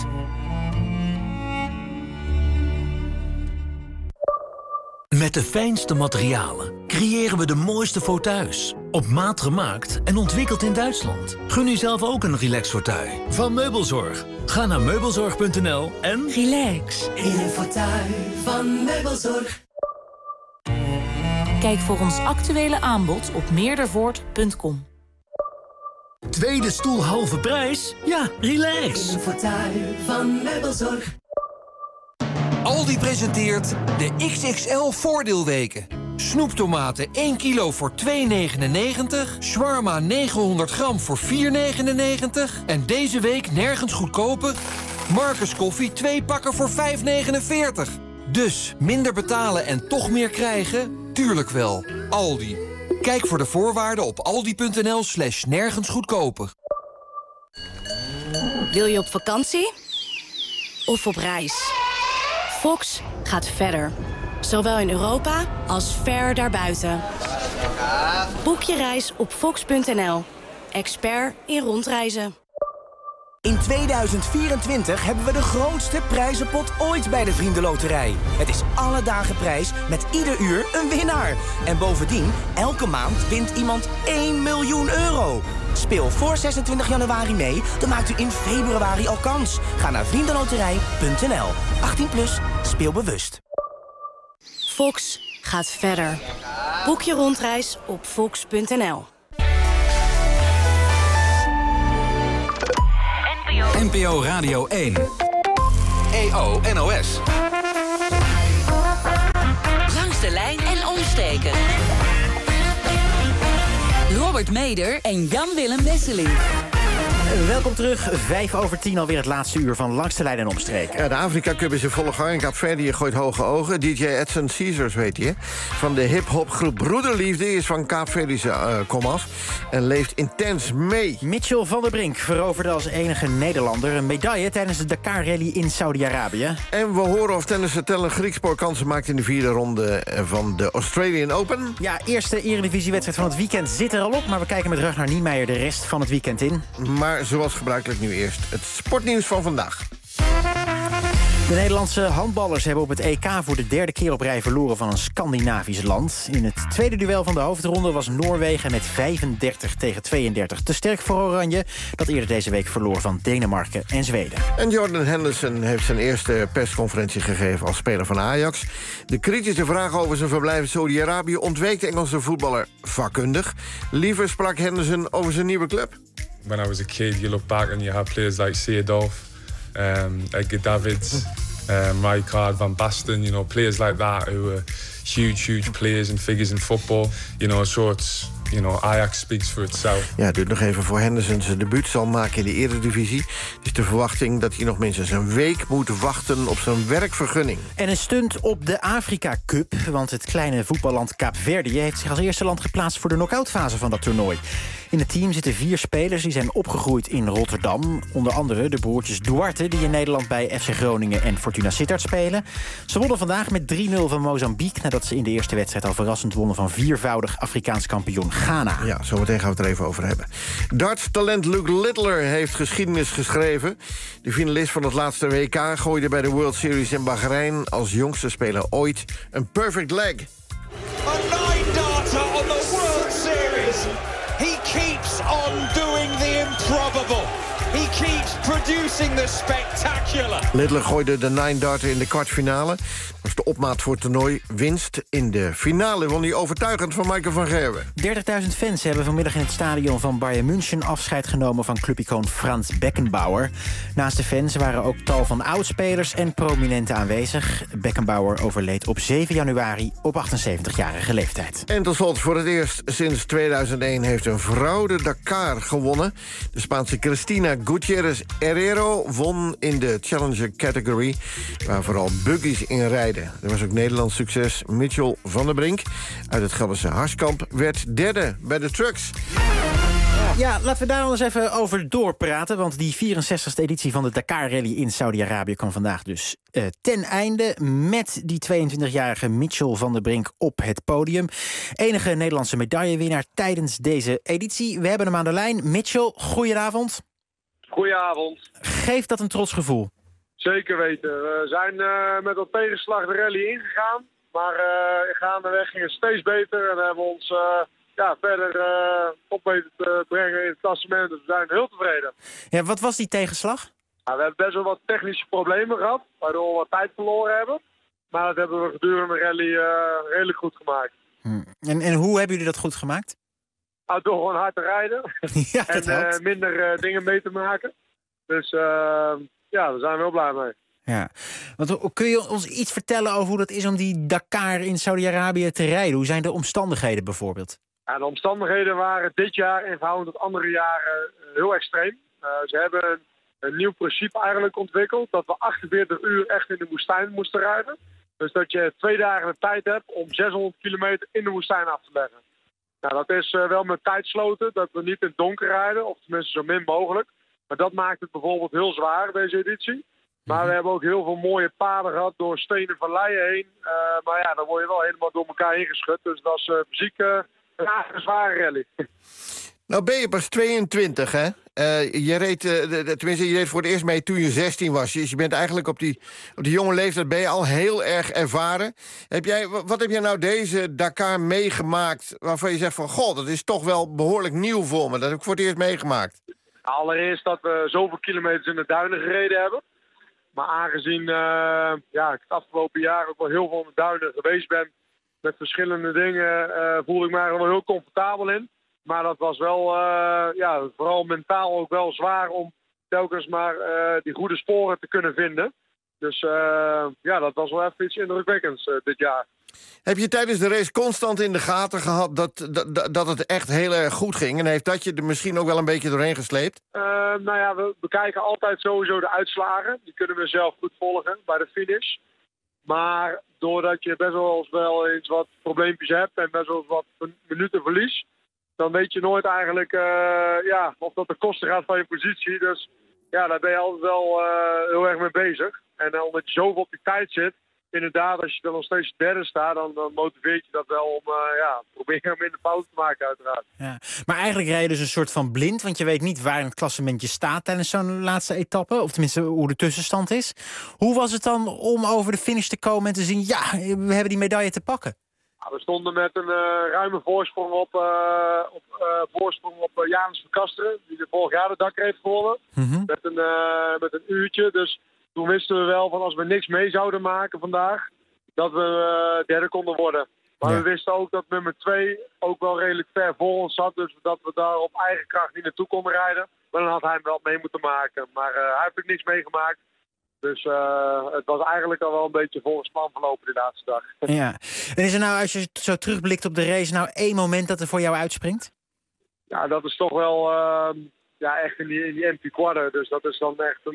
Met de fijnste materialen creëren we de mooiste fauteuils. Op maat gemaakt en ontwikkeld in Duitsland. Gun u zelf ook een relax fauteuil van Meubelzorg. Ga naar meubelzorg.nl en... Relax in een fauteuil van Meubelzorg. Kijk voor ons actuele aanbod op meerdervoort.com. Tweede stoel halve prijs? Ja, relax. In een fauteuil van Meubelzorg. Aldi presenteert de XXL voordeelweken. Snoeptomaten 1 kilo voor €2,99. Shawarma 900 gram voor €4,99. En deze week nergens goedkoper. Marcus Koffie 2 pakken voor €5,49. Dus minder betalen en toch meer krijgen? Tuurlijk wel. Aldi. Kijk voor de voorwaarden op aldi.nl/nergens goedkoper. Wil je op vakantie? Of op reis? Fox gaat verder. Zowel in Europa als ver daarbuiten. Boek je reis op fox.nl. Expert in rondreizen. In 2024 hebben we de grootste prijzenpot ooit bij de Vriendenloterij. Het is alle dagen prijs met ieder uur een winnaar. En bovendien, elke maand wint iemand 1 miljoen euro. Speel voor 26 januari mee, dan maakt u in februari al kans. Ga naar vriendenloterij.nl. 18 plus, speel bewust. Fox gaat verder. Boek je rondreis op fox.nl. NPO Radio 1. EO NOS. Langs de lijn en omstreken. Robert Meder en Jan-Willem Wesseling. Welkom terug, 5:05 alweer het laatste uur van Langs de Lijn en Omstreken. Ja, de Afrika Cup is in volle gang. In Kaapverdië gooit hoge ogen. DJ Edson Caesars, weet je, van de hip-hopgroep Broederliefde is van Kaapverdische komaf en leeft intens mee. Mitchell van der Brink veroverde als enige Nederlander een medaille tijdens de Dakar Rally in Saudi-Arabië. En we horen of tennisser Tellen Griekspoor kansen maakt in de 4e ronde van de Australian Open. Ja, eerste eredivisiewedstrijd van het weekend zit er al op, maar we kijken met Ragnar Niemeyer de rest van het weekend in. Maar zoals gebruikelijk nu eerst het sportnieuws van vandaag. De Nederlandse handballers hebben op het EK voor de 3e keer op rij verloren van een Scandinavisch land. In het tweede duel van de hoofdronde was Noorwegen met 35-32 te sterk voor Oranje, dat eerder deze week verloor van Denemarken en Zweden. En Jordan Henderson heeft zijn eerste persconferentie gegeven als speler van Ajax. De kritische vraag over zijn verblijf in Saudi-Arabië ontweek de Engelse voetballer vakkundig. Liever sprak Henderson over zijn nieuwe club. When I was a kid, you look back and you have players like Seedorf, Edgar Davids, Rijkaard, Van Basten, you know, players like that who were huge players and figures in football. You know, so it's, you know, Ajax speaks for itself. Ja, het duurt nog even voor Henderson zijn debuut zal maken in de Eredivisie. Het is de verwachting dat hij nog minstens een week moet wachten op zijn werkvergunning. En een stunt op de Afrika Cup, want het kleine voetballand Kaapverdië heeft zich als eerste land geplaatst voor de knock-outfase van dat toernooi. In het team zitten 4 spelers die zijn opgegroeid in Rotterdam. Onder andere de broertjes Duarte, die in Nederland bij FC Groningen en Fortuna Sittard spelen. Ze wonnen vandaag met 3-0 van Mozambique, nadat ze in de eerste wedstrijd al verrassend wonnen van 4-voudig Afrikaans kampioen Ghana. Ja, zometeen gaan we het er even over hebben. Darts-talent Luke Littler heeft geschiedenis geschreven. De finalist van het laatste WK gooide bij de World Series in Bahrein als jongste speler ooit een perfect leg. A 9-darter on the World Series. He keeps on doing the improbable. He keeps producing the spectacular. Littler gooide de 9-darter in de kwartfinale. Dat was de opmaat voor het toernooi. Winst in de finale won hij overtuigend van Michael van Gerwen. 30.000 fans hebben vanmiddag in het stadion van Bayern München afscheid genomen van clubicoon Franz Beckenbauer. Naast de fans waren ook tal van oudspelers en prominenten aanwezig. Beckenbauer overleed op 7 januari op 78-jarige leeftijd. En tot slot, voor het eerst sinds 2001 heeft een vrouw de Dakar gewonnen. De Spaanse Cristina Gutierrez Herrero won in de Challenger category, waar vooral buggies in rijden. Er was ook Nederlands succes. Mitchell van der Brink uit het Gelderse Harskamp werd derde bij de trucks. Ja, laten we daar dan eens even over doorpraten, want die 64e editie van de Dakar Rally in Saudi-Arabië kwam vandaag dus ten einde met die 22-jarige Mitchell van der Brink op het podium. Enige Nederlandse medaillewinnaar tijdens deze editie. We hebben hem aan de lijn. Mitchell, goedenavond. Goedenavond. Geeft dat een trots gevoel? Zeker weten. We zijn met wat tegenslag de rally ingegaan. Maar gaandeweg ging het steeds beter. En hebben we ons verder op weten te brengen in het klassement. Dus we zijn heel tevreden. Ja, wat was die tegenslag? We hebben best wel wat technische problemen gehad, waardoor we wat tijd verloren hebben. Maar dat hebben we gedurende de rally redelijk goed gemaakt. En hoe hebben jullie dat goed gemaakt? Door gewoon hard te rijden. Ja, dat en minder dingen mee te maken. Dus daar zijn we heel blij mee. Ja. Want kun je ons iets vertellen over hoe dat is om die Dakar in Saudi-Arabië te rijden? Hoe zijn de omstandigheden bijvoorbeeld? Ja, de omstandigheden waren dit jaar in verhouding tot andere jaren heel extreem. Ze hebben een nieuw principe eigenlijk ontwikkeld. Dat we 48 uur echt in de woestijn moesten rijden. Dus dat je 2 dagen de tijd hebt om 600 kilometer in de woestijn af te leggen. Nou, dat is wel met tijdsloten, dat we niet in het donker rijden. Of tenminste zo min mogelijk. Maar dat maakt het bijvoorbeeld heel zwaar, deze editie. Maar we hebben ook heel veel mooie paden gehad door stenen valleien heen. Maar ja, dan word je wel helemaal door elkaar ingeschud. Dus dat is fysiek een zware rally. Nou ben je pas 22, hè? Je reed voor het eerst mee toen je 16 was. Dus je bent eigenlijk op die jonge leeftijd ben je al heel erg ervaren. Wat heb jij nou deze Dakar meegemaakt waarvan je zegt van... goh, dat is toch wel behoorlijk nieuw voor me. Dat heb ik voor het eerst meegemaakt. Allereerst dat we zoveel kilometers in de duinen gereden hebben. Maar aangezien ik het afgelopen jaar ook wel heel veel in de duinen geweest ben... met verschillende dingen, voelde ik me er wel heel comfortabel in. Maar dat was wel, vooral mentaal ook wel zwaar om telkens maar die goede sporen te kunnen vinden. Dus dat was wel even iets indrukwekkends dit jaar. Heb je tijdens de race constant in de gaten gehad dat het echt heel erg goed ging? En heeft dat je er misschien ook wel een beetje doorheen gesleept? We bekijken altijd sowieso de uitslagen. Die kunnen we zelf goed volgen bij de finish. Maar doordat je best wel eens wat probleempjes hebt en best wel wat minuten verlies... dan weet je nooit eigenlijk of dat de kosten gaat van je positie. Dus ja, daar ben je altijd wel heel erg mee bezig. En omdat je zoveel op die tijd zit, inderdaad, als je dan nog steeds derde staat, dan motiveert je dat wel om proberen om minder fouten te maken, uiteraard. Ja. Maar eigenlijk rij je dus een soort van blind, want je weet niet waar in het klassement je staat tijdens zo'n laatste etappe, of tenminste hoe de tussenstand is. Hoe was het dan om over de finish te komen en te zien, ja, we hebben die medaille te pakken? We stonden met een ruime voorsprong op Janus van Kasteren, die de vorig jaar de Dakar heeft gewonnen. Met een uurtje. Dus toen wisten we wel van als we niks mee zouden maken vandaag, dat we derde konden worden. Maar we wisten ook dat nummer 2 ook wel redelijk ver voor ons zat. Dus dat we daar op eigen kracht niet naartoe konden rijden. Maar dan had hij wel mee moeten maken. Maar hij heeft ook niks meegemaakt. Dus het was eigenlijk al wel een beetje volgens plan verlopen die laatste dag. Ja. En is er nou, als je zo terugblikt op de race, nou 1 moment dat er voor jou uitspringt? Ja, dat is toch wel echt in die empty quarter. Dus dat is dan echt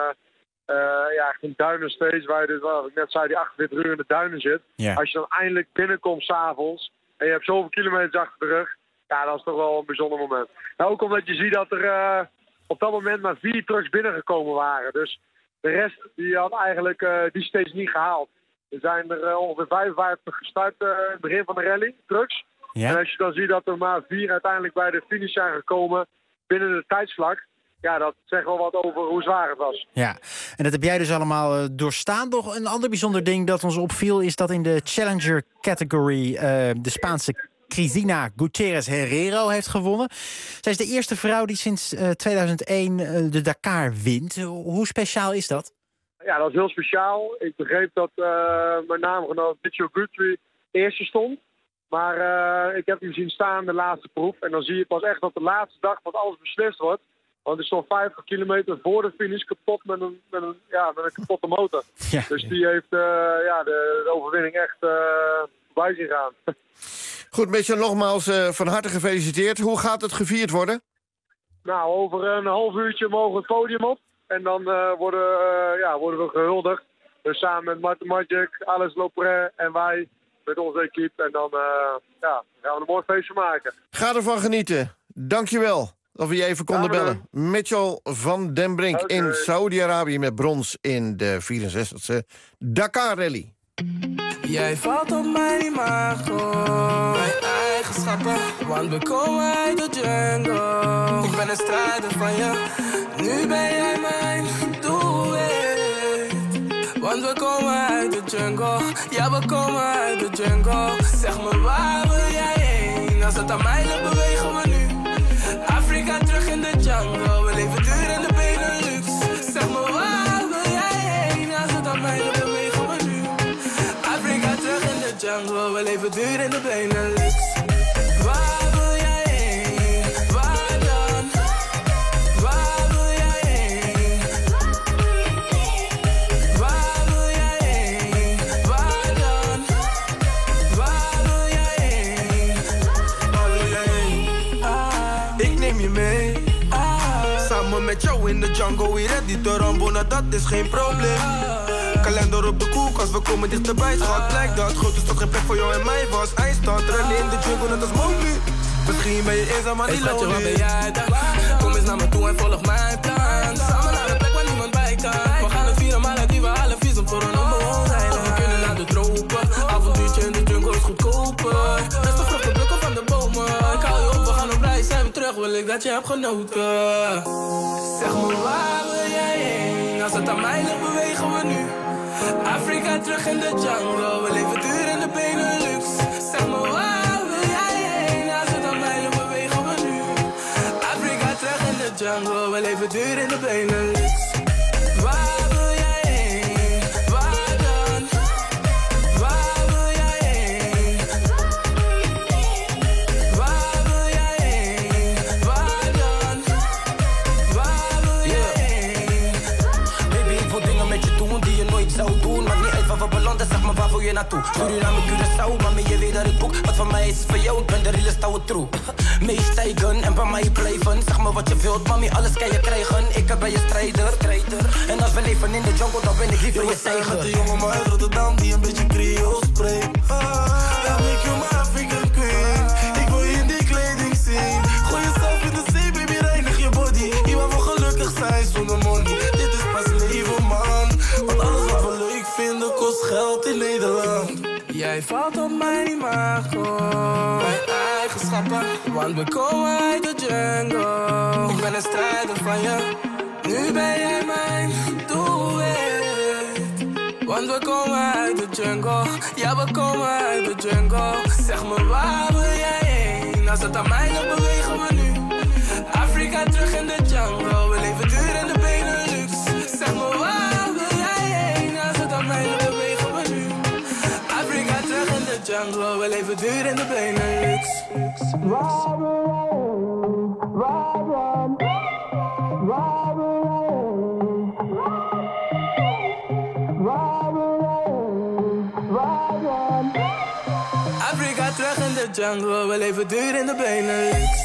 een duinenstage waar je dus, wat ik net zei, die 48 uur in de duinen zit. Ja. Als je dan eindelijk binnenkomt 's avonds en je hebt zoveel kilometers achter de rug, ja, dat is toch wel een bijzonder moment. Nou, ook omdat je ziet dat er op dat moment maar 4 trucks binnengekomen waren. Dus de rest die had eigenlijk die steeds niet gehaald. Er zijn er ongeveer 55 gestart in het begin van de rally, trucks. Ja. En als je dan ziet dat er maar 4 uiteindelijk bij de finish zijn gekomen binnen de tijdsvlak, ja, dat zegt wel wat over hoe zwaar het was. Ja, en dat heb jij dus allemaal doorstaan. Nog een ander bijzonder ding dat ons opviel is dat in de Challenger category de Spaanse Cristina Gutierrez Herrero heeft gewonnen. Zij is de eerste vrouw die sinds 2001 de Dakar wint. Hoe speciaal is dat? Ja, dat is heel speciaal. Ik begreep dat mijn naamgenoot Mitchell Guthrie eerste stond. Maar ik heb hem zien staan de laatste proef. En dan zie je pas echt dat de laatste dag wat alles beslist wordt. Want hij stond 50 kilometer voor de finish kapot met een kapotte motor. Ja. Dus die heeft de overwinning echt voorbij zien gaan. Goed, Mitchell, nogmaals van harte gefeliciteerd. Hoe gaat het gevierd worden? Nou, over een half uurtje mogen we het podium op. En dan worden we gehuldigd. Dus samen met Martin Magic, Alex Lopre en wij met onze equipe. En dan gaan we een mooi feestje maken. Ga ervan genieten. Dankjewel dat we je even konden bellen. Mitchell van den Brink in Saudi-Arabië met brons in de 64e Dakar Rally. Jij valt op mijn imago, mijn eigenschappen, want we komen uit de jungle. Ik ben een strijder van je, nu ben jij mijn doelwit. Want we komen uit de jungle, ja we komen uit de jungle. Zeg me waar wil jij heen, als het aan mij ligt bewegen we nu. Afrika terug in de jungle, we leven duur in de Benelux. Zeg me waar wil jij heen, als het aan mij ligt bewegen we nu. Afrika terug in de jungle, we leven duur in de Benelux. Waar wil jij heen, waar dan? Waar wil jij heen? Waar wil jij heen, waar dan? Waar wil jij heen? Waar wil jij heen? Ik neem je mee. Samen met jou in de jungle, we ready te rambonen, dat is geen probleem. Kalender op de koelkast, we komen dichterbij, schat. Blijkt dat grote stad geen plek voor jou en mij was. Eindstand, rennen in de jungle, net als Mowgli. Misschien ben je eenzaam, maar niet lonely. Waar ben jij dan? Kom eens naar me toe en volg mijn plan. Samen naar de plek waar niemand bij kan. We gaan het vieren, maar die we alle visum voor een onbewoond eiland. We kunnen naar de tropen, avontuurtje in de jungle is goedkoper. Beste vruchten plukken van de bomen. Ik hou je op, we gaan op reis, zijn we terug, wil ik dat je hebt genoten. Zeg me waar wil jij heen, als het aan mij ligt bewegen we nu. Afrika terug in de jungle, we leven duur in de Benelux. Zeg me waar wil jij heen, als het aan mij ligt bewegen we nu. Afrika terug in de jungle, we leven duur in de Benelux. Waar wil jij heen, waar dan? Waar wil jij heen? Waar wil jij heen, waar dan? Waar wil jij heen? Baby, ik wil dingen met je doen die je nooit zou doen. Maakt niet uit waar we belanden, zeg maar waar wil je naartoe? Suriname, Curaçao, mami, je weet dat ik boek. Wat van mij is voor jou, ik ben de realest ouwe true. Meestijgen en bij mij blijven. Zeg me wat je wilt, mami, alles kan je krijgen. Ik ben je strijder. En als we leven in de jungle, dan ben ik liever je tijger. Met de jongen maar uit Rotterdam die een beetje Creool spreekt. Ja, make you my African queen. Ik wil je in die kleding zien. Gooi jezelf in de zee, baby, reinig je body. Iemand wil gelukkig zijn zonder money. Dit is pas leven, man. Want alles wat we leuk vinden kost geld in Nederland. Jij valt op mijn imago, mijn eigenschappen. Want we komen uit de jungle. Ik ben een strijder van je, nu ben jij mijn doelwit. Want we komen uit de jungle, ja we komen uit de jungle. Zeg me waar wil jij heen, als het aan mij ligt bewegen we nu. Afrika terug in de jungle, we leven duur in de Benelux. Zeg me waar wil jij heen, als het aan mij ligt bewegen we nu. Afrika terug in de jungle, we leven duur in de Benelux. Waar wil jij heen, waar dan? Waar wil jij heen? Waar wil jij heen, waar dan? Afrika terug in de jungle, we leven duur in de Benelux.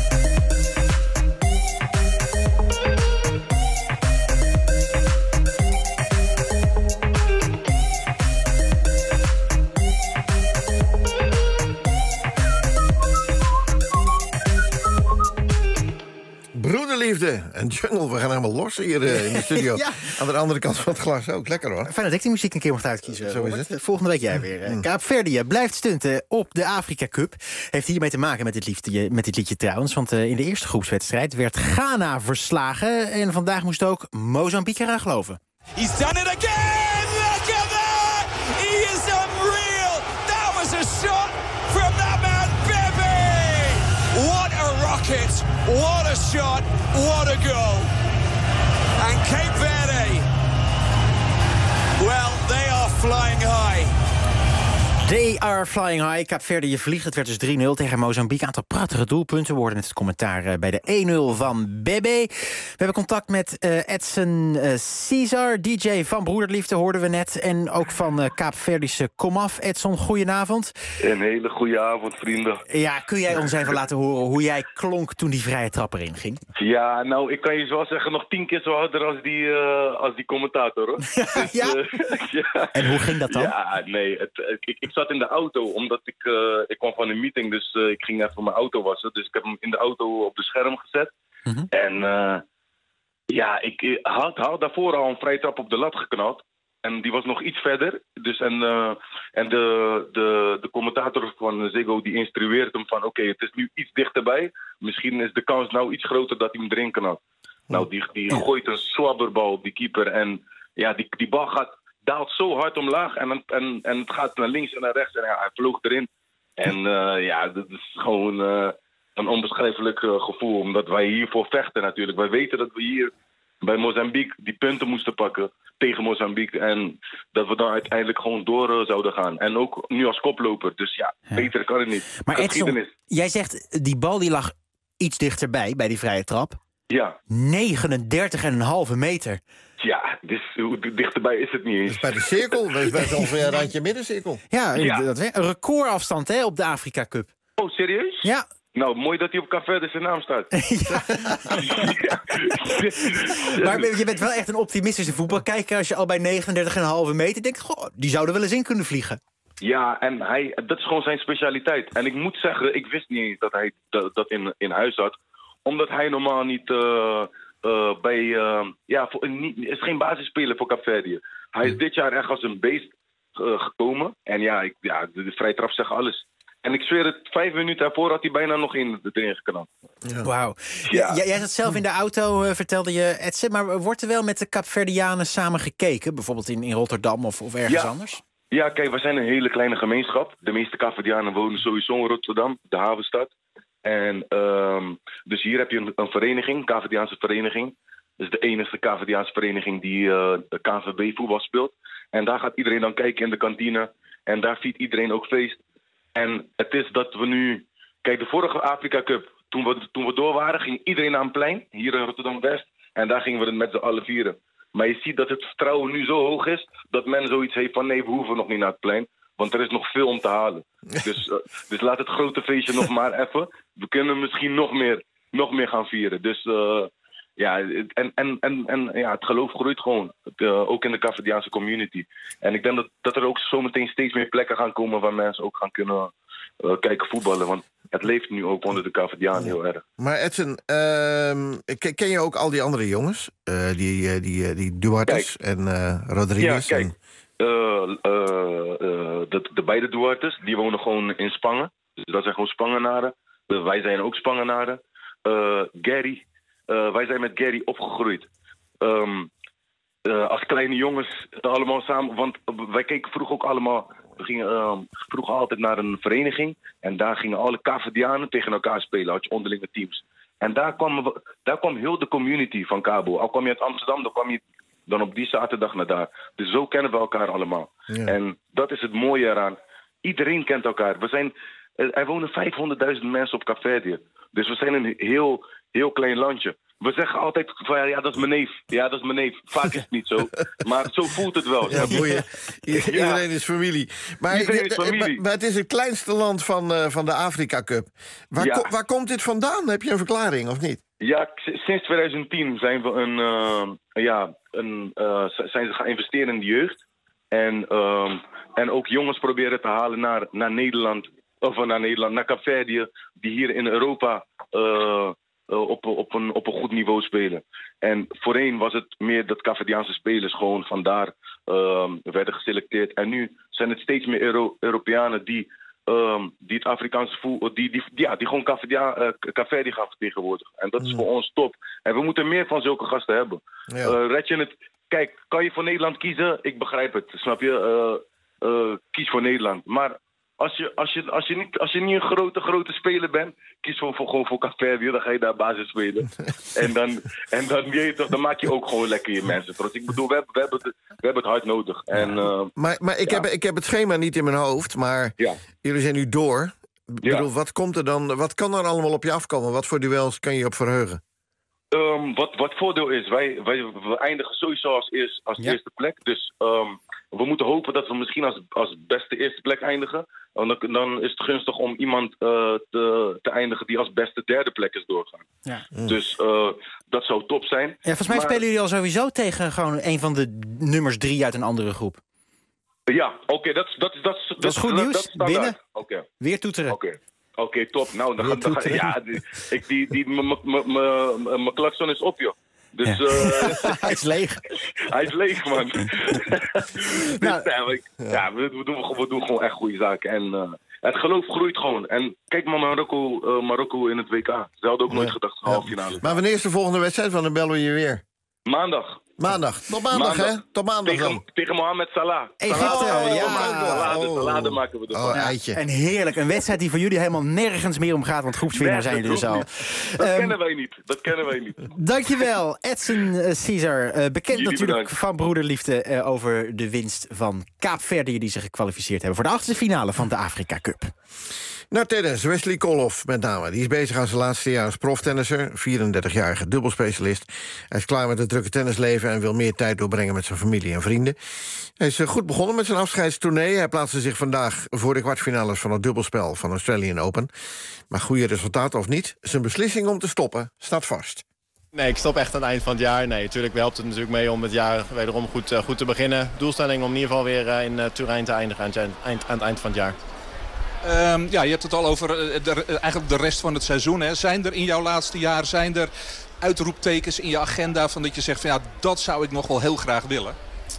Broederliefde en jungle, we gaan helemaal los hier in de studio. Ja. Aan de andere kant van het glas ook. Lekker hoor. Fijn dat ik die muziek een keer mocht uitkiezen. Zo is het. Volgende week jij weer. Kaapverdië blijft stunten op de Afrika Cup. Heeft hiermee te maken met dit liedje trouwens. Want in de eerste groepswedstrijd werd Ghana verslagen. En vandaag moest ook Mozambique eraan geloven. He's done it again! Look at that! He is unreal! That was a shot from that man, Bebe! What a rocket! What a shot! What a goal! And Cape Verde, well, they are flying high. They are flying high. Kaapverdië vliegt. Het werd dus 3-0 tegen Mozambique. Een aantal prachtige doelpunten worden met het commentaar bij de 1-0 van Bebe. We hebben contact met Edson Cesar, DJ van Broederliefde, hoorden we net. En ook van Kaapverdische Komaf. Edson, goedenavond. Een hele goede avond, vrienden. Ja, kun jij ons even laten horen hoe jij klonk toen die vrije trap erin ging? Ja, nou, ik kan je zo zeggen, nog 10 keer zo harder als die commentator, hoor. Dus, ja? Ja. En hoe ging dat dan? Ja, nee, ik zat in de auto, omdat ik kwam van een meeting, dus ik ging even mijn auto wassen. Dus ik heb hem in de auto op de scherm gezet. Mm-hmm. En ja, ik had daarvoor al een vrije trap op de lat geknald. En die was nog iets verder. Dus en de commentator van Ziggo die instrueert hem van oké, het is nu iets dichterbij. Misschien is de kans nou iets groter dat hij hem erin knalt. Nou, die gooit een zwabberbal op die keeper. En ja, die bal daalt zo hard omlaag en het gaat naar links en naar rechts. En ja, hij vloog erin. En dat is gewoon een onbeschrijfelijk gevoel. Omdat wij hiervoor vechten natuurlijk. Wij weten dat we hier bij Mozambique die punten moesten pakken tegen Mozambique. En dat we dan uiteindelijk gewoon door zouden gaan. En ook nu als koploper. Dus beter kan het niet. Maar Edson, jij zegt die bal die lag iets dichterbij bij die vrije trap. Ja. 39,5 meter. Ja, dus hoe dichterbij is het niet eens. Dat is bij de cirkel. Dat is bij zo'n randje middencirkel. Ja, dat een recordafstand hè, op de Afrika Cup. Oh, serieus? Ja. Nou, mooi dat hij op Café zijn naam staat. Maar je bent wel echt een optimistische voetbalkijker als je al bij 39,5 meter denkt, goh, die zouden wel eens in kunnen vliegen. Ja, en dat is gewoon zijn specialiteit. En ik moet zeggen, ik wist niet eens dat hij dat in huis had. Omdat hij normaal niet is geen basisspeler voor Kaapverdië. Hij is dit jaar echt als een beest gekomen. En de vrije trap zegt alles. En ik zweer het, 5 minuten ervoor had hij bijna nog erin geknapt. Ja. Wauw. Ja. Jij zat zelf in de auto, vertelde je, Edson. Maar wordt er wel met de Kaapverdianen samen gekeken? Bijvoorbeeld in Rotterdam of ergens anders? Ja, kijk, we zijn een hele kleine gemeenschap. De meeste Kaapverdianen wonen sowieso in Rotterdam, de havenstad. En dus hier heb je een vereniging, Kaapverdiaanse vereniging. Dat is de enige Kaapverdiaanse vereniging die de KNVB voetbal speelt. En daar gaat iedereen dan kijken in de kantine. En daar viert iedereen ook feest. En het is dat we nu... Kijk, de vorige Afrika Cup, toen we door waren, ging iedereen naar een plein, hier in Rotterdam-West. En daar gingen we het met z'n allen vieren. Maar je ziet dat het vertrouwen nu zo hoog is, dat men zoiets heeft van nee, we hoeven nog niet naar het plein. Want er is nog veel om te halen. Dus laat het grote feestje nog maar even. We kunnen misschien nog meer gaan vieren. Dus het geloof groeit gewoon. Ook in de Kaapverdiaanse community. En ik denk dat er ook zometeen steeds meer plekken gaan komen waar mensen ook gaan kunnen kijken voetballen. Want het leeft nu ook onder de Kaapverdianen heel erg. Maar Edson, ken je ook al die andere jongens? Die Duartes en Rodriguez? Ja, kijk. De beide Duartes, die wonen gewoon in Spangen. Dus dat zijn gewoon Spangenaren. Wij zijn ook Spangenaren. Gary, wij zijn met Gary opgegroeid. Als kleine jongens allemaal samen. Want wij keken vroeger ook allemaal. We gingen vroeger altijd naar een vereniging. En daar gingen alle Kaapverdianen tegen elkaar spelen. Had je onderlinge teams. En daar kwam heel de community van Cabo. Al kwam je uit Amsterdam, dan kwam je dan op die zaterdag naar daar. Dus zo kennen we elkaar allemaal. Ja. En dat is het mooie eraan. Iedereen kent elkaar. Er wonen 500.000 mensen op Kaapverdië. Dus we zijn een heel klein landje. We zeggen altijd van ja, dat is mijn neef. Ja, dat is mijn neef. Vaak is het niet zo. Maar zo voelt het wel. Ja, boeien. Iedereen is familie. Maar het is het kleinste land van de Afrika Cup. Waar komt dit vandaan? Heb je een verklaring of niet? Ja, sinds 2010 zijn we zijn ze gaan investeren in de jeugd. En ook jongens proberen te halen naar Nederland. Naar Kaapverdië. Die hier in Europa op een goed niveau spelen. En voorheen was het meer dat Kaapverdiaanse spelers gewoon vandaar werden geselecteerd. En nu zijn het steeds meer Europeanen die het Afrikaanse voetbal, die gewoon Kaapverdië gaan vertegenwoordigen. En dat is voor ons top. En we moeten meer van zulke gasten hebben. Ja. Red je het? Kijk, kan je voor Nederland kiezen? Ik begrijp het, snap je? Kies voor Nederland. Maar als je niet een grote speler bent, kies gewoon voor Kaapverdië, dan ga je daar basis spelen. dan maak je ook gewoon lekker je mensen trots. Ik bedoel, we hebben het hard nodig. En, maar ik heb het schema niet in mijn hoofd, maar jullie zijn nu door. Ik bedoel, wat komt er dan? Wat kan er allemaal op je afkomen? Wat voor duels kan je op verheugen? Wat voordeel is, we eindigen sowieso als eerste plek. Dus we moeten hopen dat we misschien als beste eerste plek eindigen. Dan is het gunstig om iemand te eindigen die als beste derde plek is doorgaan. Ja. Dus dat zou top zijn. Ja, volgens mij spelen jullie al sowieso tegen gewoon een van de nummers 3 uit een andere groep. Ja, oké, dat is goed nieuws. Dat binnen. Okay. Weer toeteren. Oké, top. Nou, dan ga mijn klakson is op, joh. Dus, hij is leeg. Hij is leeg, man. We doen gewoon echt goede zaken. En het geloof groeit gewoon. En kijk maar Marokko in het WK. Ze hadden ook nooit gedacht halve finale. Maar wanneer is de volgende wedstrijd? Want dan bellen we je weer. Maandag. Maandag. Tot maandag, hè? Tot maandag dan. Tegen Mohamed Salah. Egypte, Salade maken we ervan. Eitje. En heerlijk. Een wedstrijd die voor jullie helemaal nergens meer om gaat, want groepswinnaar zijn jullie dus al. Dat kennen wij niet. Dankjewel, Edson Caesar. Bekend Jullie natuurlijk bedankt. van broederliefde over de winst van Kaapverdië die zich gekwalificeerd hebben voor de achtste finale van de Afrika Cup. Nou, tennis. Wesley Koolhof met name. Die is bezig aan zijn laatste jaar als proftennisser. 34-jarige dubbelspecialist. Hij is klaar met het drukke tennisleven en wil meer tijd doorbrengen met zijn familie en vrienden. Hij is goed begonnen met zijn afscheidstournee. Hij plaatste zich vandaag voor de kwartfinales van het dubbelspel van Australian Open. Maar goede resultaten of niet, zijn beslissing om te stoppen staat vast. Nee, ik stop echt aan het eind van het jaar. Nee, natuurlijk helpt het natuurlijk mee om het jaar wederom goed te beginnen. Doelstelling om in ieder geval weer in Turijn te eindigen aan het eind van het jaar. Je hebt het al over eigenlijk de rest van het seizoen. Hè. Zijn er in jouw laatste jaar uitroeptekens in je agenda van dat je zegt van dat zou ik nog wel heel graag willen?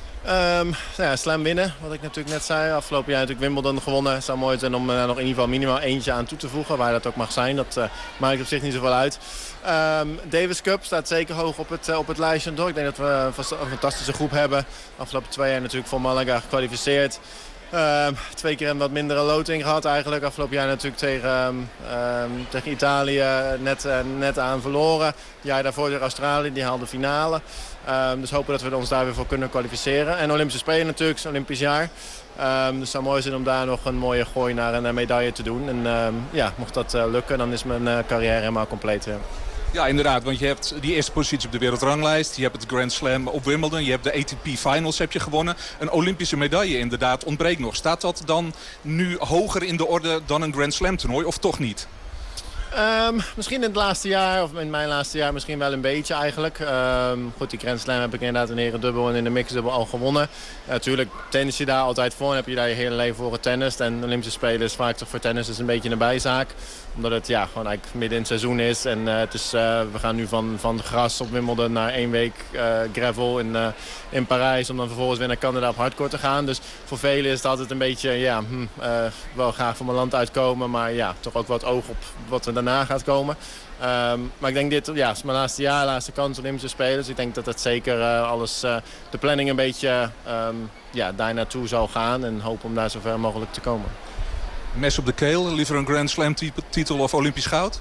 Slam winnen, wat ik natuurlijk net zei. Afgelopen jaar natuurlijk Wimbledon gewonnen. Het zou mooi zijn om nog in ieder geval minimaal eentje aan toe te voegen. Waar dat ook mag zijn, dat maakt op zich niet zoveel uit. Davis Cup staat zeker hoog op het lijstje. Ik denk dat we een fantastische groep hebben. De afgelopen 2 jaar natuurlijk voor Malaga gekwalificeerd. 2 keer een wat mindere loting gehad eigenlijk. Afgelopen jaar natuurlijk tegen Italië net aan verloren. Het jaar daarvoor tegen Australië, die haalde finale. Dus hopen dat we ons daar weer voor kunnen kwalificeren. En Olympische Spelen natuurlijk, het Olympisch jaar. Dus het zou mooi zijn om daar nog een mooie gooi naar een medaille te doen. En mocht dat lukken, dan is mijn carrière helemaal compleet. Ja. Ja, inderdaad, want je hebt die eerste positie op de wereldranglijst. Je hebt het Grand Slam op Wimbledon. Je hebt de ATP Finals heb je gewonnen. Een Olympische medaille inderdaad ontbreekt nog. Staat dat dan nu hoger in de orde dan een Grand Slam toernooi of toch niet? Misschien in het laatste jaar, of in mijn laatste jaar misschien wel een beetje eigenlijk. Goed, die Grand Slam heb ik inderdaad in herendubbel en in de mixdubbel al gewonnen. Natuurlijk tennis je daar altijd voor en heb je daar je hele leven voor getennist. En Olympische Spelen is vaak toch voor tennis is een beetje een bijzaak. Omdat het gewoon eigenlijk midden in het seizoen is. En we gaan nu van gras op Wimbledon naar 1 week gravel in Parijs. Om dan vervolgens weer naar Canada op hardcourt te gaan. Dus voor velen is het altijd een beetje, wel graag van mijn land uitkomen. Maar toch ook wat oog op wat er daarna gaat komen. Maar ik denk dit is mijn laatste jaar, laatste kans Olympische Spelen. Dus ik denk dat het zeker de planning een beetje daar naartoe zal gaan. En hoop om daar zo ver mogelijk te komen. Mes op de keel, liever een Grand Slam titel of Olympisch goud?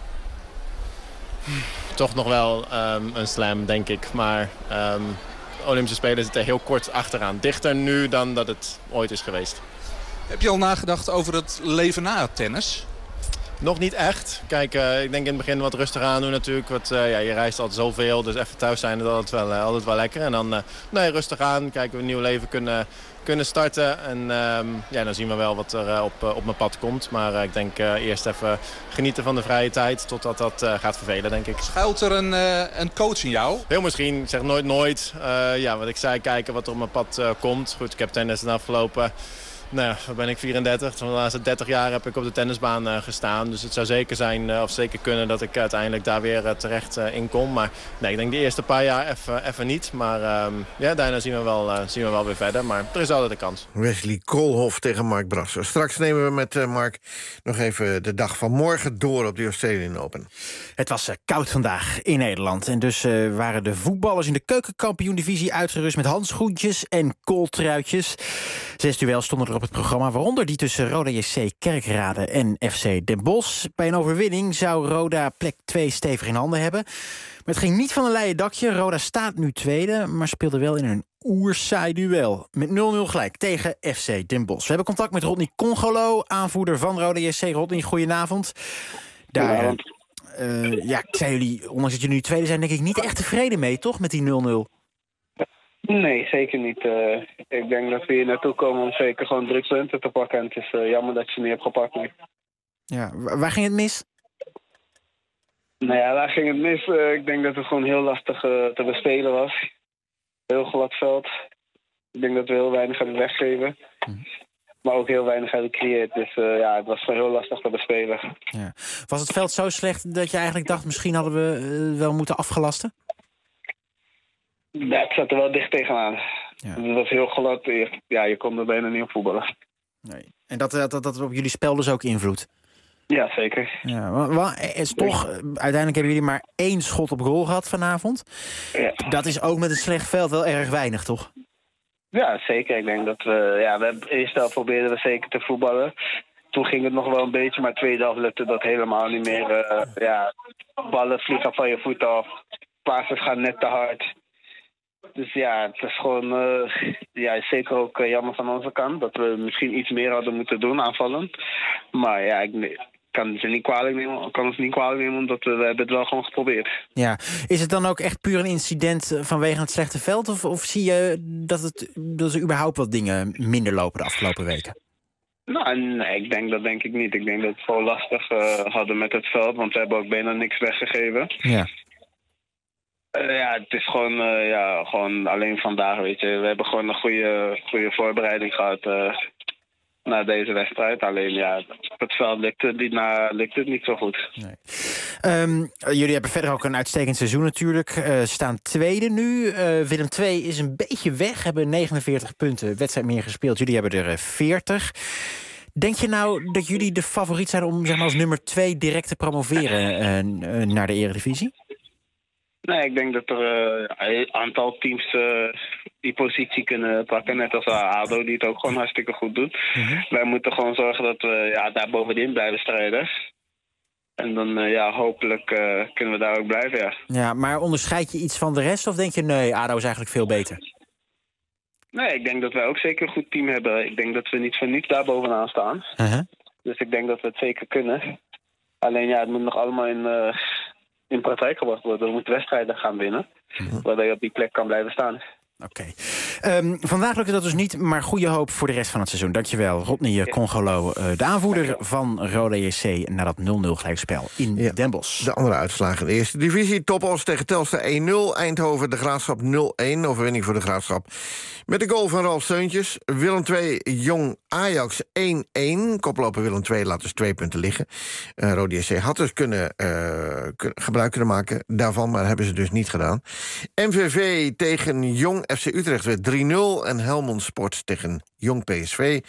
Toch nog wel een slam, denk ik. Maar Olympische Spelen zitten heel kort achteraan. Dichter nu dan dat het ooit is geweest. Heb je al nagedacht over het leven na het tennis? Nog niet echt. Kijk, ik denk in het begin wat rustig aan doen natuurlijk. Je reist altijd zoveel, dus even thuis zijn is altijd wel lekker. En dan rustig aan, kijken we een nieuw leven kunnen starten. En dan zien we wel wat er op mijn pad komt. Maar ik denk eerst even genieten van de vrije tijd totdat dat gaat vervelen, denk ik. Schuilt er een coach in jou? Heel misschien, ik zeg nooit. Wat ik zei, kijken wat er op mijn pad komt. Goed, ik heb tennis de afgelopen... dan ben ik 34. De laatste 30 jaar heb ik op de tennisbaan gestaan. Dus het zou zeker zijn, of zeker kunnen, dat ik uiteindelijk daar weer terecht in kom. Maar nee, ik denk de eerste paar jaar even niet. Maar daarna zien we wel weer verder. Maar er is altijd een kans. Wesley Koolhof tegen Mark Brasser. Straks nemen we met Mark nog even de dag van morgen door op de Australian Open. Het was koud vandaag in Nederland. En dus waren de voetballers in de keukenkampioen-divisie uitgerust met handschoentjes en kooltruitjes. 6 duels stonden er op het programma, waaronder die tussen Roda JC Kerkrade en FC Den Bosch. Bij een overwinning zou Roda plek 2 stevig in handen hebben. Maar het ging niet van een leien dakje. Roda staat nu tweede, maar speelde wel in een oersaai duel. Met 0-0 gelijk tegen FC Den Bosch. We hebben contact met Rodney Congolo, aanvoerder van Roda JC. Rodney, goedenavond. Zijn jullie, ondanks dat jullie nu tweede zijn, denk ik niet echt tevreden mee, toch, met die 0-0? Nee, zeker niet. Ik denk dat we hier naartoe komen om zeker gewoon 3 punten te pakken. En het is jammer dat je ze niet hebt gepakt. Nee. Ja, waar ging het mis? Waar ging het mis? Ik denk dat het gewoon heel lastig te bespelen was. Heel glad veld. Ik denk dat we heel weinig hebben weggegeven. Maar ook heel weinig hebben gecreëerd. Dus het was gewoon heel lastig te bespelen. Ja. Was het veld zo slecht dat je eigenlijk dacht, misschien hadden we wel moeten afgelasten? Ja, het zat er wel dicht tegenaan. Ja. Het was heel glad. Je kon er bijna niet op voetballen. Nee. En dat op jullie spel dus ook invloed? Ja, zeker. Ja, is toch, uiteindelijk hebben jullie maar 1 schot op goal gehad vanavond. Ja. Dat is ook met een slecht veld wel erg weinig, toch? Ja, zeker. Ik denk dat we eerst helft probeerden we zeker te voetballen. Toen ging het nog wel een beetje, maar tweede helft lukte dat helemaal niet meer. Ballen vliegen van je voeten af. Passes gaan net te hard. Dus ja, het is gewoon zeker ook jammer van onze kant. Dat we misschien iets meer hadden moeten doen, aanvallen. Maar ja, ik kan ons niet kwalijk nemen, omdat we hebben het wel gewoon geprobeerd. Ja, is het dan ook echt puur een incident vanwege het slechte veld? Of zie je dat er überhaupt wat dingen minder lopen de afgelopen weken? Nou, nee, dat denk ik niet. Ik denk dat we het gewoon lastig hadden met het veld, want we hebben ook bijna niks weggegeven. Ja. Het is gewoon alleen vandaag, weet je. We hebben gewoon een goede voorbereiding gehad na deze wedstrijd. Alleen op het veld lukt het niet zo goed. Nee. Jullie hebben verder ook een uitstekend seizoen natuurlijk. Staan tweede nu. Willem II is een beetje weg. Hebben 49 punten, wedstrijd meer gespeeld. Jullie hebben er 40. Denk je nou dat jullie de favoriet zijn om zeg maar, als nummer 2 direct te promoveren naar de Eredivisie? Nee, ik denk dat er een aantal teams die positie kunnen pakken. Net als ADO, die het ook gewoon hartstikke goed doet. Mm-hmm. Wij moeten gewoon zorgen dat we daar bovenin blijven strijden. En dan hopelijk kunnen we daar ook blijven, ja. Ja, maar onderscheid je iets van de rest of denk je nee, ADO is eigenlijk veel beter? Nee, ik denk dat wij ook zeker een goed team hebben. Ik denk dat we niet voor niets daar bovenaan staan. Uh-huh. Dus ik denk dat we het zeker kunnen. Alleen het moet nog allemaal in praktijk gebracht worden. We moeten wedstrijden gaan winnen, waardoor je op die plek kan blijven staan. Oké. Vandaag lukte dat dus niet, maar goede hoop voor de rest van het seizoen. Dankjewel, Rodney Congolo, de aanvoerder van Roda JC na dat 0-0 gelijkspel in Den Bosch. De andere uitslagen in de eerste divisie. Topos tegen Telstar 1-0. Eindhoven de Graafschap 0-1. Overwinning voor de Graafschap. Met de goal van Ralf Seuntjes. Willem II, Jong Ajax 1-1. Koploper Willem II laat dus 2 punten liggen. Roda JC had dus gebruik kunnen maken daarvan, maar hebben ze dus niet gedaan. MVV tegen Jong FC Utrecht werd 3-0. En Helmond Sport tegen Jong PSV 2-2.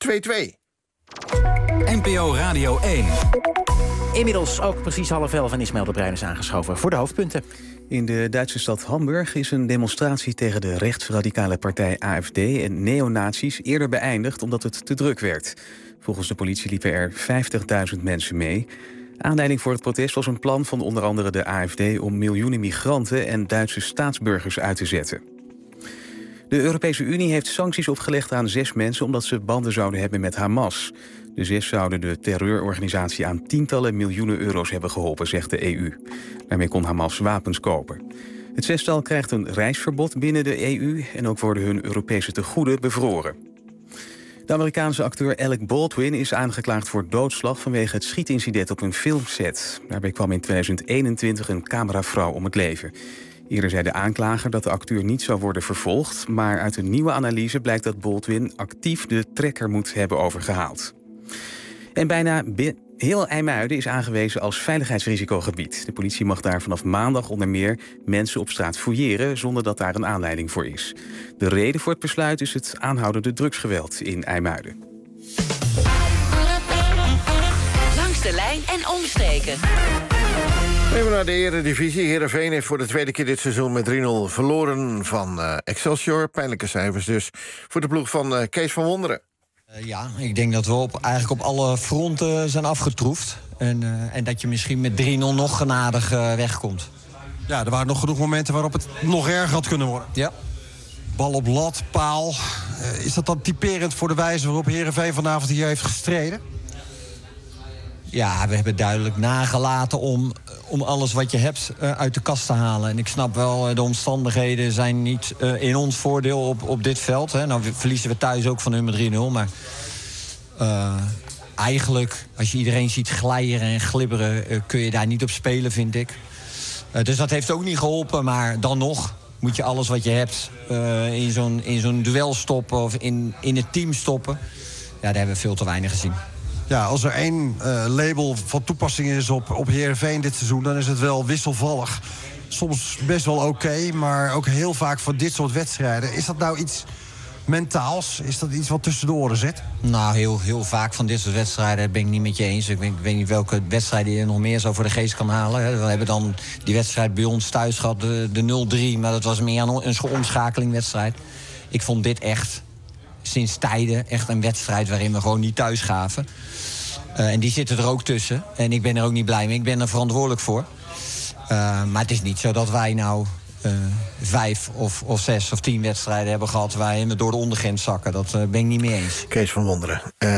NPO Radio 1. Inmiddels ook precies 10:30 en Ismaël de Bruin is aangeschoven voor de hoofdpunten. In de Duitse stad Hamburg is een demonstratie tegen de rechtsradicale partij AfD en neonazies eerder beëindigd omdat het te druk werd. Volgens de politie liepen er 50.000 mensen mee. Aanleiding voor het protest was een plan van onder andere de AfD om miljoenen migranten en Duitse staatsburgers uit te zetten. De Europese Unie heeft sancties opgelegd aan 6 mensen omdat ze banden zouden hebben met Hamas. De 6 zouden de terreurorganisatie aan tientallen miljoenen euro's hebben geholpen, zegt de EU. Daarmee kon Hamas wapens kopen. Het 6-tal krijgt een reisverbod binnen de EU en ook worden hun Europese tegoeden bevroren. De Amerikaanse acteur Alec Baldwin is aangeklaagd voor doodslag vanwege het schietincident op een filmset. Daarbij kwam in 2021 een cameravrouw om het leven. Eerder zei de aanklager dat de acteur niet zou worden vervolgd, maar uit een nieuwe analyse blijkt dat Baldwin actief de trekker moet hebben overgehaald. En bijna heel IJmuiden is aangewezen als veiligheidsrisicogebied. De politie mag daar vanaf maandag onder meer mensen op straat fouilleren zonder dat daar een aanleiding voor is. De reden voor het besluit is het aanhoudende drugsgeweld in IJmuiden. Langs de lijn en omstreken. Even naar de Eredivisie. Heerenveen heeft voor de tweede keer dit seizoen met 3-0 verloren van Excelsior. Pijnlijke cijfers dus voor de ploeg van Kees van Wonderen. Ja, ik denk dat we eigenlijk op alle fronten zijn afgetroefd. En dat je misschien met 3-0 nog genadig wegkomt. Ja, er waren nog genoeg momenten waarop het nog erger had kunnen worden. Ja. Bal op lat, paal. Is dat dan typerend voor de wijze waarop Heerenveen vanavond hier heeft gestreden? Ja, we hebben duidelijk nagelaten om alles wat je hebt uit de kast te halen. En ik snap wel, de omstandigheden zijn niet in ons voordeel op dit veld. Hè. Nou verliezen we thuis ook van hun met 3-0. Maar eigenlijk, als je iedereen ziet glijden en glibberen, kun je daar niet op spelen, vind ik. Dus dat heeft ook niet geholpen. Maar dan nog moet je alles wat je hebt in zo'n duel stoppen of in het team stoppen. Ja, daar hebben we veel te weinig gezien. Ja, als er één label van toepassing is op Heerenveen dit seizoen, dan is het wel wisselvallig. Soms best wel oké, maar ook heel vaak voor dit soort wedstrijden. Is dat nou iets mentaals? Is dat iets wat tussen de oren zit? Nou, heel vaak van dit soort wedstrijden ben ik niet met je eens. Ik weet niet welke wedstrijden je nog meer zo voor de geest kan halen. We hebben dan die wedstrijd bij ons thuis gehad, de 0-3. Maar dat was meer een omschakelingwedstrijd. Ik vond dit echt, sinds tijden, echt een wedstrijd waarin we gewoon niet thuis gaven. En die zitten er ook tussen. En ik ben er ook niet blij mee. Ik ben er verantwoordelijk voor. Maar het is niet zo dat wij nou 5 of 6 of 10 wedstrijden hebben gehad waarin we door de ondergrens zakken. Dat ben ik niet mee eens. Kees van Wonderen.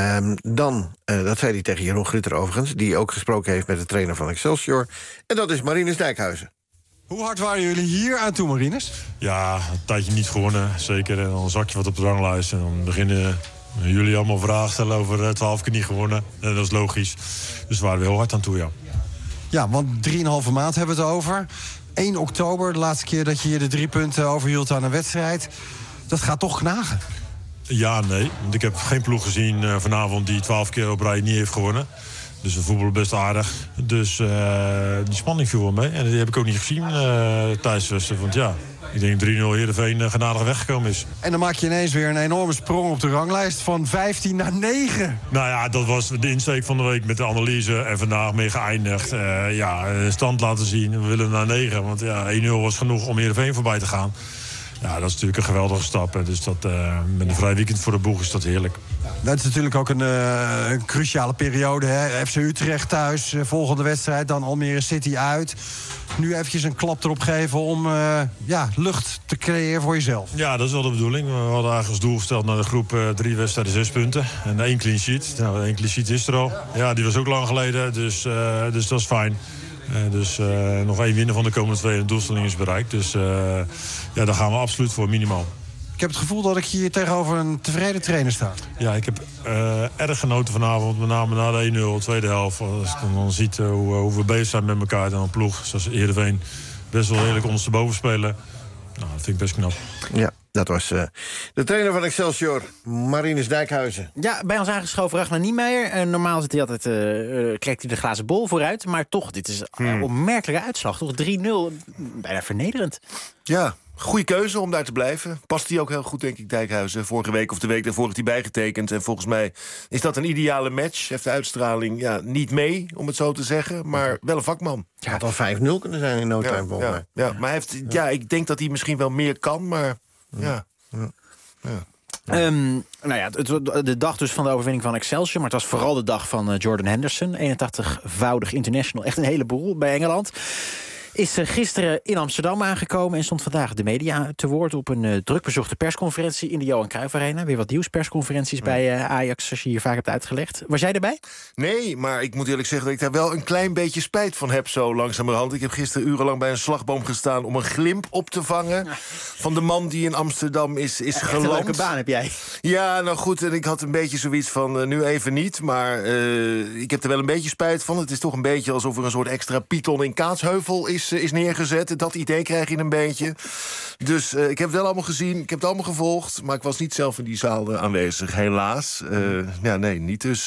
Dat zei hij tegen Jeroen Grutter overigens, die ook gesproken heeft met de trainer van Excelsior. En dat is Marinus Dijkhuizen. Hoe hard waren jullie hier aan toe, Marinus? Ja, een tijdje niet gewonnen, zeker. En dan zak je wat op de ranglijst. En dan beginnen jullie allemaal vragen stellen over 12 keer niet gewonnen. En dat is logisch. Dus we waren heel hard aan toe, ja. Ja, want 3,5 maand hebben we het over. 1 oktober, de laatste keer dat je hier de 3 punten overhield aan een wedstrijd. Dat gaat toch knagen? Ja, nee. Want ik heb geen ploeg gezien vanavond die 12 keer op rij niet heeft gewonnen. Dus we voetballen best aardig. Dus die spanning viel wel mee. En die heb ik ook niet gezien tijdens de wedstrijd. Want ja, ik denk 3-0 Heerenveen genadig weggekomen is. En dan maak je ineens weer een enorme sprong op de ranglijst van 15 naar 9. Nou ja, dat was de insteek van de week met de analyse. En vandaag mee geëindigd. Stand laten zien. We willen naar 9. Want ja, 1-0 was genoeg om Heerenveen voorbij te gaan. Ja, dat is natuurlijk een geweldige stap. Dus dat, met een vrij weekend voor de boeg is dat heerlijk. Dat is natuurlijk ook een cruciale periode. Hè? FC Utrecht thuis, volgende wedstrijd, dan Almere City uit. Nu eventjes een klap erop geven om lucht te creëren voor jezelf. Ja, dat is wel de bedoeling. We hadden eigenlijk als doel gesteld naar de groep 3 wedstrijden 6 punten. En 1 clean sheet. Nou, 1 clean sheet is er al. Ja, die was ook lang geleden, dus dat is fijn. Nog 1 winnen van de komende 2 en de doelstelling is bereikt. Dus daar gaan we absoluut voor, minimaal. Ik heb het gevoel dat ik hier tegenover een tevreden trainer sta. Ja, ik heb erg genoten vanavond, met name na de 1-0, tweede helft. Als ik dan ziet hoe we bezig zijn met elkaar en een ploeg zoals Heerenveen best wel redelijk ondersteboven spelen. Nou, dat vind ik best knap. Ja. Dat was de trainer van Excelsior, Marinus Dijkhuizen. Ja, bij ons aangeschoven Ragnar Niemeyer. Normaal zit hij altijd, trekt hij de glazen bol vooruit. Maar toch, dit is een opmerkelijke uitslag. Toch 3-0, bijna vernederend. Ja, goede keuze om daar te blijven. Past hij ook heel goed, denk ik, Dijkhuizen. Vorige week of de week daarvoor heeft hij bijgetekend. En volgens mij is dat een ideale match. Heeft de uitstraling niet mee, om het zo te zeggen. Maar wel een vakman. Het had al 5-0 kunnen zijn in no time, volgens mij. Ja, maar hij heeft, ik denk dat hij misschien wel meer kan, maar... Ja. De dag dus van de overwinning van Excelsior, maar het was vooral de dag van Jordan Henderson, 81-voudig international, echt een heleboel bij Engeland. Is gisteren in Amsterdam aangekomen en stond vandaag de media te woord op een drukbezochte persconferentie in de Johan Cruijff Arena. Weer wat nieuwspersconferenties bij Ajax, als je hier vaak hebt uitgelegd. Was jij erbij? Nee, maar ik moet eerlijk zeggen dat ik daar wel een klein beetje spijt van heb zo langzamerhand. Ik heb gisteren urenlang bij een slagboom gestaan om een glimp op te vangen van de man die in Amsterdam is geland. Een leuke baan heb jij. Ja, nou goed, en ik had een beetje zoiets van nu even niet, maar ik heb er wel een beetje spijt van. Het is toch een beetje alsof er een soort extra Python in Kaatsheuvel is neergezet. Dat idee krijg je een beetje. Dus ik heb het wel allemaal gezien. Ik heb het allemaal gevolgd. Maar ik was niet zelf in die zaal aanwezig, helaas. Nee, niet. Dus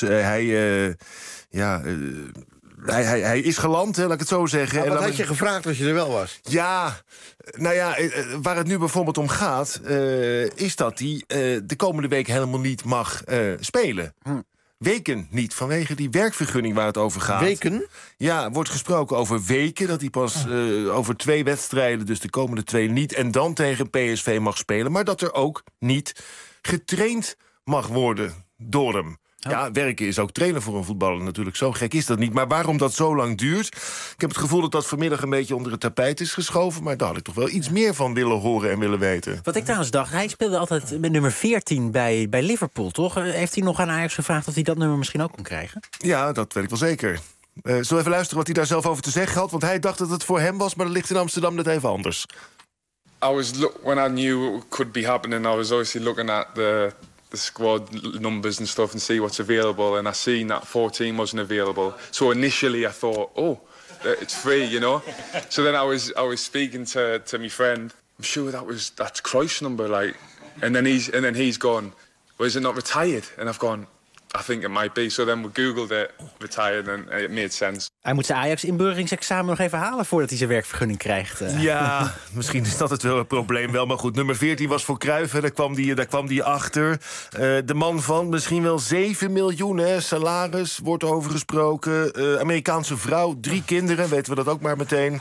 hij is geland, laat ik het zo zeggen. Maar wat had je gevraagd als je er wel was? Ja, waar het nu bijvoorbeeld om gaat... is dat hij de komende week helemaal niet mag spelen. Weken niet, vanwege die werkvergunning waar het over gaat. Weken? Ja, wordt gesproken over weken. Dat hij pas over 2 wedstrijden, dus de komende 2 niet... en dan tegen PSV mag spelen. Maar dat er ook niet getraind mag worden door hem. Ja, werken is ook trainen voor een voetballer natuurlijk. Zo gek is dat niet. Maar waarom dat zo lang duurt... Ik heb het gevoel dat dat vanmiddag een beetje onder het tapijt is geschoven. Maar daar had ik toch wel iets meer van willen horen en willen weten. Wat ik trouwens dacht, hij speelde altijd met nummer 14 bij Liverpool, toch? Heeft hij nog aan Ajax gevraagd of hij dat nummer misschien ook kon krijgen? Ja, dat weet ik wel zeker. Zullen we even luisteren wat hij daar zelf over te zeggen had? Want hij dacht dat het voor hem was, maar dat ligt in Amsterdam net even anders. When I knew it could be happening, I was obviously looking at the squad numbers and stuff and see what's available, and I seen that 14 wasn't available. So initially I thought, it's free, you know. So then I was speaking to my friend. I'm sure that's Cruyff's number, like. And then he's gone, well, is it not retired? And I've gone, I think it might be. So then we googled it, retired, and it made sense. Hij moet zijn Ajax-inburgeringsexamen nog even halen voordat hij zijn werkvergunning krijgt. Ja, misschien is dat het wel een probleem wel. Maar goed, nummer 14 was voor Cruijff, daar kwam die achter. De man van misschien wel 7 miljoen, hè, salaris, wordt over gesproken. Amerikaanse vrouw, 3 kinderen, weten we dat ook maar meteen.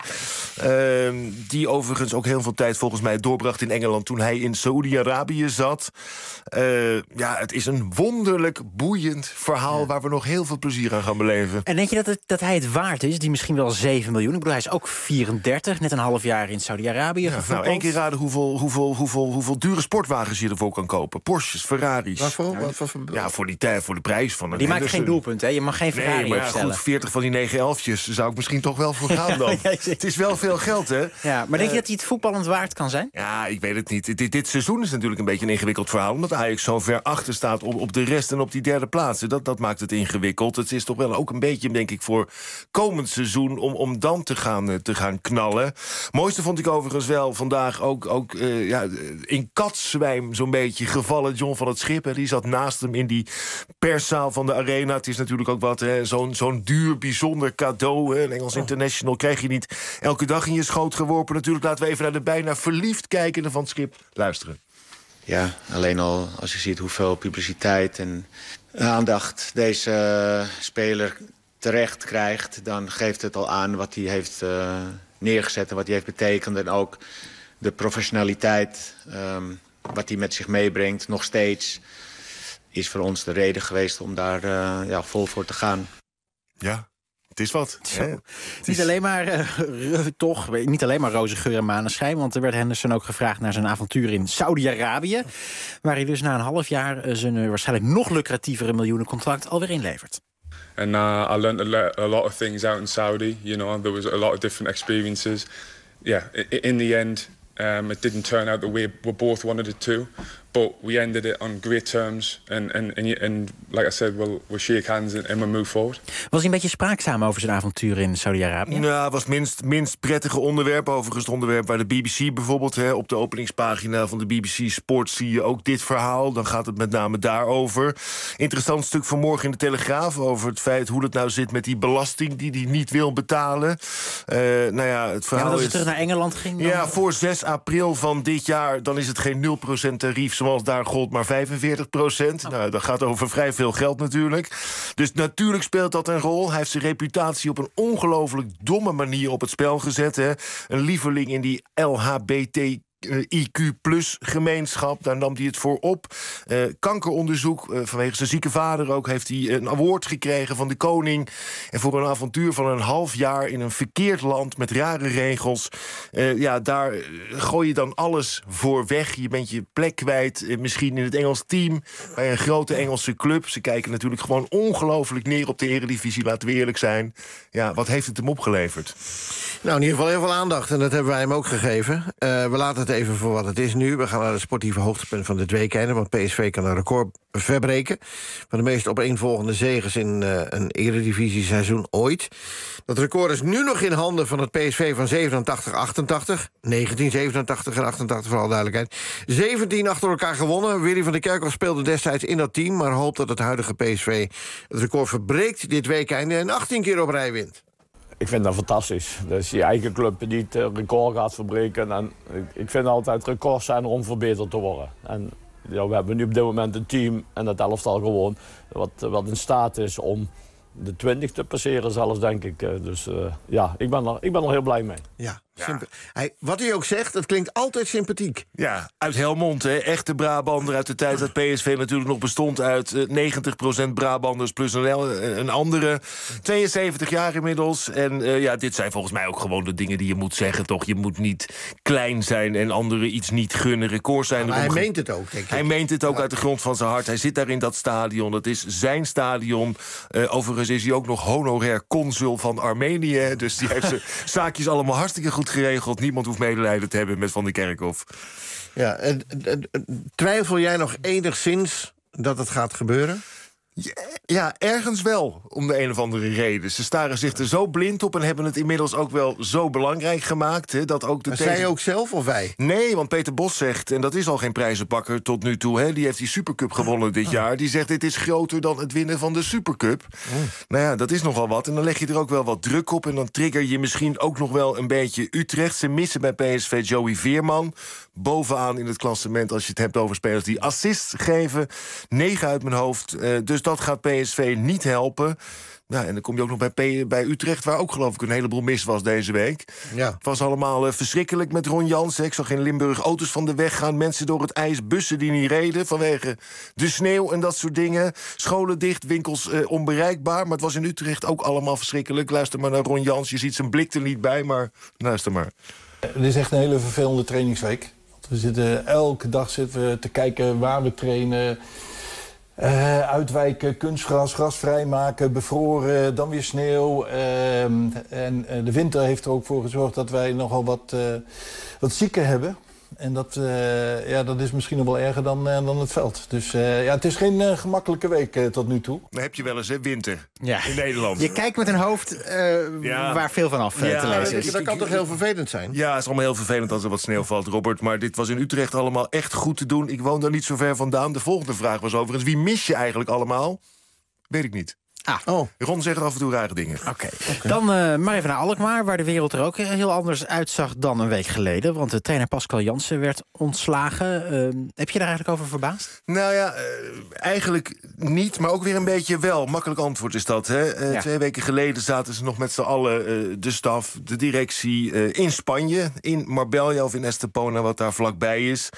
Die overigens ook heel veel tijd volgens mij doorbracht in Engeland toen hij in Saoedi-Arabië zat. Het is een wonderlijk boeiend verhaal waar we nog heel veel plezier aan gaan beleven. En denk je dat hij het waard is, die misschien wel 7 miljoen? Ik bedoel, hij is ook 34, net een half jaar in Saudi-Arabië gevoetbald. Nou, 1 keer raden hoeveel dure sportwagens je ervoor kan kopen. Porsches, Ferraris. Waarvoor? Ja, voor de prijs van een... Die maken geen doelpunt, hè? Je mag geen Ferrari opstellen. Goed, 40 van die 911'tjes zou ik misschien toch wel voor gaan dan. Het is wel veel geld, hè? Ja, maar denk je dat hij het voetballend waard kan zijn? Ja, ik weet het niet. Dit seizoen is natuurlijk een beetje een ingewikkeld verhaal, omdat Ajax zo ver achter staat op de rest en op die derde plaatsen. Dat maakt het ingewikkeld. Het is toch wel ook een beetje, denk ik, voor komend seizoen om dan te gaan knallen. Mooiste vond ik overigens wel vandaag ook in katzwijm zo'n beetje gevallen John van het Schip. Hè. Die zat naast hem in die perszaal van de Arena. Het is natuurlijk ook wat, zo'n duur, bijzonder cadeau. Hè. Een Engels International krijg je niet elke dag in je schoot geworpen. Natuurlijk, laten we even naar de bijna verliefd kijkende van het Schip luisteren. Ja, alleen al als je ziet hoeveel publiciteit en aandacht deze speler terecht krijgt, dan geeft het al aan wat hij heeft neergezet en wat hij heeft betekend. En ook de professionaliteit, wat hij met zich meebrengt, nog steeds, is voor ons de reden geweest om daar vol voor te gaan. Ja. Het is wat. Niet alleen maar roze geur en maneschijn, want er werd Henderson ook gevraagd naar zijn avontuur in Saudi-Arabië, waar hij dus na een half jaar zijn waarschijnlijk nog lucratievere miljoenencontract alweer inlevert. And I learned a lot of things out in Saudi. You know, there was a lot of different experiences. Yeah, in the end, it didn't turn out the way we both wanted it to. But we ended it on great terms. And like I said, we'll shake hands and we move forward. Was hij een beetje spraakzaam over zijn avontuur in Saudi-Arabië? Nou, het was minst prettige onderwerp. Overigens het onderwerp waar de BBC bijvoorbeeld, op de openingspagina van de BBC Sport zie je ook dit verhaal. Dan gaat het met name daarover. Interessant stuk vanmorgen in de Telegraaf over het feit hoe het nou zit met die belasting die hij niet wil betalen. Het verhaal als hij terug naar Engeland ging? Dan... Ja, voor 6 april van dit jaar, dan is het geen 0% tarief zoals daar gold, maar 45%. Nou, dat gaat over vrij veel geld natuurlijk. Dus natuurlijk speelt dat een rol. Hij heeft zijn reputatie op een ongelooflijk domme manier op het spel gezet. Hè. Een lieveling in die LHBTIQ+-gemeenschap, daar nam hij het voor op. Kankeronderzoek, vanwege zijn zieke vader ook, heeft hij een award gekregen van de koning. En voor een avontuur van een half jaar in een verkeerd land met rare regels, daar gooi je dan alles voor weg. Je bent je plek kwijt, misschien in het Engels team, bij een grote Engelse club. Ze kijken natuurlijk gewoon ongelooflijk neer op de Eredivisie, laten we eerlijk zijn. Ja, wat heeft het hem opgeleverd? Nou, in ieder geval heel veel aandacht en dat hebben wij hem ook gegeven. We laten het even voor wat het is nu. We gaan naar de sportieve hoogtepunt van dit weekend, want PSV kan een record verbreken van de meest opeenvolgende zeges in een Eredivisie-seizoen ooit. Dat record is nu nog in handen van het PSV van 87-88. 1987 en 88 voor alle duidelijkheid. 17 achter elkaar gewonnen. Willy van der Kerkhoff speelde destijds in dat team, maar hoopt dat het huidige PSV het record verbreekt dit weekend en 18 keer op rij wint. Ik vind dat fantastisch. Dus je eigen club die het record gaat verbreken. En ik vind altijd records zijn er om verbeterd te worden. En we hebben nu op dit moment een team en dat elftal gewoon wat in staat is om de 20 te passeren zelfs, denk ik. Dus ik ben er heel blij mee. Ja. Wat hij ook zegt, het klinkt altijd sympathiek. Ja, uit Helmond, hè. Echte Brabander uit de tijd dat PSV natuurlijk nog bestond uit 90% Brabanders plus een andere. 72 jaar inmiddels. En dit zijn volgens mij ook gewoon de dingen die je moet zeggen, toch? Je moet niet klein zijn en anderen iets niet gunnen. Records zijn maar hij meent het ook, denk ik. Hij meent het ook uit de grond van zijn hart. Hij zit daar in dat stadion. Dat is zijn stadion. Overigens is hij ook nog honorair consul van Armenië. Dus die heeft zijn zaakjes allemaal hartstikke goed geregeld. Niemand hoeft medelijden te hebben met Van der Kerkhoff. Ja, twijfel jij nog enigszins dat het gaat gebeuren? Ja, ergens wel, om de een of andere reden. Ze staren zich er zo blind op en hebben het inmiddels ook wel zo belangrijk gemaakt. Hè, dat ook de zij ook zelf of wij? Nee, want Peter Bos zegt, en dat is al geen prijzenpakker tot nu toe... Hè, die heeft die Supercup gewonnen dit jaar. Die zegt, dit is groter dan het winnen van de Supercup. Nou ja, dat is nogal wat. En dan leg je er ook wel wat druk op... en dan trigger je misschien ook nog wel een beetje Utrecht. Ze missen bij PSV Joey Veerman. Bovenaan in het klassement als je het hebt over spelers die assists geven. 9 uit mijn hoofd. Dus dat gaat PSV niet helpen. Nou, en dan kom je ook nog bij Utrecht... waar ook geloof ik een heleboel mis was deze week. Ja. Het was allemaal verschrikkelijk met Ron Jansen. Ik zag in Limburg auto's van de weg gaan. Mensen door het ijs, bussen die niet reden... vanwege de sneeuw en dat soort dingen. Scholen dicht, winkels onbereikbaar. Maar het was in Utrecht ook allemaal verschrikkelijk. Luister maar naar Ron Jansen. Je ziet zijn blik er niet bij, maar luister maar. Het is echt een hele vervelende trainingsweek. We zitten elke dag te kijken waar we trainen... uitwijken, kunstgras, gras vrijmaken, bevroren, dan weer sneeuw. En de winter heeft er ook voor gezorgd dat wij nogal wat zieken hebben. En dat is misschien nog wel erger dan het veld. Dus het is geen gemakkelijke week tot nu toe. Dan heb je wel eens, hè, winter in Nederland. Je kijkt met een hoofd waar veel van af te lezen is. Dat kan toch heel vervelend zijn? Ja, het is allemaal heel vervelend als er wat sneeuw valt, Robert. Maar dit was in Utrecht allemaal echt goed te doen. Ik woon daar niet zo ver vandaan. De volgende vraag was overigens, wie mis je eigenlijk allemaal? Weet ik niet. Ron zegt af en toe rare dingen. Oké. Dan maar even naar Alkmaar, waar de wereld er ook heel anders uitzag dan een week geleden. Want de trainer Pascal Jansen werd ontslagen. Heb je daar eigenlijk over verbaasd? Nou ja, eigenlijk niet, maar ook weer een beetje wel. Makkelijk antwoord is dat. Hè? 2 weken geleden zaten ze nog met z'n allen, de staf, de directie, in Spanje. In Marbella of in Estepona, wat daar vlakbij is.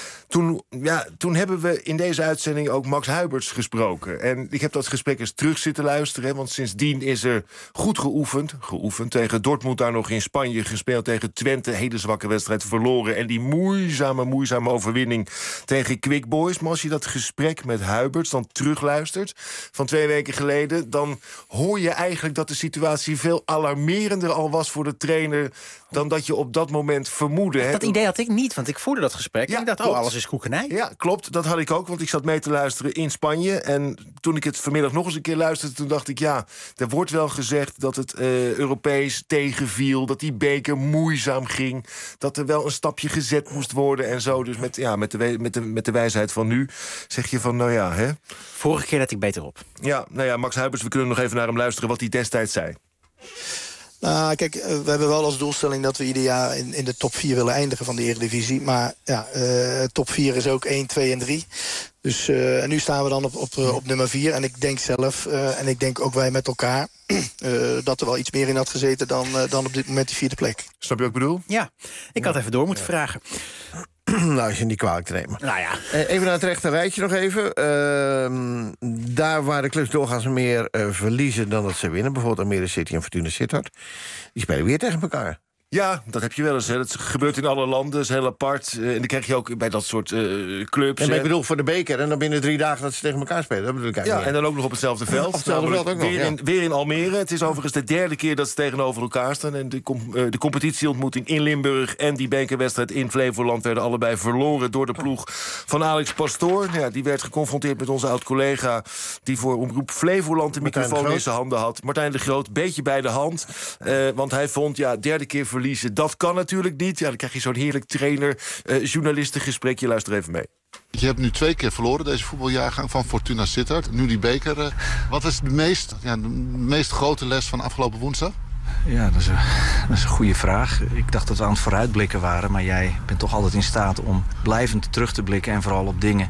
Toen hebben we in deze uitzending ook Max Huiberts gesproken. En ik heb dat gesprek eens terug zitten luisteren. Want sindsdien is er goed geoefend. Tegen Dortmund daar nog in Spanje gespeeld. Tegen Twente, hele zwakke wedstrijd verloren. En die moeizame overwinning tegen Quick Boys. Maar als je dat gesprek met Huiberts dan terugluistert van 2 weken geleden... dan hoor je eigenlijk dat de situatie veel alarmerender al was voor de trainer... dan dat je op dat moment vermoedde. Dat idee had ik niet, want ik voerde dat gesprek. En ik dacht, alles is koekenij. Ja, klopt. Dat had ik ook, want ik zat mee te luisteren in Spanje. En toen ik het vanmiddag nog eens een keer luisterde... toen dacht ik, er wordt wel gezegd dat het Europees tegenviel... dat die beker moeizaam ging... dat er wel een stapje gezet moest worden en zo. Dus met de wijsheid van nu zeg je van, hè? Vorige keer let ik beter op. Ja, Max Huiberts, we kunnen nog even naar hem luisteren... wat hij destijds zei. Nou, kijk, we hebben wel als doelstelling dat we ieder jaar in de top 4 willen eindigen van de Eredivisie. Maar top 4 is ook 1, 2 en 3. Dus en nu staan we dan op nummer 4. En ik denk zelf, en ik denk ook wij met elkaar... dat er wel iets meer in had gezeten dan op dit moment die 4e plek. Snap je wat ik bedoel? Ja, ik had even door moeten vragen. Nou, is je niet kwalijk te nemen. Nou ja. Even naar het rechter rijtje nog even. Daar waar de clubs doorgaans meer verliezen dan dat ze winnen... bijvoorbeeld Almere City en Fortuna Sittard... die spelen weer tegen elkaar. Ja, dat heb je wel eens. Hè. Dat gebeurt in alle landen, dat is heel apart. En dan krijg je ook bij dat soort clubs. En ik bedoel voor de beker en dan binnen 3 dagen dat ze tegen elkaar spelen. Dat bedoel ik eigenlijk en dan ook nog op hetzelfde veld. Op hetzelfde veld ook nog, weer in Almere. Het is overigens de 3e keer dat ze tegenover elkaar staan. En de competitieontmoeting in Limburg en die bekerwedstrijd in Flevoland... werden allebei verloren door de ploeg van Alex Pastoor. Ja, die werd geconfronteerd met onze oud-collega... die voor Omroep Flevoland de microfoon in zijn handen had. Martijn de Groot, beetje bij de hand. Want hij vond, 3e keer verliezen, dat kan natuurlijk niet. Ja, dan krijg je zo'n heerlijk trainer-journalistengesprek. Luister even mee. Je hebt nu 2 keer verloren, deze voetbaljaargang van Fortuna Sittard. Nu die beker. Wat is de meest grote les van afgelopen woensdag? Ja, dat is een goede vraag. Ik dacht dat we aan het vooruitblikken waren... maar jij bent toch altijd in staat om blijvend terug te blikken... en vooral op dingen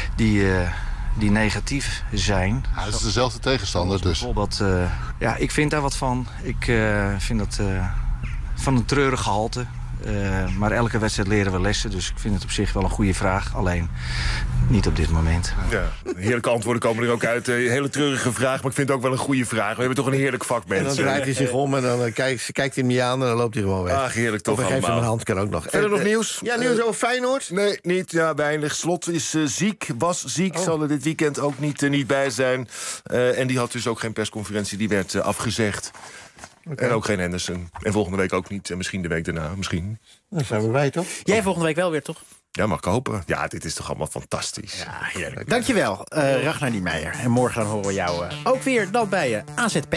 die negatief zijn. Ja, het is dezelfde tegenstander dus. Bijvoorbeeld, ik vind daar wat van. Ik vind dat van een treurig gehalte. Maar elke wedstrijd leren we lessen, dus ik vind het op zich wel een goede vraag. Alleen niet op dit moment. Ja, heerlijke antwoorden komen er ook uit. Een hele treurige vraag, maar ik vind het ook wel een goede vraag. We hebben toch een heerlijk vak, mensen. En dan draait hij zich om en dan kijkt hij hem niet aan en dan loopt hij gewoon weg. Ach, heerlijk toch allemaal. Of geeft hem een hand, kan ook nog. Verder nog nieuws? Ja, nieuws over Feyenoord? Nee, niet. Ja, weinig. Slot is ziek, was ziek. Zal er dit weekend ook niet bij zijn. En die had dus ook geen persconferentie, die werd afgezegd. Okay. En ook geen Henderson. En volgende week ook niet. En misschien de week daarna. Misschien. Dat zijn we wij, toch? Jij volgende week wel weer, toch? Ja, mag ik hopen. Ja, dit is toch allemaal fantastisch. Ja, heerlijk. Dankjewel, Ragnar Niemeyer. En morgen dan horen we jou ook weer dan bij AZP.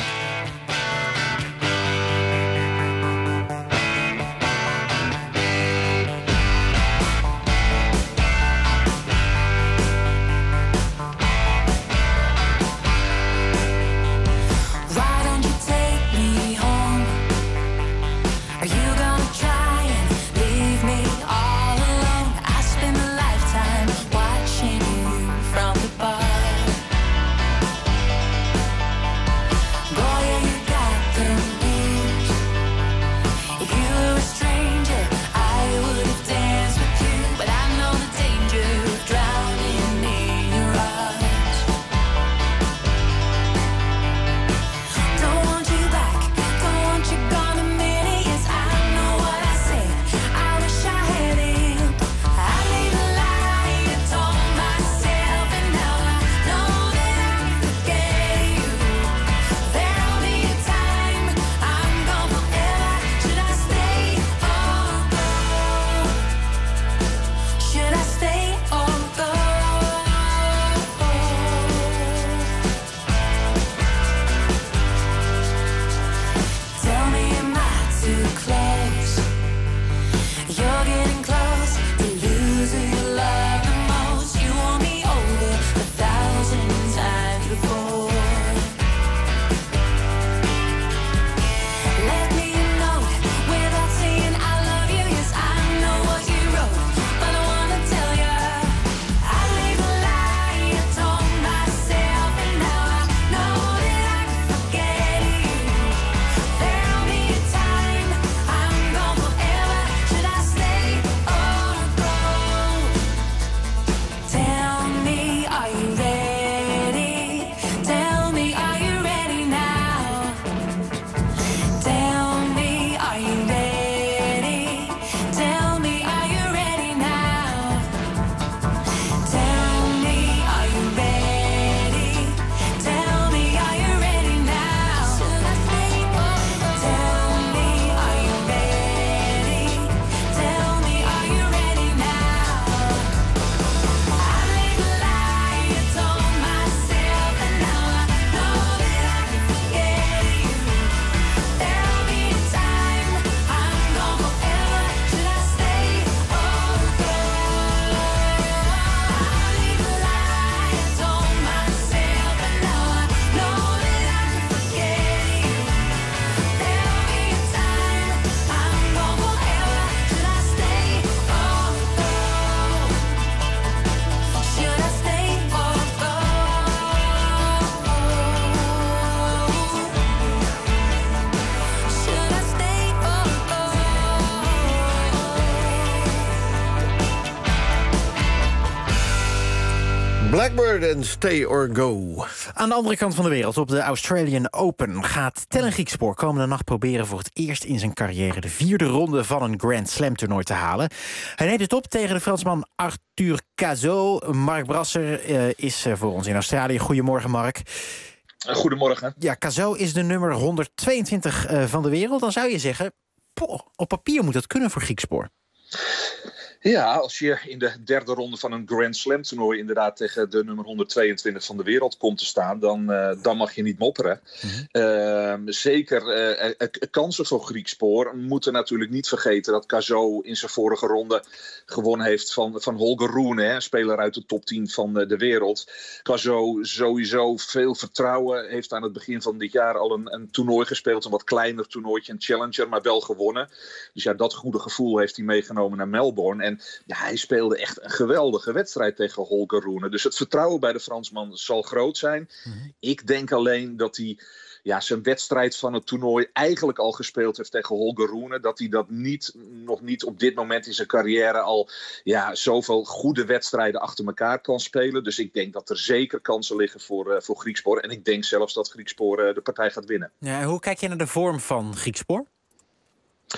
Blackbird en Stay or Go. Aan de andere kant van de wereld, op de Australian Open, gaat Tellen Griekspoor komende nacht proberen voor het eerst in zijn carrière de 4e ronde van een Grand Slam toernooi te halen. Hij neemt het op tegen de Fransman Arthur Cazaux. Mark Brasser is voor ons in Australië. Goedemorgen, Mark. Goedemorgen. Ja, Cazaux is de nummer 122 van de wereld. Dan zou je zeggen, op papier moet dat kunnen voor Griekspoor. Ja, als je in de 3e ronde van een Grand Slam toernooi inderdaad tegen de nummer 122 van de wereld komt te staan, dan mag je niet mopperen. Zeker kansen voor Griekspoor. We moeten natuurlijk niet vergeten dat Cazaux in zijn vorige ronde gewonnen heeft van Holger Rune, een speler uit de top 10 van de wereld. Cazaux sowieso veel vertrouwen, heeft aan het begin van dit jaar al een toernooi gespeeld, een wat kleiner toernooitje, een challenger, maar wel gewonnen. Dus ja, dat goede gevoel heeft hij meegenomen naar Melbourne. En ja, hij speelde echt een geweldige wedstrijd tegen Holger Rune. Dus het vertrouwen bij de Fransman zal groot zijn. Ik denk alleen dat hij zijn wedstrijd van het toernooi eigenlijk al gespeeld heeft tegen Holger Rune. Dat hij dat nog niet op dit moment in zijn carrière al zoveel goede wedstrijden achter elkaar kan spelen. Dus ik denk dat er zeker kansen liggen voor Griekspoor. En ik denk zelfs dat Griekspoor de partij gaat winnen. Ja, hoe kijk je naar de vorm van Griekspoor?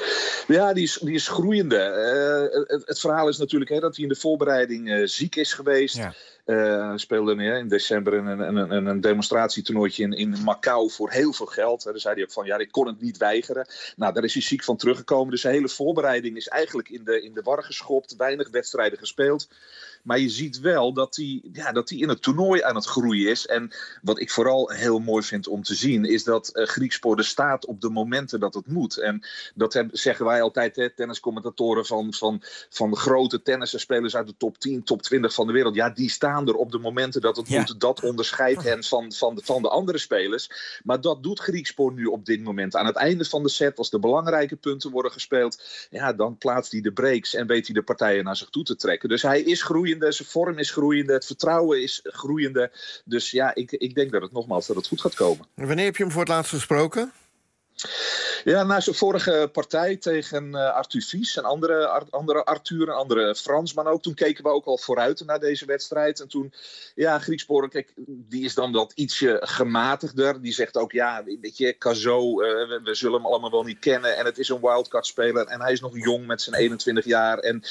Ja, die is groeiende. Het verhaal is natuurlijk dat hij in de voorbereiding ziek is geweest. Ja. Speelde in december een demonstratietoernooitje in Macau voor heel veel geld. Daar zei hij ook van, ik kon het niet weigeren. Nou, daar is hij ziek van teruggekomen. Dus de hele voorbereiding is eigenlijk in de war geschopt. Weinig wedstrijden gespeeld. Maar je ziet wel dat hij in het toernooi aan het groeien is. En wat ik vooral heel mooi vind om te zien, is dat Griekspoor er staat op de momenten dat het moet. En dat zeggen wij altijd, tenniscommentatoren van de grote tennisspelers uit de top 10, top 20 van de wereld. Ja, die staan er op de momenten dat het moet. Dat onderscheidt hen van de andere spelers. Maar dat doet Griekspoor nu op dit moment. Aan het einde van de set, als de belangrijke punten worden gespeeld, dan plaatst hij de breaks en weet hij de partijen naar zich toe te trekken. Dus hij is groeiende, zijn vorm is groeiende, het vertrouwen is groeiende. Dus ik denk dat het goed gaat komen. Wanneer heb je hem voor het laatst gesproken? Ja, na zijn vorige partij tegen Arthur Vies, een andere Arthur, een andere Fransman ook. Toen keken we ook al vooruit naar deze wedstrijd. En toen, Griekspoor, kijk, die is dan wat ietsje gematigder. Die zegt ook, weet je, Cazot, we zullen hem allemaal wel niet kennen. En het is een wildcard-speler. En hij is nog jong met zijn 21 jaar. En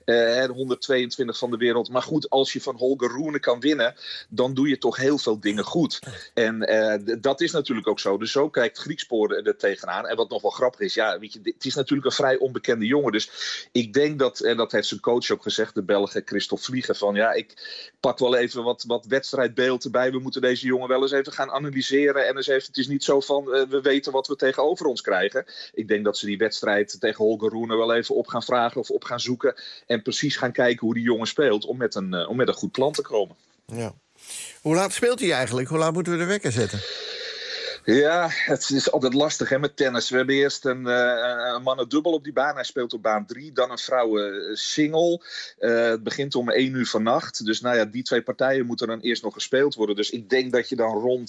122 van de wereld. Maar goed, als je van Holger Rune kan winnen, dan doe je toch heel veel dingen goed. En dat is natuurlijk ook zo. Dus zo kijkt Griekspoor er tegenaan. En wat nog wel grappig is, weet je, het is natuurlijk een vrij onbekende jongen. Dus ik denk dat, en dat heeft zijn coach ook gezegd, de Belg Christophe Vliegen, van ik pak wel even wat wedstrijdbeeld erbij. We moeten deze jongen wel eens even gaan analyseren. En het is niet zo van, we weten wat we tegenover ons krijgen. Ik denk dat ze die wedstrijd tegen Holger Rune wel even op gaan vragen of op gaan zoeken. En precies gaan kijken hoe die jongen speelt om met een goed plan te komen. Ja. Hoe laat speelt hij eigenlijk? Hoe laat moeten we de wekker zetten? Ja, het is altijd lastig met tennis. We hebben eerst een mannendubbel op die baan. Hij speelt op baan 3. Dan een vrouwen-single. Het begint om 1 uur vannacht. Dus die 2 partijen moeten dan eerst nog gespeeld worden. Dus ik denk dat je dan rond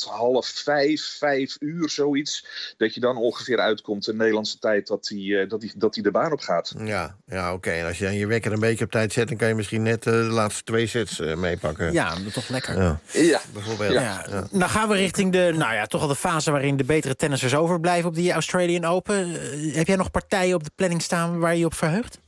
5 uur zoiets, dat je dan ongeveer uitkomt in Nederlandse tijd dat hij de baan op gaat. Ja, oké. En als je dan je wekker een beetje op tijd zet, dan kan je misschien net de laatste 2 sets meepakken. Ja, dat is toch lekker. Ja. Bijvoorbeeld. Ja. Nou gaan we richting toch al de fase waarin de betere tennissers overblijven op die Australian Open. Heb jij nog partijen op de planning staan waar je op verheugt?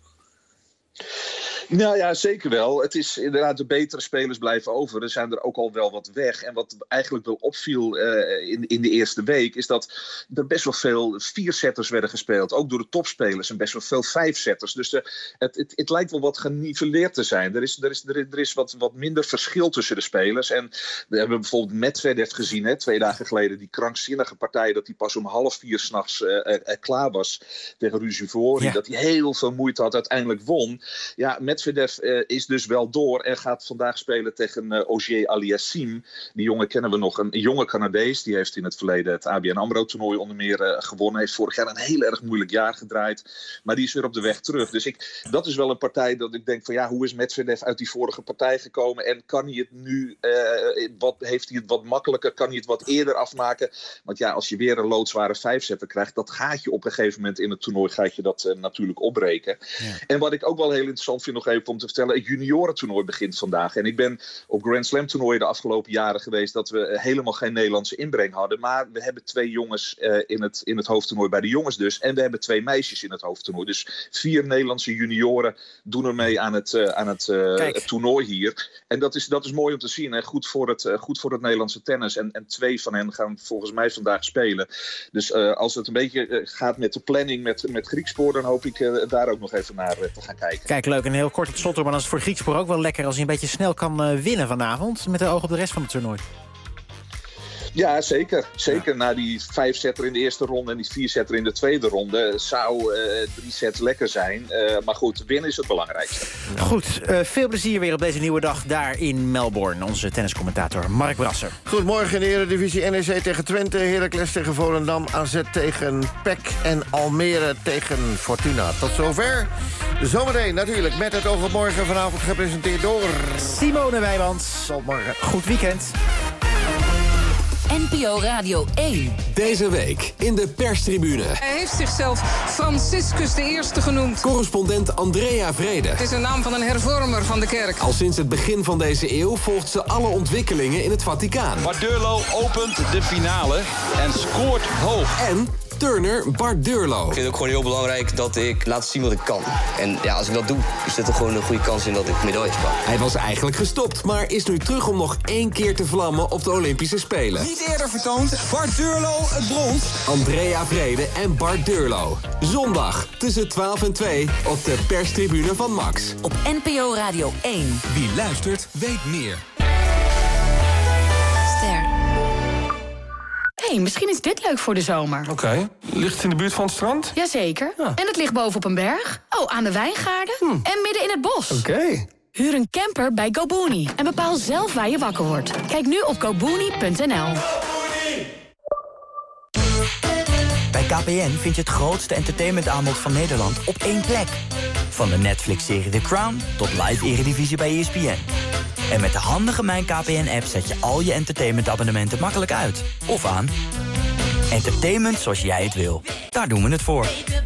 Nou ja, zeker wel. Het is inderdaad, de betere spelers blijven over. Er zijn er ook al wel wat weg. En wat eigenlijk wel opviel in de eerste week, is dat er best wel veel 4-setters werden gespeeld. Ook door de topspelers en best wel veel 5-setters. Dus het lijkt wel wat geniveleerd te zijn. Er is wat minder verschil tussen de spelers. En we hebben bijvoorbeeld Medvedev gezien, 2 dagen geleden, die krankzinnige partij, dat hij pas om 3:30 s'nachts klaar was tegen Ruusuvuori. Ja. Dat hij heel veel moeite had, uiteindelijk won. Ja, Medvedev is dus wel door en gaat vandaag spelen tegen Ogier Aliassime. Die jongen kennen we nog, een jonge Canadees. Die heeft in het verleden het ABN AMRO-toernooi onder meer gewonnen. Heeft vorig jaar een heel erg moeilijk jaar gedraaid. Maar die is weer op de weg terug. Dus dat is wel een partij dat ik denk van hoe is Medvedev uit die vorige partij gekomen? En kan hij het nu, heeft hij het wat makkelijker? Kan hij het wat eerder afmaken? Want als je weer een loodzware 5-setter krijgt, dat gaat je op een gegeven moment in het toernooi natuurlijk opbreken. Ja. En wat ik ook wel heel interessant vind nog even om te vertellen, het juniorentoernooi begint vandaag. En ik ben op Grand Slam toernooien de afgelopen jaren geweest dat we helemaal geen Nederlandse inbreng hadden. Maar we hebben 2 jongens in het hoofdtoernooi bij de jongens dus. En we hebben 2 meisjes in het hoofdtoernooi. Dus 4 Nederlandse junioren doen er mee aan het toernooi hier. En dat is mooi om te zien. Hè? Goed voor het Nederlandse tennis. En 2 van hen gaan volgens mij vandaag spelen. Dus als het een beetje gaat met de planning met Griekspoor, dan hoop ik daar ook nog even naar te gaan kijken. Kijk, leuk. En heel kort tot slot, maar dan is het voor Griekspoor ook wel lekker als hij een beetje snel kan winnen vanavond, met de oog op de rest van het toernooi. Ja, zeker. Zeker na die 5-setter in de eerste ronde en die 4-setter in de tweede ronde zou 3 sets lekker zijn. Maar goed, winnen is het belangrijkste. Goed, veel plezier weer op deze nieuwe dag daar in Melbourne. Onze tenniscommentator Mark Brasser. Goedemorgen in de Eredivisie. NEC tegen Twente, Heracles tegen Volendam, AZ tegen PEC en Almere tegen Fortuna. Tot zover. Zometeen natuurlijk met het oog op morgen, vanavond gepresenteerd door Simone Wijmans. Tot morgen. Goed weekend. NPO Radio 1. Deze week in de perstribune. Hij heeft zichzelf Franciscus de Eerste genoemd. Correspondent Andrea Vrede. Het is een naam van een hervormer van de kerk. Al sinds het begin van deze eeuw volgt ze alle ontwikkelingen in het Vaticaan. Badurlo opent de finale en scoort hoog. En turner Bart Durlo. Ik vind het ook gewoon heel belangrijk dat ik laat zien wat ik kan. En ja, als ik dat doe, is er toch gewoon een goede kans in dat ik medailles pak. Hij was eigenlijk gestopt, maar is nu terug om nog 1 keer te vlammen op de Olympische Spelen. Niet eerder vertoond, Bart Durlo het brons. Andrea Vrede en Bart Durlo. Zondag tussen 12 en 2 op de perstribune van Max. Op NPO Radio 1. Wie luistert, weet meer. Ster. Hey, misschien is dit leuk voor de zomer. Oké. Ligt het in de buurt van het strand? Jazeker. Ja. En het ligt bovenop een berg. Oh, aan de wijngaarden. En midden in het bos. Oké. Huur een camper bij GoBooney en bepaal zelf waar je wakker wordt. Kijk nu op gobooney.nl. Bij KPN vind je het grootste entertainmentaanbod van Nederland op één plek. Van de Netflix-serie The Crown tot live Eredivisie bij ESPN. En met de handige Mijn KPN-app zet je al je entertainmentabonnementen makkelijk uit. Of aan. Entertainment zoals jij het wil. Daar doen we het voor.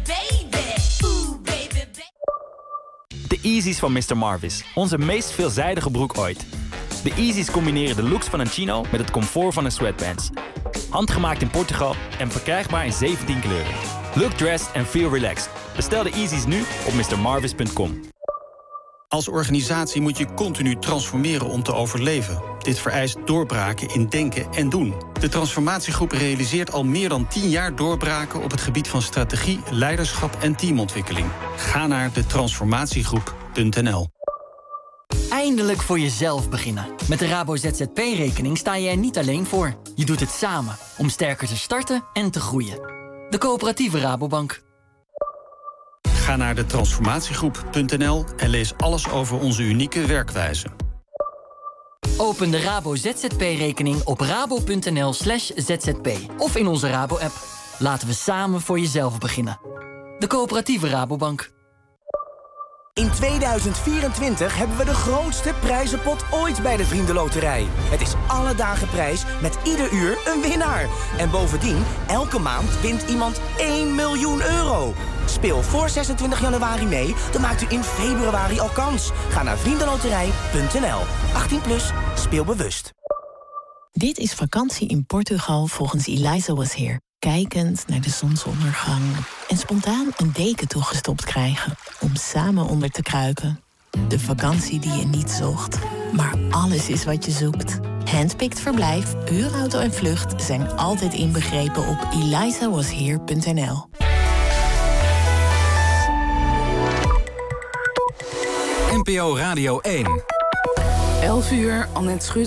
De Yeezys van Mr. Marvis. Onze meest veelzijdige broek ooit. De Yeezys combineren de looks van een chino met het comfort van een sweatpants. Handgemaakt in Portugal en verkrijgbaar in 17 kleuren. Look dressed and feel relaxed. Bestel de Yeezys nu op mrmarvis.com. Als organisatie moet je continu transformeren om te overleven. Dit vereist doorbraken in denken en doen. De transformatiegroep realiseert al meer dan 10 jaar doorbraken op het gebied van strategie, leiderschap en teamontwikkeling. Ga naar detransformatiegroep.nl. Eindelijk voor jezelf beginnen. Met de Rabo ZZP-rekening sta je er niet alleen voor. Je doet het samen om sterker te starten en te groeien. De coöperatieve Rabobank. Ga naar detransformatiegroep.nl en lees alles over onze unieke werkwijze. Open de Rabo ZZP-rekening op rabo.nl/zzp of in onze Rabo-app. Laten we samen voor jezelf beginnen. De coöperatieve Rabobank. In 2024 hebben we de grootste prijzenpot ooit bij de Vriendenloterij. Het is alle dagen prijs met ieder uur een winnaar. En bovendien, elke maand wint iemand 1 miljoen euro. Speel voor 26 januari mee, dan maakt u in februari al kans. Ga naar vriendenloterij.nl. 18 plus, speel bewust. Dit is vakantie in Portugal volgens Eliza Was Here. Kijkend naar de zonsondergang en spontaan een deken toegestopt krijgen om samen onder te kruipen. De vakantie die je niet zocht, maar alles is wat je zoekt. Handpicked verblijf, huurauto en vlucht zijn altijd inbegrepen op elizawasheer.nl. NPO Radio 1. 11 uur, Annette Schut.